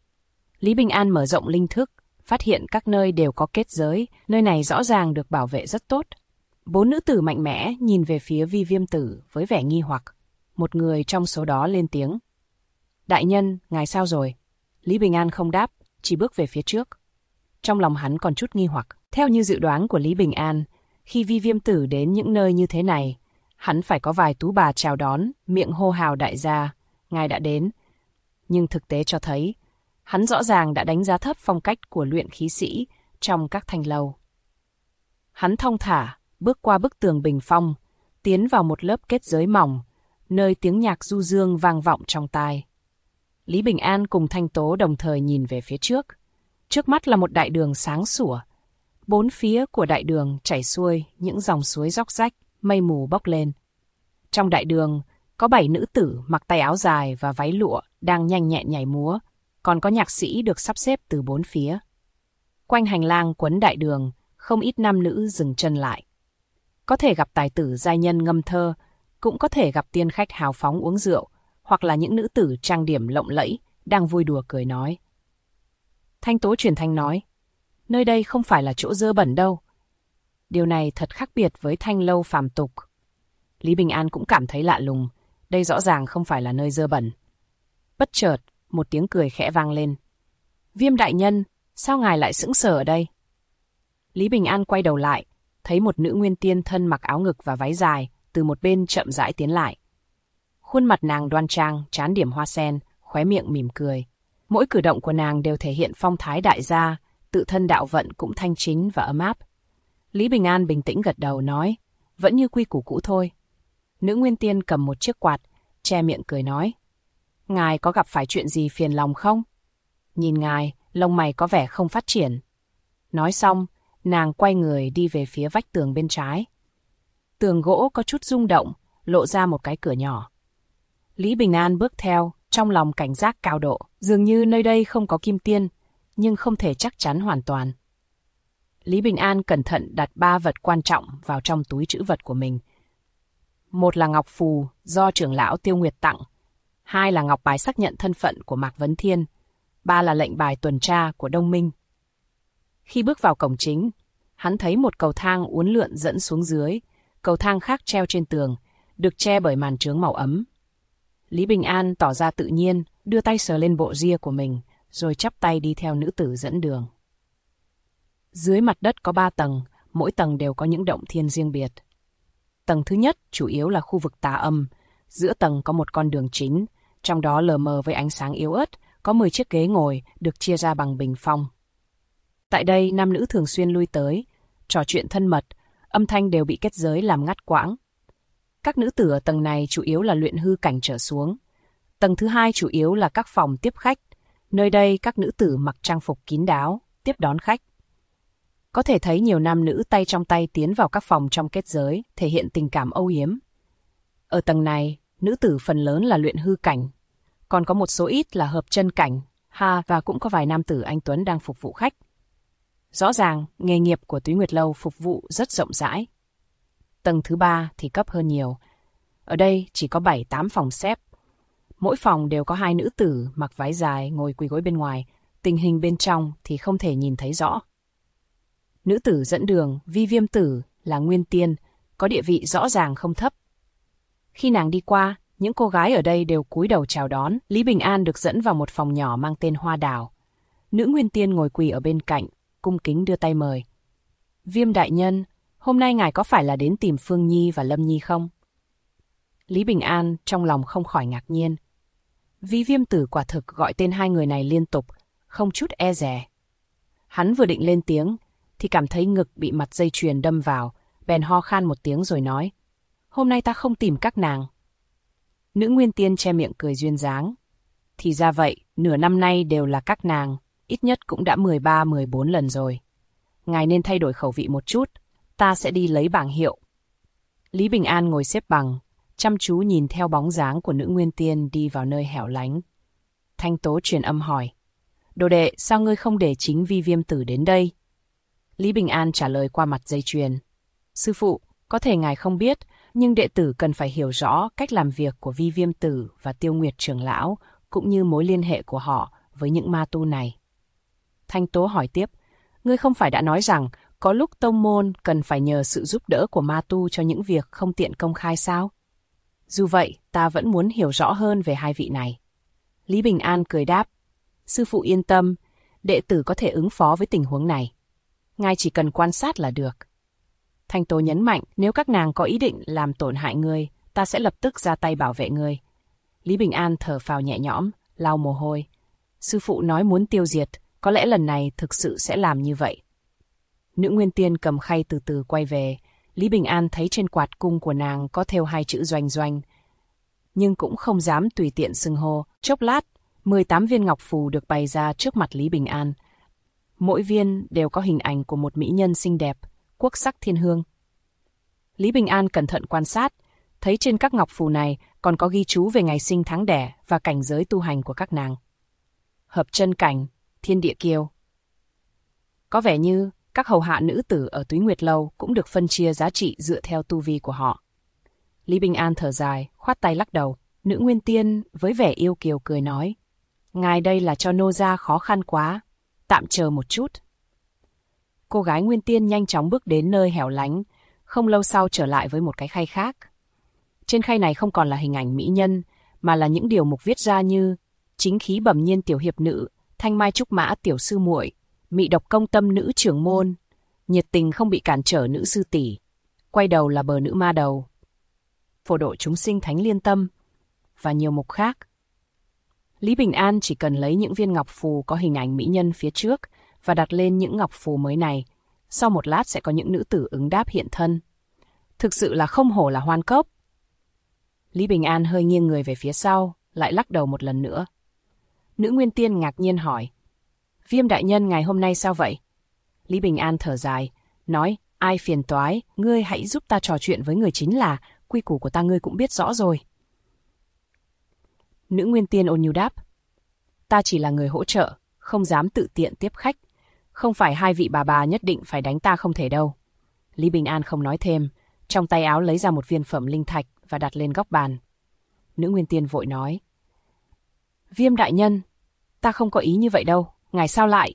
Lý Bình An mở rộng linh thức, phát hiện các nơi đều có kết giới, nơi này rõ ràng được bảo vệ rất tốt. 4 nữ tử mạnh mẽ nhìn về phía Vi Viêm Tử với vẻ nghi hoặc. Một người trong số đó lên tiếng. Đại nhân, ngài sao rồi? Lý Bình An không đáp, chỉ bước về phía trước. Trong lòng hắn còn chút nghi hoặc. Theo như dự đoán của Lý Bình An, khi Vi Viêm Tử đến những nơi như thế này, hắn phải có vài tú bà chào đón, miệng hô hào đại gia, ngài đã đến. Nhưng thực tế cho thấy, hắn rõ ràng đã đánh giá thấp phong cách của luyện khí sĩ trong các thanh lâu. Hắn thong thả, bước qua bức tường bình phong, tiến vào một lớp kết giới mỏng, nơi tiếng nhạc du dương vang vọng trong tai. Lý Bình An cùng Thanh Tố đồng thời nhìn về phía trước. Trước mắt là một đại đường sáng sủa. 4 phía của đại đường chảy xuôi những dòng suối róc rách, mây mù bốc lên. Trong đại đường có 7 nữ tử mặc tay áo dài và váy lụa đang nhanh nhẹn nhảy múa, còn có nhạc sĩ được sắp xếp từ 4 phía. Quanh hành lang quấn đại đường, không ít nam nữ dừng chân lại. Có thể gặp tài tử giai nhân ngâm thơ, cũng có thể gặp tiên khách hào phóng uống rượu, hoặc là những nữ tử trang điểm lộng lẫy đang vui đùa cười nói. Thanh Tố truyền thanh nói, nơi đây không phải là chỗ dơ bẩn đâu. Điều này thật khác biệt với thanh lâu phàm tục. Lý Bình An cũng cảm thấy lạ lùng, đây rõ ràng không phải là nơi dơ bẩn. Bất chợt, một tiếng cười khẽ vang lên. Viêm đại nhân, sao ngài lại sững sờ ở đây? Lý Bình An quay đầu lại, thấy một nữ nguyên tiên thân mặc áo ngực và váy dài, từ một bên chậm rãi tiến lại. Khuôn mặt nàng đoan trang, trán điểm hoa sen, khóe miệng mỉm cười. Mỗi cử động của nàng đều thể hiện phong thái đại gia, tự thân đạo vận cũng thanh chính và ấm áp. Lý Bình An bình tĩnh gật đầu nói, vẫn như quy củ cũ thôi. Nữ nguyên tiên cầm một chiếc quạt, che miệng cười nói, ngài có gặp phải chuyện gì phiền lòng không? nhìn ngài, lông mày có vẻ không phát triển. Nói xong, nàng quay người đi về phía vách tường bên trái. Tường gỗ có chút rung động, lộ ra một cái cửa nhỏ. Lý Bình An bước theo, trong lòng cảnh giác cao độ. Dường như nơi đây không có kim tiên, nhưng không thể chắc chắn hoàn toàn. Lý Bình An cẩn thận đặt 3 vật quan trọng vào trong túi trữ vật của mình. Một là ngọc phù do trưởng lão Tiêu Nguyệt tặng, 2 là ngọc bài xác nhận thân phận của Mạc Vấn Thiên, 3 là lệnh bài tuần tra của Đông Minh. Khi bước vào cổng chính, hắn thấy một cầu thang uốn lượn dẫn xuống dưới, cầu thang khác treo trên tường, được che bởi màn trướng màu ấm. Lý Bình An tỏ ra tự nhiên, đưa tay sờ lên bộ ria của mình, rồi chắp tay đi theo nữ tử dẫn đường. Dưới mặt đất có 3 tầng, mỗi tầng đều có những động thiên riêng biệt. Tầng thứ nhất chủ yếu là khu vực tà âm, giữa tầng có một con đường chính, trong đó lờ mờ với ánh sáng yếu ớt, có 10 chiếc ghế ngồi được chia ra bằng bình phong. Tại đây, nam nữ thường xuyên lui tới, trò chuyện thân mật, âm thanh đều bị kết giới làm ngắt quãng. Các nữ tử ở tầng này chủ yếu là luyện hư cảnh trở xuống. Tầng thứ 2 chủ yếu là các phòng tiếp khách, nơi đây các nữ tử mặc trang phục kín đáo, tiếp đón khách. Có thể thấy nhiều nam nữ tay trong tay tiến vào các phòng trong kết giới, thể hiện tình cảm âu yếm. Ở tầng này, nữ tử phần lớn là luyện hư cảnh, còn có một số ít là hợp chân cảnh, và cũng có vài nam tử anh tuấn đang phục vụ khách. Rõ ràng, nghề nghiệp của Túy Nguyệt Lâu phục vụ rất rộng rãi. Tầng thứ 3 thì cấp hơn nhiều. Ở đây chỉ có 7-8 phòng xếp. Mỗi phòng đều có 2 nữ tử mặc váy dài ngồi quỳ gối bên ngoài, tình hình bên trong thì không thể nhìn thấy rõ. Nữ tử dẫn đường, Vi Viêm Tử, là nguyên tiên, có địa vị rõ ràng không thấp. Khi nàng đi qua, những cô gái ở đây đều cúi đầu chào đón. Lý Bình An được dẫn vào một phòng nhỏ mang tên Hoa Đào. Nữ nguyên tiên ngồi quỳ ở bên cạnh, cung kính đưa tay mời. Viêm đại nhân, hôm nay ngài có phải là đến tìm Phương Nhi và Lâm Nhi không? Lý Bình An trong lòng không khỏi ngạc nhiên. Vi Viêm Tử quả thực gọi tên 2 người này liên tục, không chút e dè. Hắn vừa định lên tiếng, thì cảm thấy ngực bị mặt dây chuyền đâm vào, bèn ho khan một tiếng rồi nói, hôm nay ta không tìm các nàng. Nữ nguyên tiên che miệng cười duyên dáng. Thì ra vậy, nửa năm nay đều là các nàng, ít nhất cũng đã 13-14 lần rồi. Ngài nên thay đổi khẩu vị một chút, ta sẽ đi lấy bảng hiệu. Lý Bình An ngồi xếp bằng, chăm chú nhìn theo bóng dáng của nữ nguyên tiên đi vào nơi hẻo lánh. Thanh Tố truyền âm hỏi, đồ đệ, sao ngươi không để chính Vi Viêm Tử đến đây? Lý Bình An trả lời qua mặt dây chuyền. Sư phụ, có thể ngài không biết, nhưng đệ tử cần phải hiểu rõ cách làm việc của Vi Viêm Tử và Tiêu Nguyệt trưởng lão, cũng như mối liên hệ của họ với những ma tu này. Thanh Tố hỏi tiếp, ngươi không phải đã nói rằng có lúc tông môn cần phải nhờ sự giúp đỡ của ma tu cho những việc không tiện công khai sao? Dù vậy, ta vẫn muốn hiểu rõ hơn về 2 vị này. Lý Bình An cười đáp, sư phụ yên tâm, đệ tử có thể ứng phó với tình huống này. Ngài chỉ cần quan sát là được. Thanh Tố nhấn mạnh, nếu các nàng có ý định làm tổn hại ngươi, ta sẽ lập tức ra tay bảo vệ ngươi. Lý Bình An thở phào nhẹ nhõm, lau mồ hôi. Sư phụ nói muốn tiêu diệt, có lẽ lần này thực sự sẽ làm như vậy. Nữ nguyên tiên cầm khay từ từ quay về. Lý Bình An thấy trên quạt cung của nàng có thêu 2 chữ doanh doanh, nhưng cũng không dám tùy tiện xưng hô. Chốc lát, 18 viên ngọc phù được bày ra trước mặt Lý Bình An. Mỗi viên đều có hình ảnh của một mỹ nhân xinh đẹp, quốc sắc thiên hương. Lý Bình An cẩn thận quan sát, thấy trên các ngọc phù này còn có ghi chú về ngày sinh tháng đẻ và cảnh giới tu hành của các nàng. Hợp chân cảnh, thiên địa kiêu. Có vẻ như các hầu hạ nữ tử ở Túy Nguyệt Lâu cũng được phân chia giá trị dựa theo tu vi của họ. Lý Bình An thở dài, khoát tay lắc đầu. Nữ nguyên tiên với vẻ yêu kiều cười nói, ngài đây là cho nô gia khó khăn quá, tạm chờ một chút. Cô gái nguyên tiên nhanh chóng bước đến nơi hẻo lánh, không lâu sau trở lại với một cái khay khác. Trên khay này không còn là hình ảnh mỹ nhân, mà là những điều mục viết ra như chính khí bẩm nhiên tiểu hiệp nữ, thanh mai trúc mã tiểu sư muội, mị độc công tâm nữ trưởng môn, nhiệt tình không bị cản trở nữ sư tỷ, quay đầu là bờ nữ ma đầu, phổ độ chúng sinh thánh liên tâm, và nhiều mục khác. Lý Bình An chỉ cần lấy những viên ngọc phù có hình ảnh mỹ nhân phía trước và đặt lên những ngọc phù mới này. Sau một lát sẽ có những nữ tử ứng đáp hiện thân. Thực sự là không hổ là Hoan Cốc. Lý Bình An hơi nghiêng người về phía sau, lại lắc đầu một lần nữa. Nữ nguyên tiên ngạc nhiên hỏi, Viêm đại nhân, ngày hôm nay sao vậy? Lý Bình An thở dài, nói, ai phiền toái, ngươi hãy giúp ta trò chuyện với người chính là, quy củ của ta ngươi cũng biết rõ rồi. Nữ Nguyên Tiên ôn nhu đáp, ta chỉ là người hỗ trợ, không dám tự tiện tiếp khách. Không phải hai vị bà nhất định phải đánh ta không thể đâu. Lý Bình An không nói thêm, trong tay áo lấy ra một viên phẩm linh thạch và đặt lên góc bàn. Nữ Nguyên Tiên vội nói, Viêm đại nhân, ta không có ý như vậy đâu, ngài sao lại?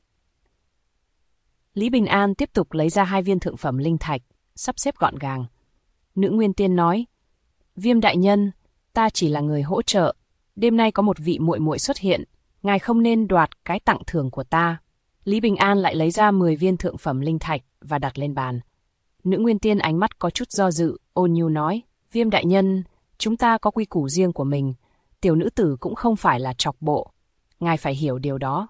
Lý Bình An tiếp tục lấy ra hai viên thượng phẩm linh thạch, sắp xếp gọn gàng. Nữ Nguyên Tiên nói, Viêm đại nhân, ta chỉ là người hỗ trợ, đêm nay có một vị muội muội xuất hiện, ngài không nên đoạt cái tặng thưởng của ta. Lý Bình An lại lấy ra 10 viên thượng phẩm linh thạch và đặt lên bàn. Nữ Nguyên Tiên ánh mắt có chút do dự, ôn nhu nói, Viêm đại nhân, chúng ta có quy củ riêng của mình, tiểu nữ tử cũng không phải là chọc bộ, ngài phải hiểu điều đó.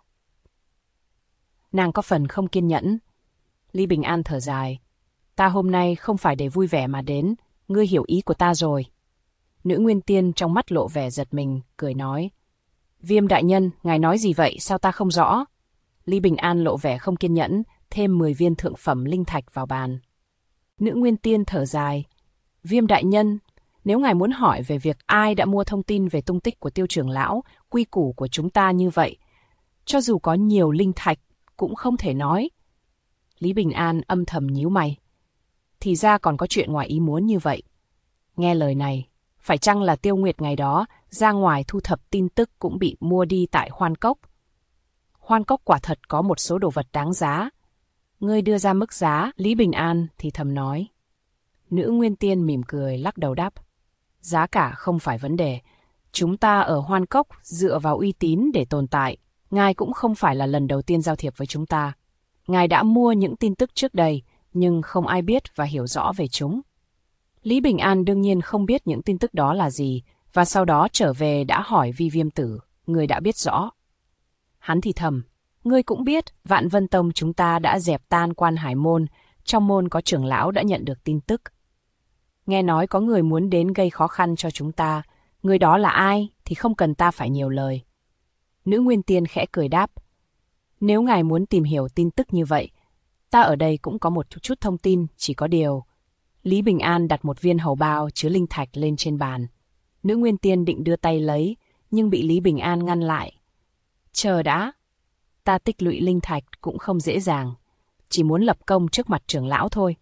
Nàng có phần không kiên nhẫn. Lý Bình An thở dài, ta hôm nay không phải để vui vẻ mà đến, ngươi hiểu ý của ta rồi. Nữ Nguyên Tiên trong mắt lộ vẻ giật mình, cười nói, Viêm đại nhân, ngài nói gì vậy, sao ta không rõ? Lý Bình An lộ vẻ không kiên nhẫn, thêm 10 viên thượng phẩm linh thạch vào bàn. Nữ Nguyên Tiên thở dài, Viêm đại nhân, nếu ngài muốn hỏi về việc ai đã mua thông tin về tung tích của Tiêu trưởng lão, quy củ của chúng ta như vậy, cho dù có nhiều linh thạch, cũng không thể nói. Lý Bình An âm thầm nhíu mày. Thì ra còn có chuyện ngoài ý muốn như vậy. Nghe lời này, phải chăng là Tiêu Nguyệt ngày đó ra ngoài thu thập tin tức cũng bị mua đi tại Hoan Cốc? Hoan Cốc quả thật có một số đồ vật đáng giá. Ngươi đưa ra mức giá, Lý Bình An thì thầm nói. Nữ Nguyên Tiên mỉm cười lắc đầu đáp. Giá cả không phải vấn đề. Chúng ta ở Hoan Cốc dựa vào uy tín để tồn tại. Ngài cũng không phải là lần đầu tiên giao thiệp với chúng ta. Ngài đã mua những tin tức trước đây, nhưng không ai biết và hiểu rõ về chúng. Lý Bình An đương nhiên không biết những tin tức đó là gì, và sau đó trở về đã hỏi Vi Viêm Tử, người đã biết rõ. Hắn thì thầm, ngươi cũng biết, Vạn Vân Tông chúng ta đã dẹp tan Quan Hải Môn, trong môn có trưởng lão đã nhận được tin tức. Nghe nói có người muốn đến gây khó khăn cho chúng ta, người đó là ai thì không cần ta phải nhiều lời. Nữ Nguyên Tiên khẽ cười đáp, nếu ngài muốn tìm hiểu tin tức như vậy, ta ở đây cũng có một chút thông tin, chỉ có điều. Lý Bình An đặt một viên hầu bao chứa linh thạch lên trên bàn. Nữ Nguyên Tiên định đưa tay lấy, nhưng bị Lý Bình An ngăn lại. Chờ đã, ta tích lũy linh thạch cũng không dễ dàng, chỉ muốn lập công trước mặt trưởng lão thôi.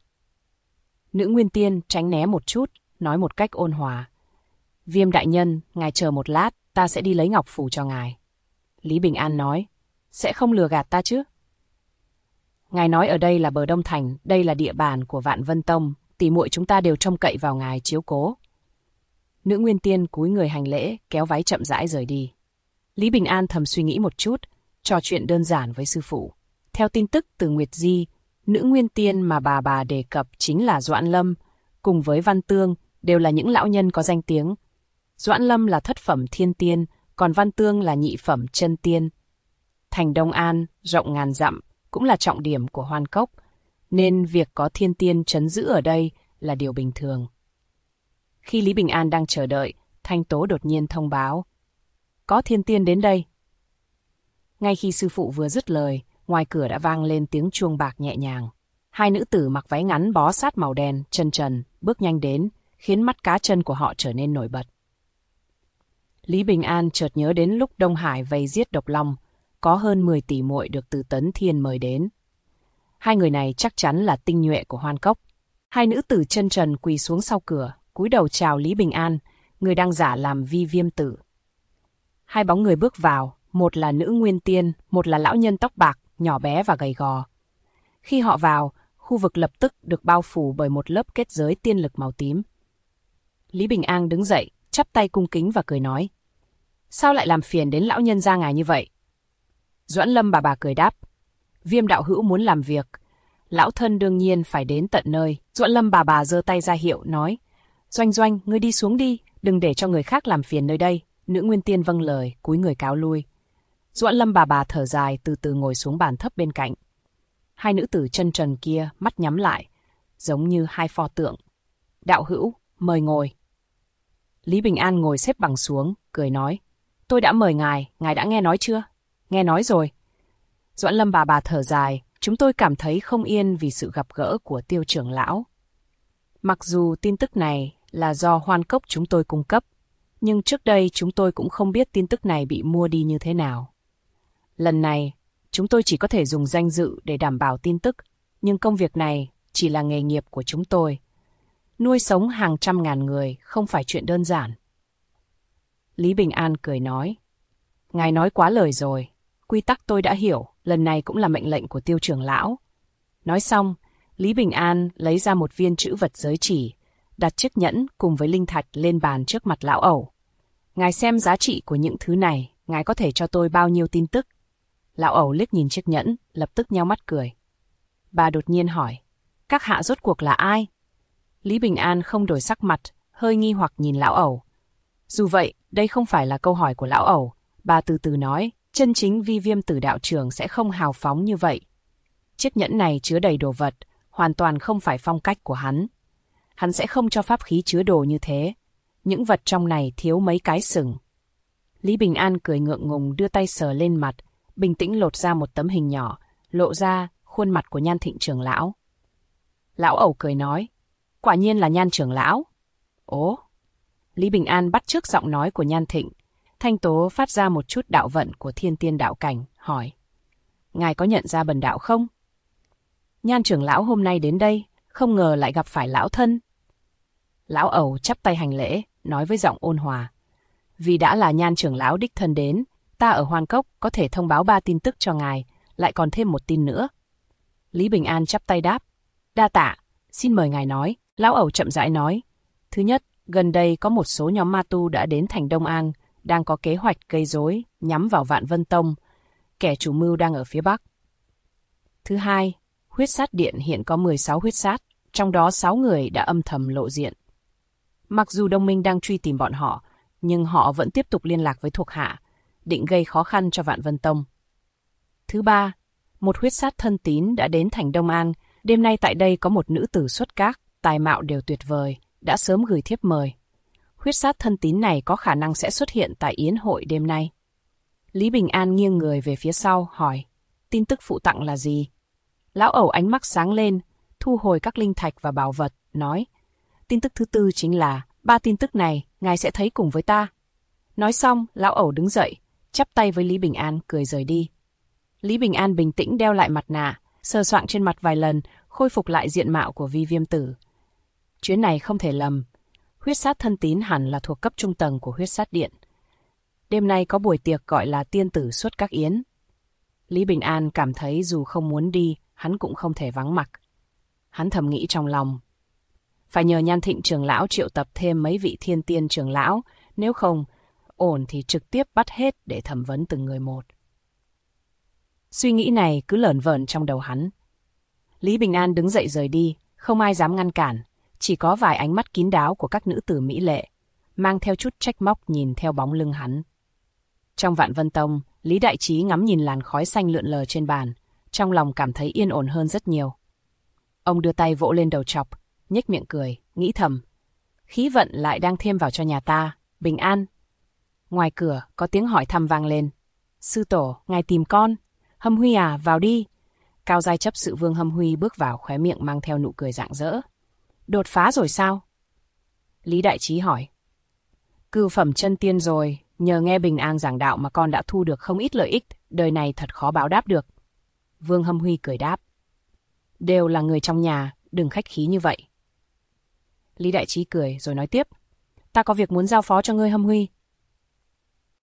Nữ Nguyên Tiên tránh né một chút, nói một cách ôn hòa. Viêm đại nhân, ngài chờ một lát, ta sẽ đi lấy ngọc phù cho ngài. Lý Bình An nói, sẽ không lừa gạt ta chứ? Ngài nói ở đây là bờ Đông Thành, đây là địa bàn của Vạn Vân Tông, tỷ muội chúng ta đều trông cậy vào ngài chiếu cố. Nữ Nguyên Tiên cúi người hành lễ, kéo váy chậm rãi rời đi. Lý Bình An thầm suy nghĩ một chút, trò chuyện đơn giản với sư phụ. Theo tin tức từ Nguyệt Di, nữ Nguyên Tiên mà bà đề cập chính là Doãn Lâm, cùng với Văn Tương, đều là những lão nhân có danh tiếng. Doãn Lâm là thất phẩm thiên tiên, còn Văn Tương là nhị phẩm chân tiên. Thành Đông An, rộng ngàn dặm, cũng là trọng điểm của Hoan Cốc, nên việc có thiên tiên trấn giữ ở đây là điều bình thường. Khi Lý Bình An đang chờ đợi, Thanh Tố đột nhiên thông báo. Có thiên tiên đến đây. Ngay khi sư phụ vừa dứt lời, ngoài cửa đã vang lên tiếng chuông bạc nhẹ nhàng. Hai nữ tử mặc váy ngắn bó sát màu đen, chân trần, bước nhanh đến, khiến mắt cá chân của họ trở nên nổi bật. Lý Bình An chợt nhớ đến lúc Đông Hải vây giết Độc Long, có hơn 10 tỷ muội được từ Tấn Thiên mời đến. Hai người này chắc chắn là tinh nhuệ của Hoan Cốc. Hai nữ tử chân trần quỳ xuống sau cửa, cúi đầu chào Lý Bình An, người đang giả làm Vi Viêm Tử. Hai bóng người bước vào, một là nữ Nguyên Tiên, một là lão nhân tóc bạc, nhỏ bé và gầy gò. Khi họ vào, khu vực lập tức được bao phủ bởi một lớp kết giới tiên lực màu tím. Lý Bình An đứng dậy, chắp tay cung kính và cười nói. Sao lại làm phiền đến lão nhân gia ngài như vậy? Doãn Lâm bà cười đáp. Viêm đạo hữu muốn làm việc, lão thân đương nhiên phải đến tận nơi. Doãn Lâm bà giơ tay ra hiệu, nói. Doanh Doanh, ngươi đi xuống đi, đừng để cho người khác làm phiền nơi đây. Nữ Nguyên Tiên vâng lời, cúi người cáo lui. Doãn Lâm bà thở dài, từ từ ngồi xuống bàn thấp bên cạnh. Hai nữ tử chân trần kia mắt nhắm lại, giống như hai pho tượng. Đạo hữu, mời ngồi. Lý Bình An ngồi xếp bằng xuống, cười nói. Tôi đã mời ngài đã nghe nói chưa? Nghe nói rồi. Doãn Lâm bà thở dài, chúng tôi cảm thấy không yên vì sự gặp gỡ của Tiêu trưởng lão. Mặc dù tin tức này là do Hoan Cốc chúng tôi cung cấp, nhưng trước đây chúng tôi cũng không biết tin tức này bị mua đi như thế nào. Lần này, chúng tôi chỉ có thể dùng danh dự để đảm bảo tin tức, nhưng công việc này chỉ là nghề nghiệp của chúng tôi. Nuôi sống hàng trăm ngàn người không phải chuyện đơn giản. Lý Bình An cười nói, ngài nói quá lời rồi, quy tắc tôi đã hiểu, lần này cũng là mệnh lệnh của Tiêu trưởng lão. Nói xong, Lý Bình An lấy ra một viên trữ vật giới chỉ, đặt chiếc nhẫn cùng với linh thạch lên bàn trước mặt lão ẩu. Ngài xem giá trị của những thứ này, ngài có thể cho tôi bao nhiêu tin tức? Lão ẩu liếc nhìn chiếc nhẫn, lập tức nheo mắt cười. Bà đột nhiên hỏi, các hạ rốt cuộc là ai? Lý Bình An không đổi sắc mặt, hơi nghi hoặc nhìn lão ẩu. Dù vậy, đây không phải là câu hỏi của lão ẩu, bà từ từ nói, chân chính Vi Viêm Tử đạo trưởng sẽ không hào phóng như vậy. Chiếc nhẫn này chứa đầy đồ vật, hoàn toàn không phải phong cách của hắn. Hắn sẽ không cho pháp khí chứa đồ như thế. Những vật trong này thiếu mấy cái sừng. Lý Bình An cười ngượng ngùng đưa tay sờ lên mặt, bình tĩnh lột ra một tấm hình nhỏ, lộ ra khuôn mặt của Nhan Thịnh trưởng lão. Lão ẩu cười nói, quả nhiên là Nhan trưởng lão. Ố! Lý Bình An bắt chước giọng nói của Nhan Thịnh. Thanh tố phát ra một chút đạo vận của thiên tiên đạo cảnh, hỏi. Ngài có nhận ra bần đạo không? Nhan trưởng lão hôm nay đến đây, không ngờ lại gặp phải lão thân. Lão ẩu chắp tay hành lễ, nói với giọng ôn hòa. Vì đã là Nhan trưởng lão đích thân đến, ta ở Hoan Cốc có thể thông báo 3 tin tức cho ngài, lại còn thêm một tin nữa. Lý Bình An chắp tay đáp. Đa tạ, xin mời ngài nói. Lão ẩu chậm rãi nói. Thứ nhất, gần đây có một số nhóm ma tu đã đến thành Đông An, đang có kế hoạch gây rối nhắm vào Vạn Vân Tông. Kẻ chủ mưu đang ở phía Bắc. Thứ hai, huyết sát điện hiện có 16 huyết sát, trong đó 6 người đã âm thầm lộ diện. Mặc dù đồng minh đang truy tìm bọn họ, nhưng họ vẫn tiếp tục liên lạc với thuộc hạ, định gây khó khăn cho Vạn Vân Tông. Thứ ba, một huyết sát thân tín đã đến thành Đông An, đêm nay tại đây có một nữ tử xuất các, tài mạo đều tuyệt vời, đã sớm gửi thiếp mời. Huyết sát thân tín này có khả năng sẽ xuất hiện tại yến hội đêm nay. Lý Bình An nghiêng người về phía sau, hỏi, tin tức phụ tặng là gì? Lão ẩu ánh mắt sáng lên, thu hồi các linh thạch và bảo vật, nói, tin tức thứ tư chính là, 3 tin tức này, ngài sẽ thấy cùng với ta. Nói xong, lão ẩu đứng dậy, chắp tay với Lý Bình An, cười rời đi. Lý Bình An bình tĩnh đeo lại mặt nạ, sờ soạng trên mặt vài lần, khôi phục lại diện mạo của Vi Viêm Tử. Chuyến này không thể lầm, huyết sát thân tín hẳn là thuộc cấp trung tầng của huyết sát điện. Đêm nay có buổi tiệc gọi là tiên tử xuất các yến. Lý Bình An cảm thấy dù không muốn đi, hắn cũng không thể vắng mặt. Hắn thầm nghĩ trong lòng. Phải nhờ Nhan Thịnh trưởng lão triệu tập thêm mấy vị thiên tiên trưởng lão, nếu không, ổn thì trực tiếp bắt hết để thẩm vấn từng người một. Suy nghĩ này cứ lởn vởn trong đầu hắn. Lý Bình An đứng dậy rời đi, không ai dám ngăn cản, chỉ có vài ánh mắt kín đáo của các nữ tử mỹ lệ, mang theo chút trách móc nhìn theo bóng lưng hắn. Trong Vạn Vân Tông, Lý Đại Trí ngắm nhìn làn khói xanh lượn lờ trên bàn, trong lòng cảm thấy yên ổn hơn rất nhiều. Ông đưa tay vỗ lên đầu chọc, nhếch miệng cười, nghĩ thầm. Khí vận lại đang thêm vào cho nhà ta, Bình An. Ngoài cửa có tiếng hỏi thăm vang lên. Sư tổ, ngài tìm con. Hâm Huy à, vào đi. Cao giai chấp sự Vương Hâm Huy bước vào, khóe miệng mang theo nụ cười rạng rỡ. Đột phá rồi sao? Lý Đại Trí hỏi. Cửu phẩm chân tiên rồi, nhờ nghe Bình An giảng đạo mà con đã thu được không ít lợi ích, đời này thật khó báo đáp được. Vương Hâm Huy cười đáp. Đều là người trong nhà, đừng khách khí như vậy. Lý Đại Trí cười rồi nói tiếp. Ta có việc muốn giao phó cho ngươi Hâm Huy.